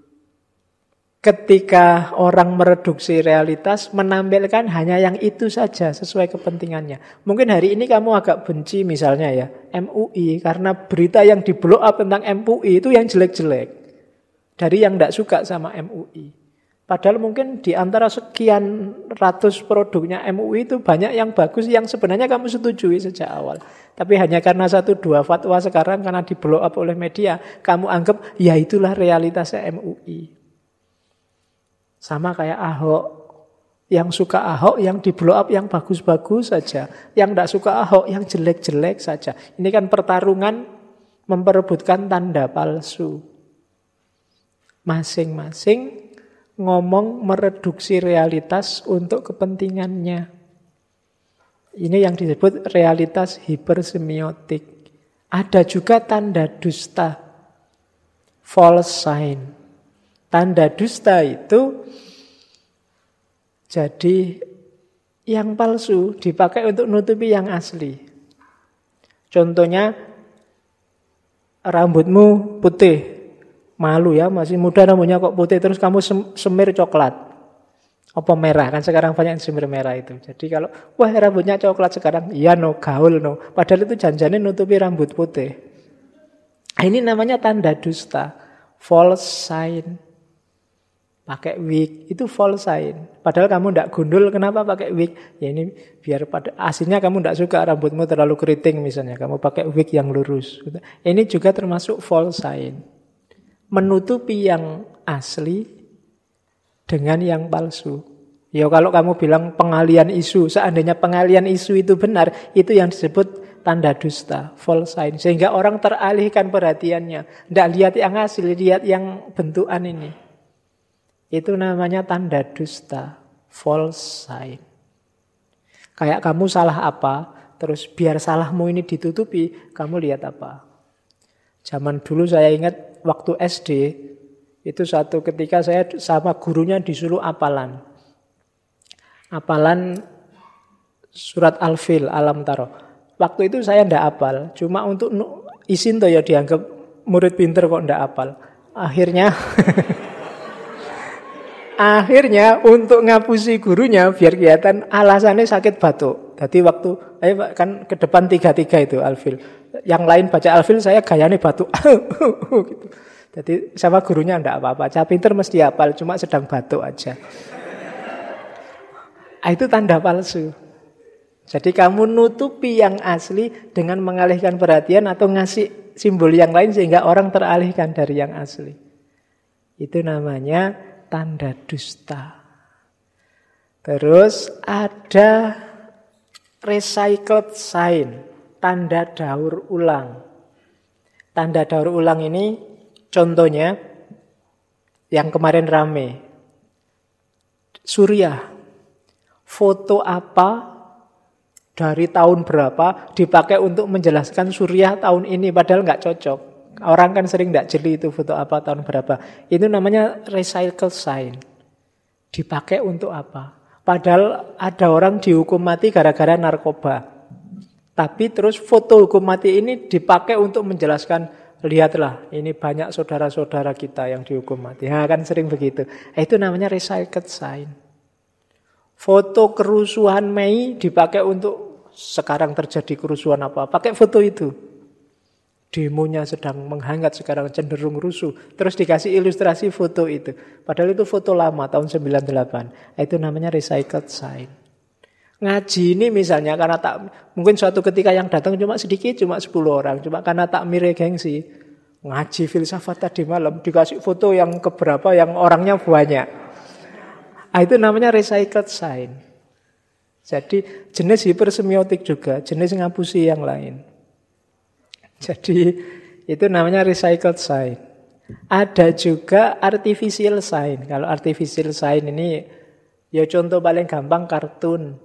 ketika orang mereduksi realitas, menampilkan hanya yang itu saja sesuai kepentingannya. Mungkin hari ini kamu agak benci misalnya ya, MUI, karena berita yang di blow up tentang MUI itu yang jelek-jelek. Dari yang tidak suka sama MUI. Padahal mungkin di antara sekian ratus produknya MUI itu banyak yang bagus yang sebenarnya kamu setujui sejak awal. Tapi hanya karena 1-2 fatwa sekarang karena di blow up oleh media, kamu anggap ya itulah realitasnya MUI. Sama kayak Ahok. Yang suka Ahok, yang di blow up yang bagus-bagus saja. Yang tidak suka Ahok, yang jelek-jelek saja. Ini kan pertarungan memperebutkan tanda palsu. Masing-masing ngomong mereduksi realitas untuk kepentingannya. Ini yang disebut realitas hipersemiotik. Ada juga tanda dusta, false sign. Tanda dusta itu jadi yang palsu dipakai untuk nutupi yang asli. Contohnya rambutmu putih. Malu ya, masih muda rambutnya kok putih, terus kamu semir coklat. Apa merah, kan sekarang banyak yang semir merah itu. Jadi kalau, wah rambutnya coklat sekarang, iya no, gaul no. Padahal itu janjinya nutupi rambut putih. Ini namanya tanda dusta, false sign. Pakai wig, itu false sign. Padahal kamu tidak gundul, kenapa pakai wig? Ya ini biar pada aslinya kamu tidak suka rambutmu terlalu keriting misalnya. Kamu pakai wig yang lurus. Ini juga termasuk false sign. Menutupi yang asli dengan yang palsu. Ya kalau kamu bilang pengalian isu, seandainya pengalian isu itu benar, itu yang disebut tanda dusta, false sign. Sehingga orang teralihkan perhatiannya. Tidak lihat yang asli, lihat yang bentukan ini. Itu namanya tanda dusta, false sign. Kayak kamu salah apa, terus biar salahmu ini ditutupi, kamu lihat apa. Zaman dulu saya ingat waktu SD, itu suatu ketika saya sama gurunya disuruh apalan. Apalan surat Al-Fil, Alam Taro. Waktu itu saya ndak apal, cuma untuk isin toh ya dianggap murid pinter kok ndak apal. Akhirnya untuk ngapusi gurunya biar kelihatan alasannya sakit batuk. Jadi waktu kan ke depan 3-3 itu Al-Fil. Yang lain baca Al-Fil, saya gayanya batuk. Gitu. Jadi sama gurunya enggak apa-apa. Cah pinter mesti hafal, cuma sedang batuk aja. Itu tanda palsu. Jadi kamu nutupi yang asli dengan mengalihkan perhatian atau ngasih simbol yang lain sehingga orang teralihkan dari yang asli. Itu namanya tanda dusta. Terus ada recycled sign, tanda daur ulang. Tanda daur ulang ini contohnya yang kemarin rame. Suriah. Foto apa dari tahun berapa dipakai untuk menjelaskan Suriah tahun ini padahal nggak cocok. Orang kan sering tidak jeli itu foto apa tahun berapa. Itu namanya recycle sign. Dipakai untuk apa? Padahal ada orang dihukum mati gara-gara narkoba. Tapi terus foto hukum mati ini dipakai untuk menjelaskan, lihatlah ini banyak saudara-saudara kita yang dihukum mati. Nah, kan sering begitu. Itu namanya recycle sign. Foto kerusuhan Mei dipakai untuk sekarang terjadi kerusuhan apa. Pakai foto itu. Demonya sedang menghangat sekarang cenderung rusuh. Terus dikasih ilustrasi foto itu. Padahal itu foto lama tahun 98. Itu namanya recycled sign. Ngaji ini misalnya karena mungkin suatu ketika yang datang cuma sedikit, cuma 10 orang. Cuma karena takmir gengsi. Ngaji filsafat tadi malam dikasih foto yang keberapa yang orangnya banyak. Itu namanya recycled sign. Jadi jenis hipersemiotik juga, jenis ngapusi yang lain. Jadi itu namanya recycled sign. Ada juga artificial sign. Kalau artificial sign ini ya contoh paling gampang kartun.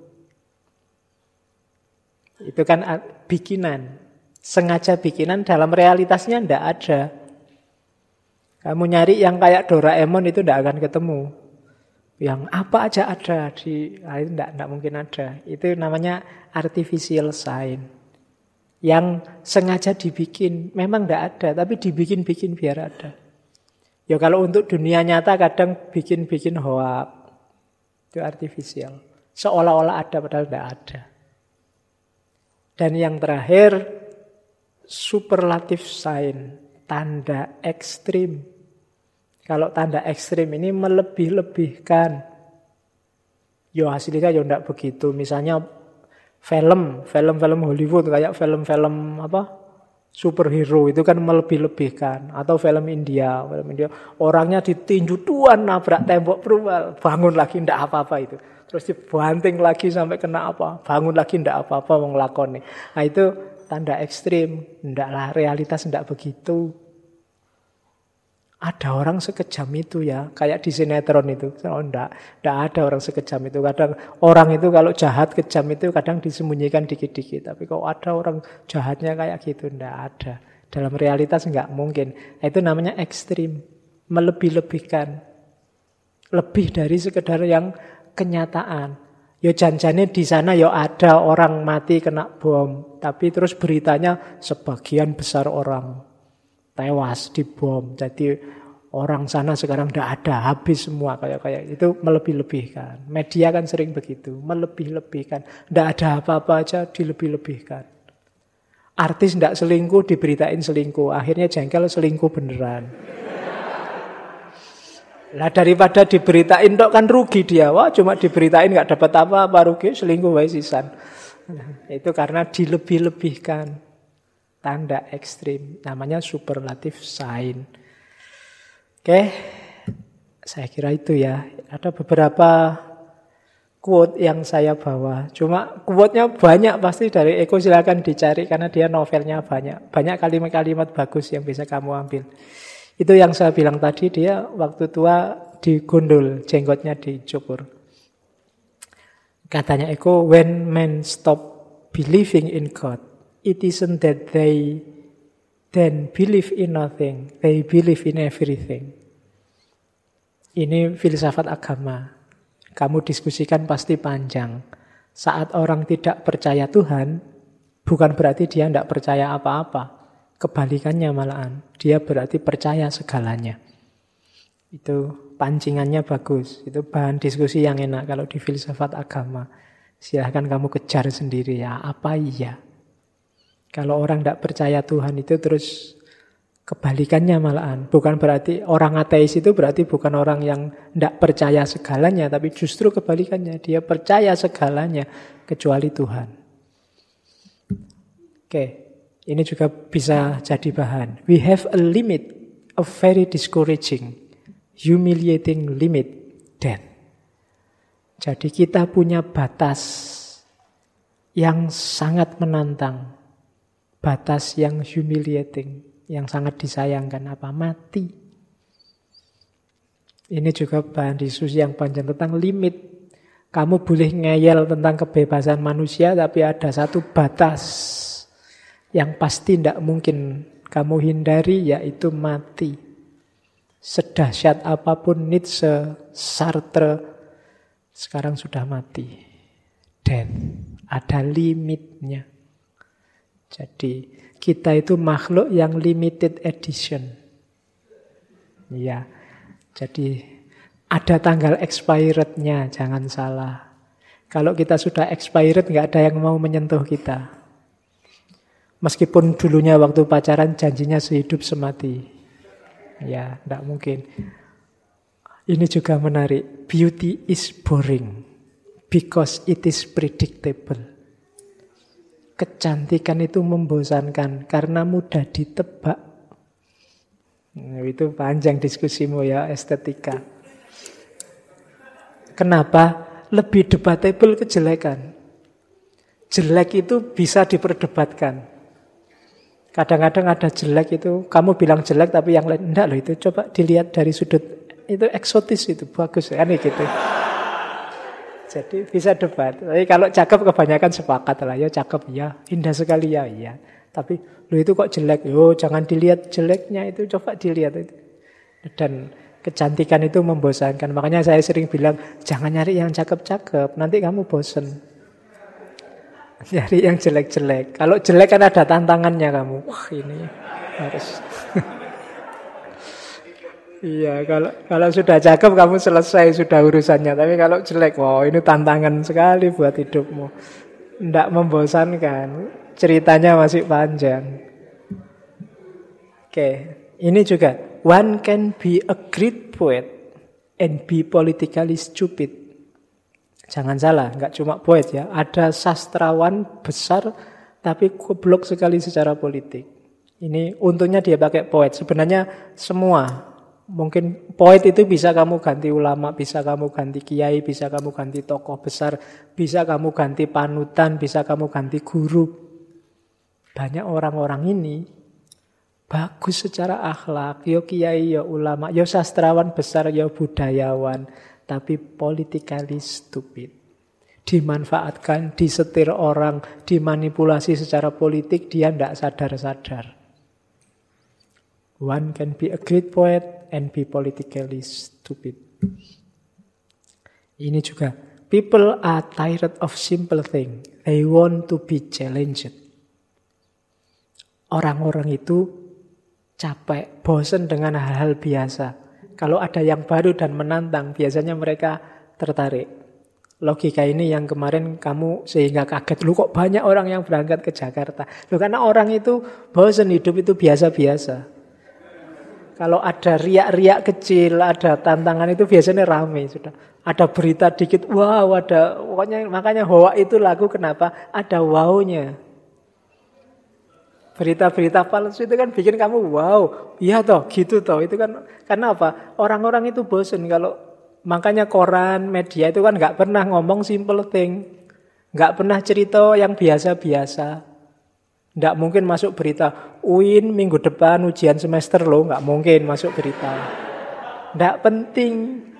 Itu kan bikinan. Sengaja bikinan, dalam realitasnya tidak ada. Kamu nyari yang kayak Doraemon itu tidak akan ketemu. Yang apa aja ada itu enggak mungkin ada. Itu namanya artificial sign. Yang sengaja dibikin, memang enggak ada, tapi dibikin-bikin biar ada. Ya kalau untuk dunia nyata kadang bikin-bikin hoax. Itu artificial. Seolah-olah ada padahal enggak ada. Dan yang terakhir, superlative sign, tanda ekstrim. Kalau tanda ekstrim ini melebih-lebihkan. Yo hasilnya ya enggak begitu. Misalnya film Hollywood kayak film-film superhero itu kan melebih-lebihkan. Atau film India orangnya ditinju tuan nabrak tembok berubah, bangun lagi enggak apa-apa itu. Terus dibanting lagi sampai kena apa, bangun lagi enggak apa-apa wong lakoni. Nah itu tanda ekstrim. Enggaklah, realitas enggak begitu. Ada orang sekejam itu ya, kayak di sinetron itu. Oh, enggak ada orang sekejam itu. Kadang orang itu kalau jahat kejam itu kadang disembunyikan dikit-dikit. Tapi kalau ada orang jahatnya kayak gitu, enggak ada. Dalam realitas enggak mungkin. Nah, itu namanya ekstrim, melebih-lebihkan. Lebih dari sekedar yang kenyataan. Ya janjane di sana ya ada orang mati kena bom, tapi terus beritanya sebagian besar orang tewas di bom. Jadi orang sana sekarang tidak ada, habis semua kayak itu melebih-lebihkan. Media kan sering begitu, melebih-lebihkan. Tidak ada apa-apa aja dilebih-lebihkan. Artis tidak selingkuh diberitain selingkuh, akhirnya jengkel selingkuh beneran. Lah daripada diberitain dok kan rugi dia. Wah cuma diberitain nggak dapat apa-apa, rugi selingkuh wae sisan. Itu karena dilebih-lebihkan. Tanda ekstrim, namanya superlative sign. Oke, saya kira itu ya. Ada beberapa quote yang saya bawa. Cuma quote-nya banyak pasti dari Eko, silakan dicari karena dia novelnya banyak. Banyak kalimat-kalimat bagus yang bisa kamu ambil. Itu yang saya bilang tadi, dia waktu tua digundul, jenggotnya dicukur. Katanya Eko, when men stop believing in God, it isn't that they then believe in nothing, they believe in everything. Ini filsafat agama. Kamu diskusikan pasti panjang. Saat orang tidak percaya Tuhan, bukan berarti dia tidak percaya apa-apa. Kebalikannya malahan, dia berarti percaya segalanya. Itu pancingannya bagus. Itu bahan diskusi yang enak kalau di filsafat agama. Silahkan kamu kejar sendiri ya, apa iya. Kalau orang tidak percaya Tuhan itu terus kebalikannya malahan. Bukan berarti orang ateis itu berarti bukan orang yang tidak percaya segalanya. Tapi justru kebalikannya. Dia percaya segalanya kecuali Tuhan. Oke, ini juga bisa jadi bahan. We have a limit, a very discouraging, humiliating limit, death. Jadi kita punya batas yang sangat menantang. Batas yang humiliating, yang sangat disayangkan apa? Mati. Ini juga bahan diskusi yang panjang tentang limit. Kamu boleh ngeyel tentang kebebasan manusia, tapi ada satu batas yang pasti tidak mungkin kamu hindari, yaitu mati. Sedahsyat apapun Nietzsche, Sartre, sekarang sudah mati. Death. Ada limitnya. Jadi kita itu makhluk yang limited edition. Ya, jadi ada tanggal expirednya, jangan salah. Kalau kita sudah expired, nggak ada yang mau menyentuh kita. Meskipun dulunya waktu pacaran janjinya sehidup semati. Ya, nggak mungkin. Ini juga menarik. Beauty is boring because it is predictable. Kecantikan itu membosankan karena mudah ditebak. Itu panjang diskusimu ya, estetika. Kenapa? Lebih debatable kejelekan. Jelek itu bisa diperdebatkan. Kadang-kadang ada jelek itu, kamu bilang jelek tapi yang lain enggak loh, itu coba dilihat dari sudut, itu eksotis, itu bagus kan gitu. Jadi bisa debat. Tapi kalau cakep kebanyakan sepakat lah, ya cakep ya, indah sekali ya, iya. Tapi lu itu kok jelek? Yo jangan dilihat jeleknya itu, coba dilihat itu. Dan Kecantikan itu membosankan. Makanya saya sering bilang, jangan nyari yang cakep-cakep, nanti kamu bosen. Nyari yang jelek-jelek. Kalau jelek kan ada tantangannya kamu. Wah, ini harus. Iya, kalau sudah cakep kamu selesai sudah urusannya. Tapi kalau jelek, wow, ini tantangan sekali buat hidupmu. Tidak membosankan. Ceritanya masih panjang. Oke, ini juga. One can be a great poet and be politically stupid. Jangan salah, nggak cuma poet ya. Ada sastrawan besar tapi goblok sekali secara politik. Ini untungnya dia pakai poet. Sebenarnya semua. Mungkin poet itu bisa kamu ganti ulama, bisa kamu ganti kiai, bisa kamu ganti tokoh besar, bisa kamu ganti panutan, bisa kamu ganti guru. Banyak orang-orang ini bagus secara akhlak, yo kiai, yo ulama, yo sastrawan besar, yo budayawan, tapi politically stupid. Dimanfaatkan, disetir orang, dimanipulasi secara politik, dia tidak sadar-sadar. One can be a great poet and be politically stupid. Ini juga, people are tired of simple things. They want to be challenged. Orang-orang itu capek, bosan dengan hal-hal biasa. Kalau ada yang baru dan menantang, biasanya mereka tertarik. Logika ini yang kemarin kamu sehingga kaget. Lu kok banyak orang yang berangkat ke Jakarta? Lu karena orang itu bosan, hidup itu biasa-biasa. Kalau ada riak-riak kecil, ada tantangan itu biasanya ramai sudah. Ada berita dikit, wow, ada. Pokoknya makanya Hoa itu lagu kenapa? Ada wow-nya. Berita-berita palsu itu kan bikin kamu wow, iya toh, gitu toh. Itu kan karena apa? Orang-orang itu bosen kalau makanya koran, media itu kan nggak pernah ngomong simple thing, nggak pernah cerita yang biasa-biasa. Nggak mungkin masuk berita UIN minggu depan ujian semester loh, nggak mungkin masuk berita. Nggak penting,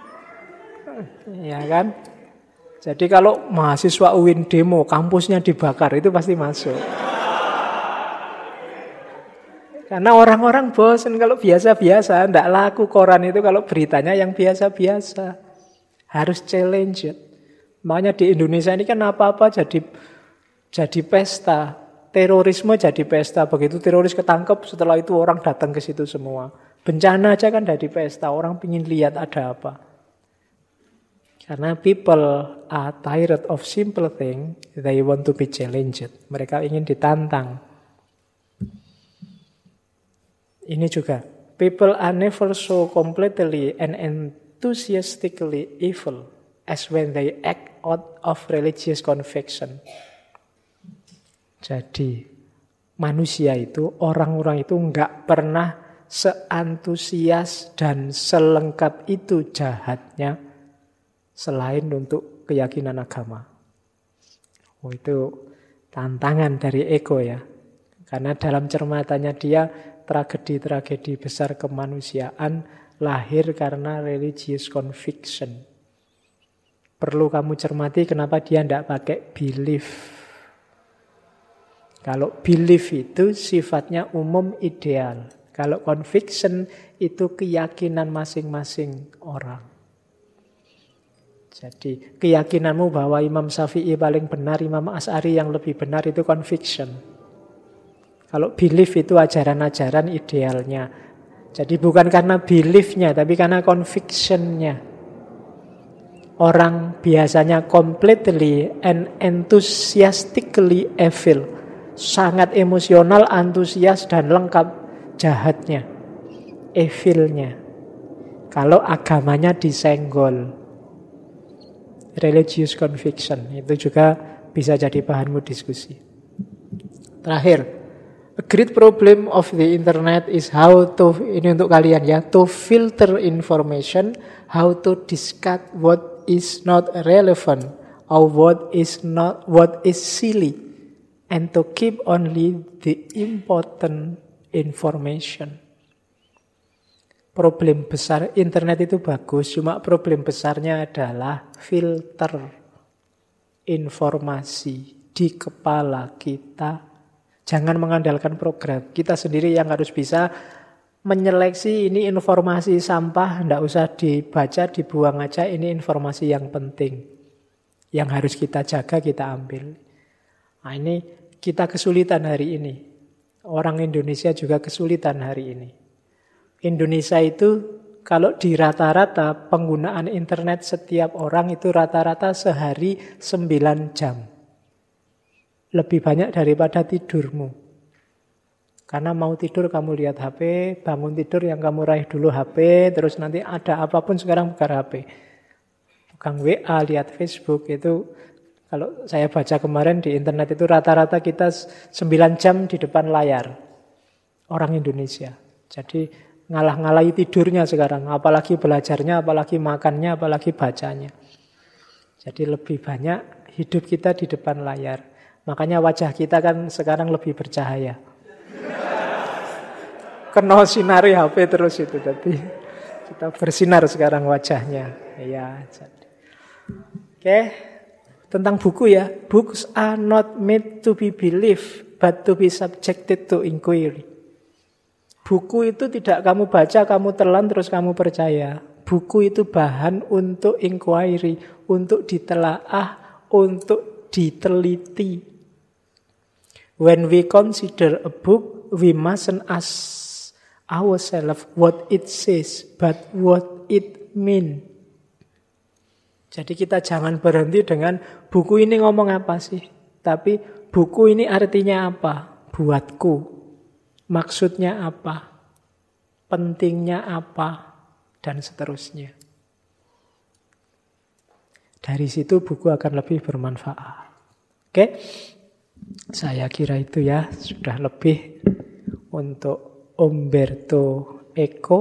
ya kan? Jadi kalau mahasiswa UIN demo, kampusnya dibakar itu pasti masuk. Karena orang-orang bosan kalau biasa-biasa, tidak laku koran itu kalau beritanya yang biasa-biasa. Harus challenge. Makanya di Indonesia ini kan apa-apa jadi pesta. Terorisme jadi pesta. Begitu teroris ketangkep, setelah itu orang datang ke situ semua. Bencana aja kan jadi pesta. Orang ingin lihat ada apa. Karena people are tired of simple things. They want to be challenged. Mereka ingin ditantang. Ini juga, people are never so completely and enthusiastically evil as when they act out of religious conviction. Jadi, manusia itu, orang-orang itu enggak pernah seantusias dan selengkap itu jahatnya selain untuk keyakinan agama. Oh, itu tantangan dari ego ya. Karena dalam cermatannya dia, tragedi-tragedi besar kemanusiaan lahir karena religious conviction. Perlu kamu cermati kenapa dia tidak pakai belief. Kalau belief itu sifatnya umum ideal. Kalau conviction itu keyakinan masing-masing orang. Jadi keyakinanmu bahwa Imam Syafi'i paling benar, Imam Asy'ari yang lebih benar itu conviction. Kalau belief itu ajaran-ajaran idealnya. Jadi bukan karena beliefnya, tapi karena convictionnya. Orang biasanya completely and enthusiastically evil. Sangat emosional, antusias, dan lengkap jahatnya. Evilnya. Kalau agamanya disenggol. Religious conviction. Itu juga bisa jadi bahanmu diskusi. Terakhir. A great problem of the internet is how to, ini untuk kalian ya, to filter information, how to discard what is not relevant or what is silly, and to keep only the important information. Problem besar internet itu bagus, cuma problem besarnya adalah filter informasi di kepala kita. Jangan mengandalkan program. Kita sendiri yang harus bisa menyeleksi ini informasi sampah, tidak usah dibaca, dibuang aja, ini informasi yang penting. Yang harus kita jaga, kita ambil. Nah ini kita kesulitan hari ini. Orang Indonesia juga kesulitan hari ini. Indonesia itu kalau di rata-rata penggunaan internet setiap orang itu rata-rata sehari 9 jam. Lebih banyak daripada tidurmu. Karena mau tidur kamu lihat HP, bangun tidur yang kamu raih dulu HP, terus nanti ada apapun sekarang buka HP. Bukan WA, lihat Facebook, itu kalau saya baca kemarin di internet itu rata-rata kita 9 jam di depan layar. Orang Indonesia. Jadi ngalah-ngalahi tidurnya sekarang, apalagi belajarnya, apalagi makannya, apalagi bacanya. Jadi lebih banyak hidup kita di depan layar. Makanya wajah kita kan sekarang lebih bercahaya. Kena sinari HP terus itu, tapi kita bersinar sekarang wajahnya. Ya. Oke, tentang buku ya. Books are not made to be believed, but to be subjected to inquiry. Buku itu tidak kamu baca, kamu telan terus kamu percaya. Buku itu bahan untuk inquiry, untuk ditelaah, untuk diteliti. When we consider a book, we mustn't ask ourselves what it says, but what it mean. Jadi kita jangan berhenti dengan buku ini ngomong apa sih, tapi buku ini artinya apa buatku, maksudnya apa, pentingnya apa, dan seterusnya. Dari situ buku akan lebih bermanfaat. Oke, saya kira itu ya, sudah lebih untuk Umberto Eco.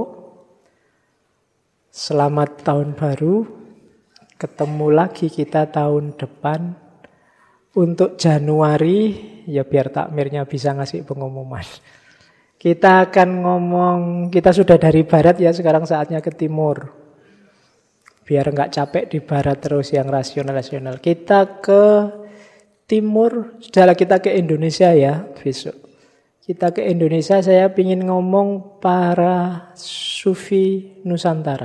Selamat tahun baru. Ketemu lagi kita tahun depan. Untuk Januari, ya biar takmirnya bisa ngasih pengumuman. Kita akan ngomong, kita sudah dari barat ya, sekarang saatnya ke timur. Biar nggak capek di barat terus yang rasional-rasional. Kita ke timur, sudahlah kita ke Indonesia ya besok. Kita ke Indonesia, saya ingin ngomong para sufi Nusantara.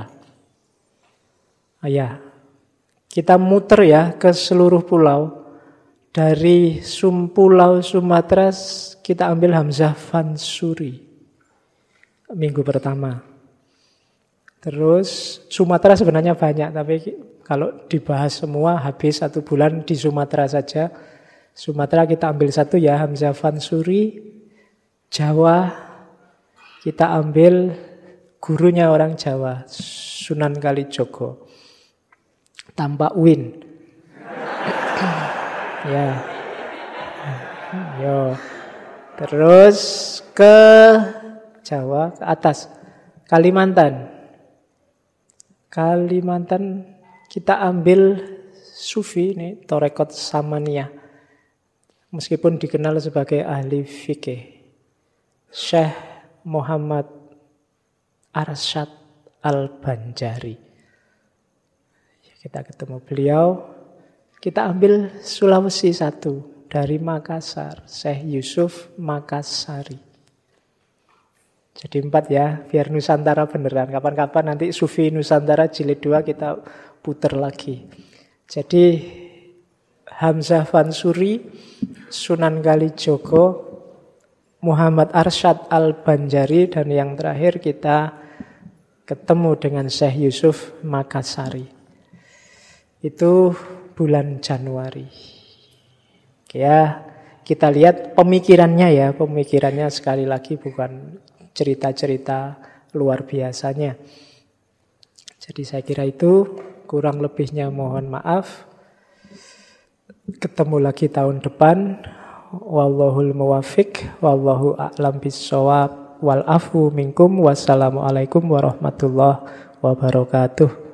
Ya, kita muter ya ke seluruh pulau. Dari Pulau Sumatera kita ambil Hamzah Fansuri minggu pertama. Terus Sumatera sebenarnya banyak, tapi kalau dibahas semua habis 1 bulan di Sumatera saja. Sumatera kita ambil 1 ya, Hamzah Fansuri. Jawa kita ambil gurunya orang Jawa, Sunan Kalijogo, tanpa Win. Ya. Yo. Terus ke Jawa, ke atas. Kalimantan kita ambil Sufi ini, Torekot Samaniyah. Meskipun dikenal sebagai ahli fikih. Syekh Muhammad Arsyad Al-Banjari. Kita ketemu beliau. Kita ambil Sulawesi 1 dari Makassar, Syekh Yusuf Makassari. Jadi 4 ya, biar Nusantara beneran. Kapan-kapan nanti Sufi Nusantara jilid 2 kita puter lagi. Jadi Hamzah Fansuri, Sunan Kalijogo, Muhammad Arsyad Al-Banjari, dan yang terakhir kita ketemu dengan Syekh Yusuf Makassari. Itu bulan Januari. Ya, kita lihat pemikirannya ya. Pemikirannya sekali lagi bukan cerita-cerita luar biasanya. Jadi saya kira itu, kurang lebihnya mohon maaf. Ketemu lagi tahun depan. Wallahul muwaffiq, wallahu a'lam bissawab, wal afu minkum, wassalamualaikum warahmatullahi wabarakatuh.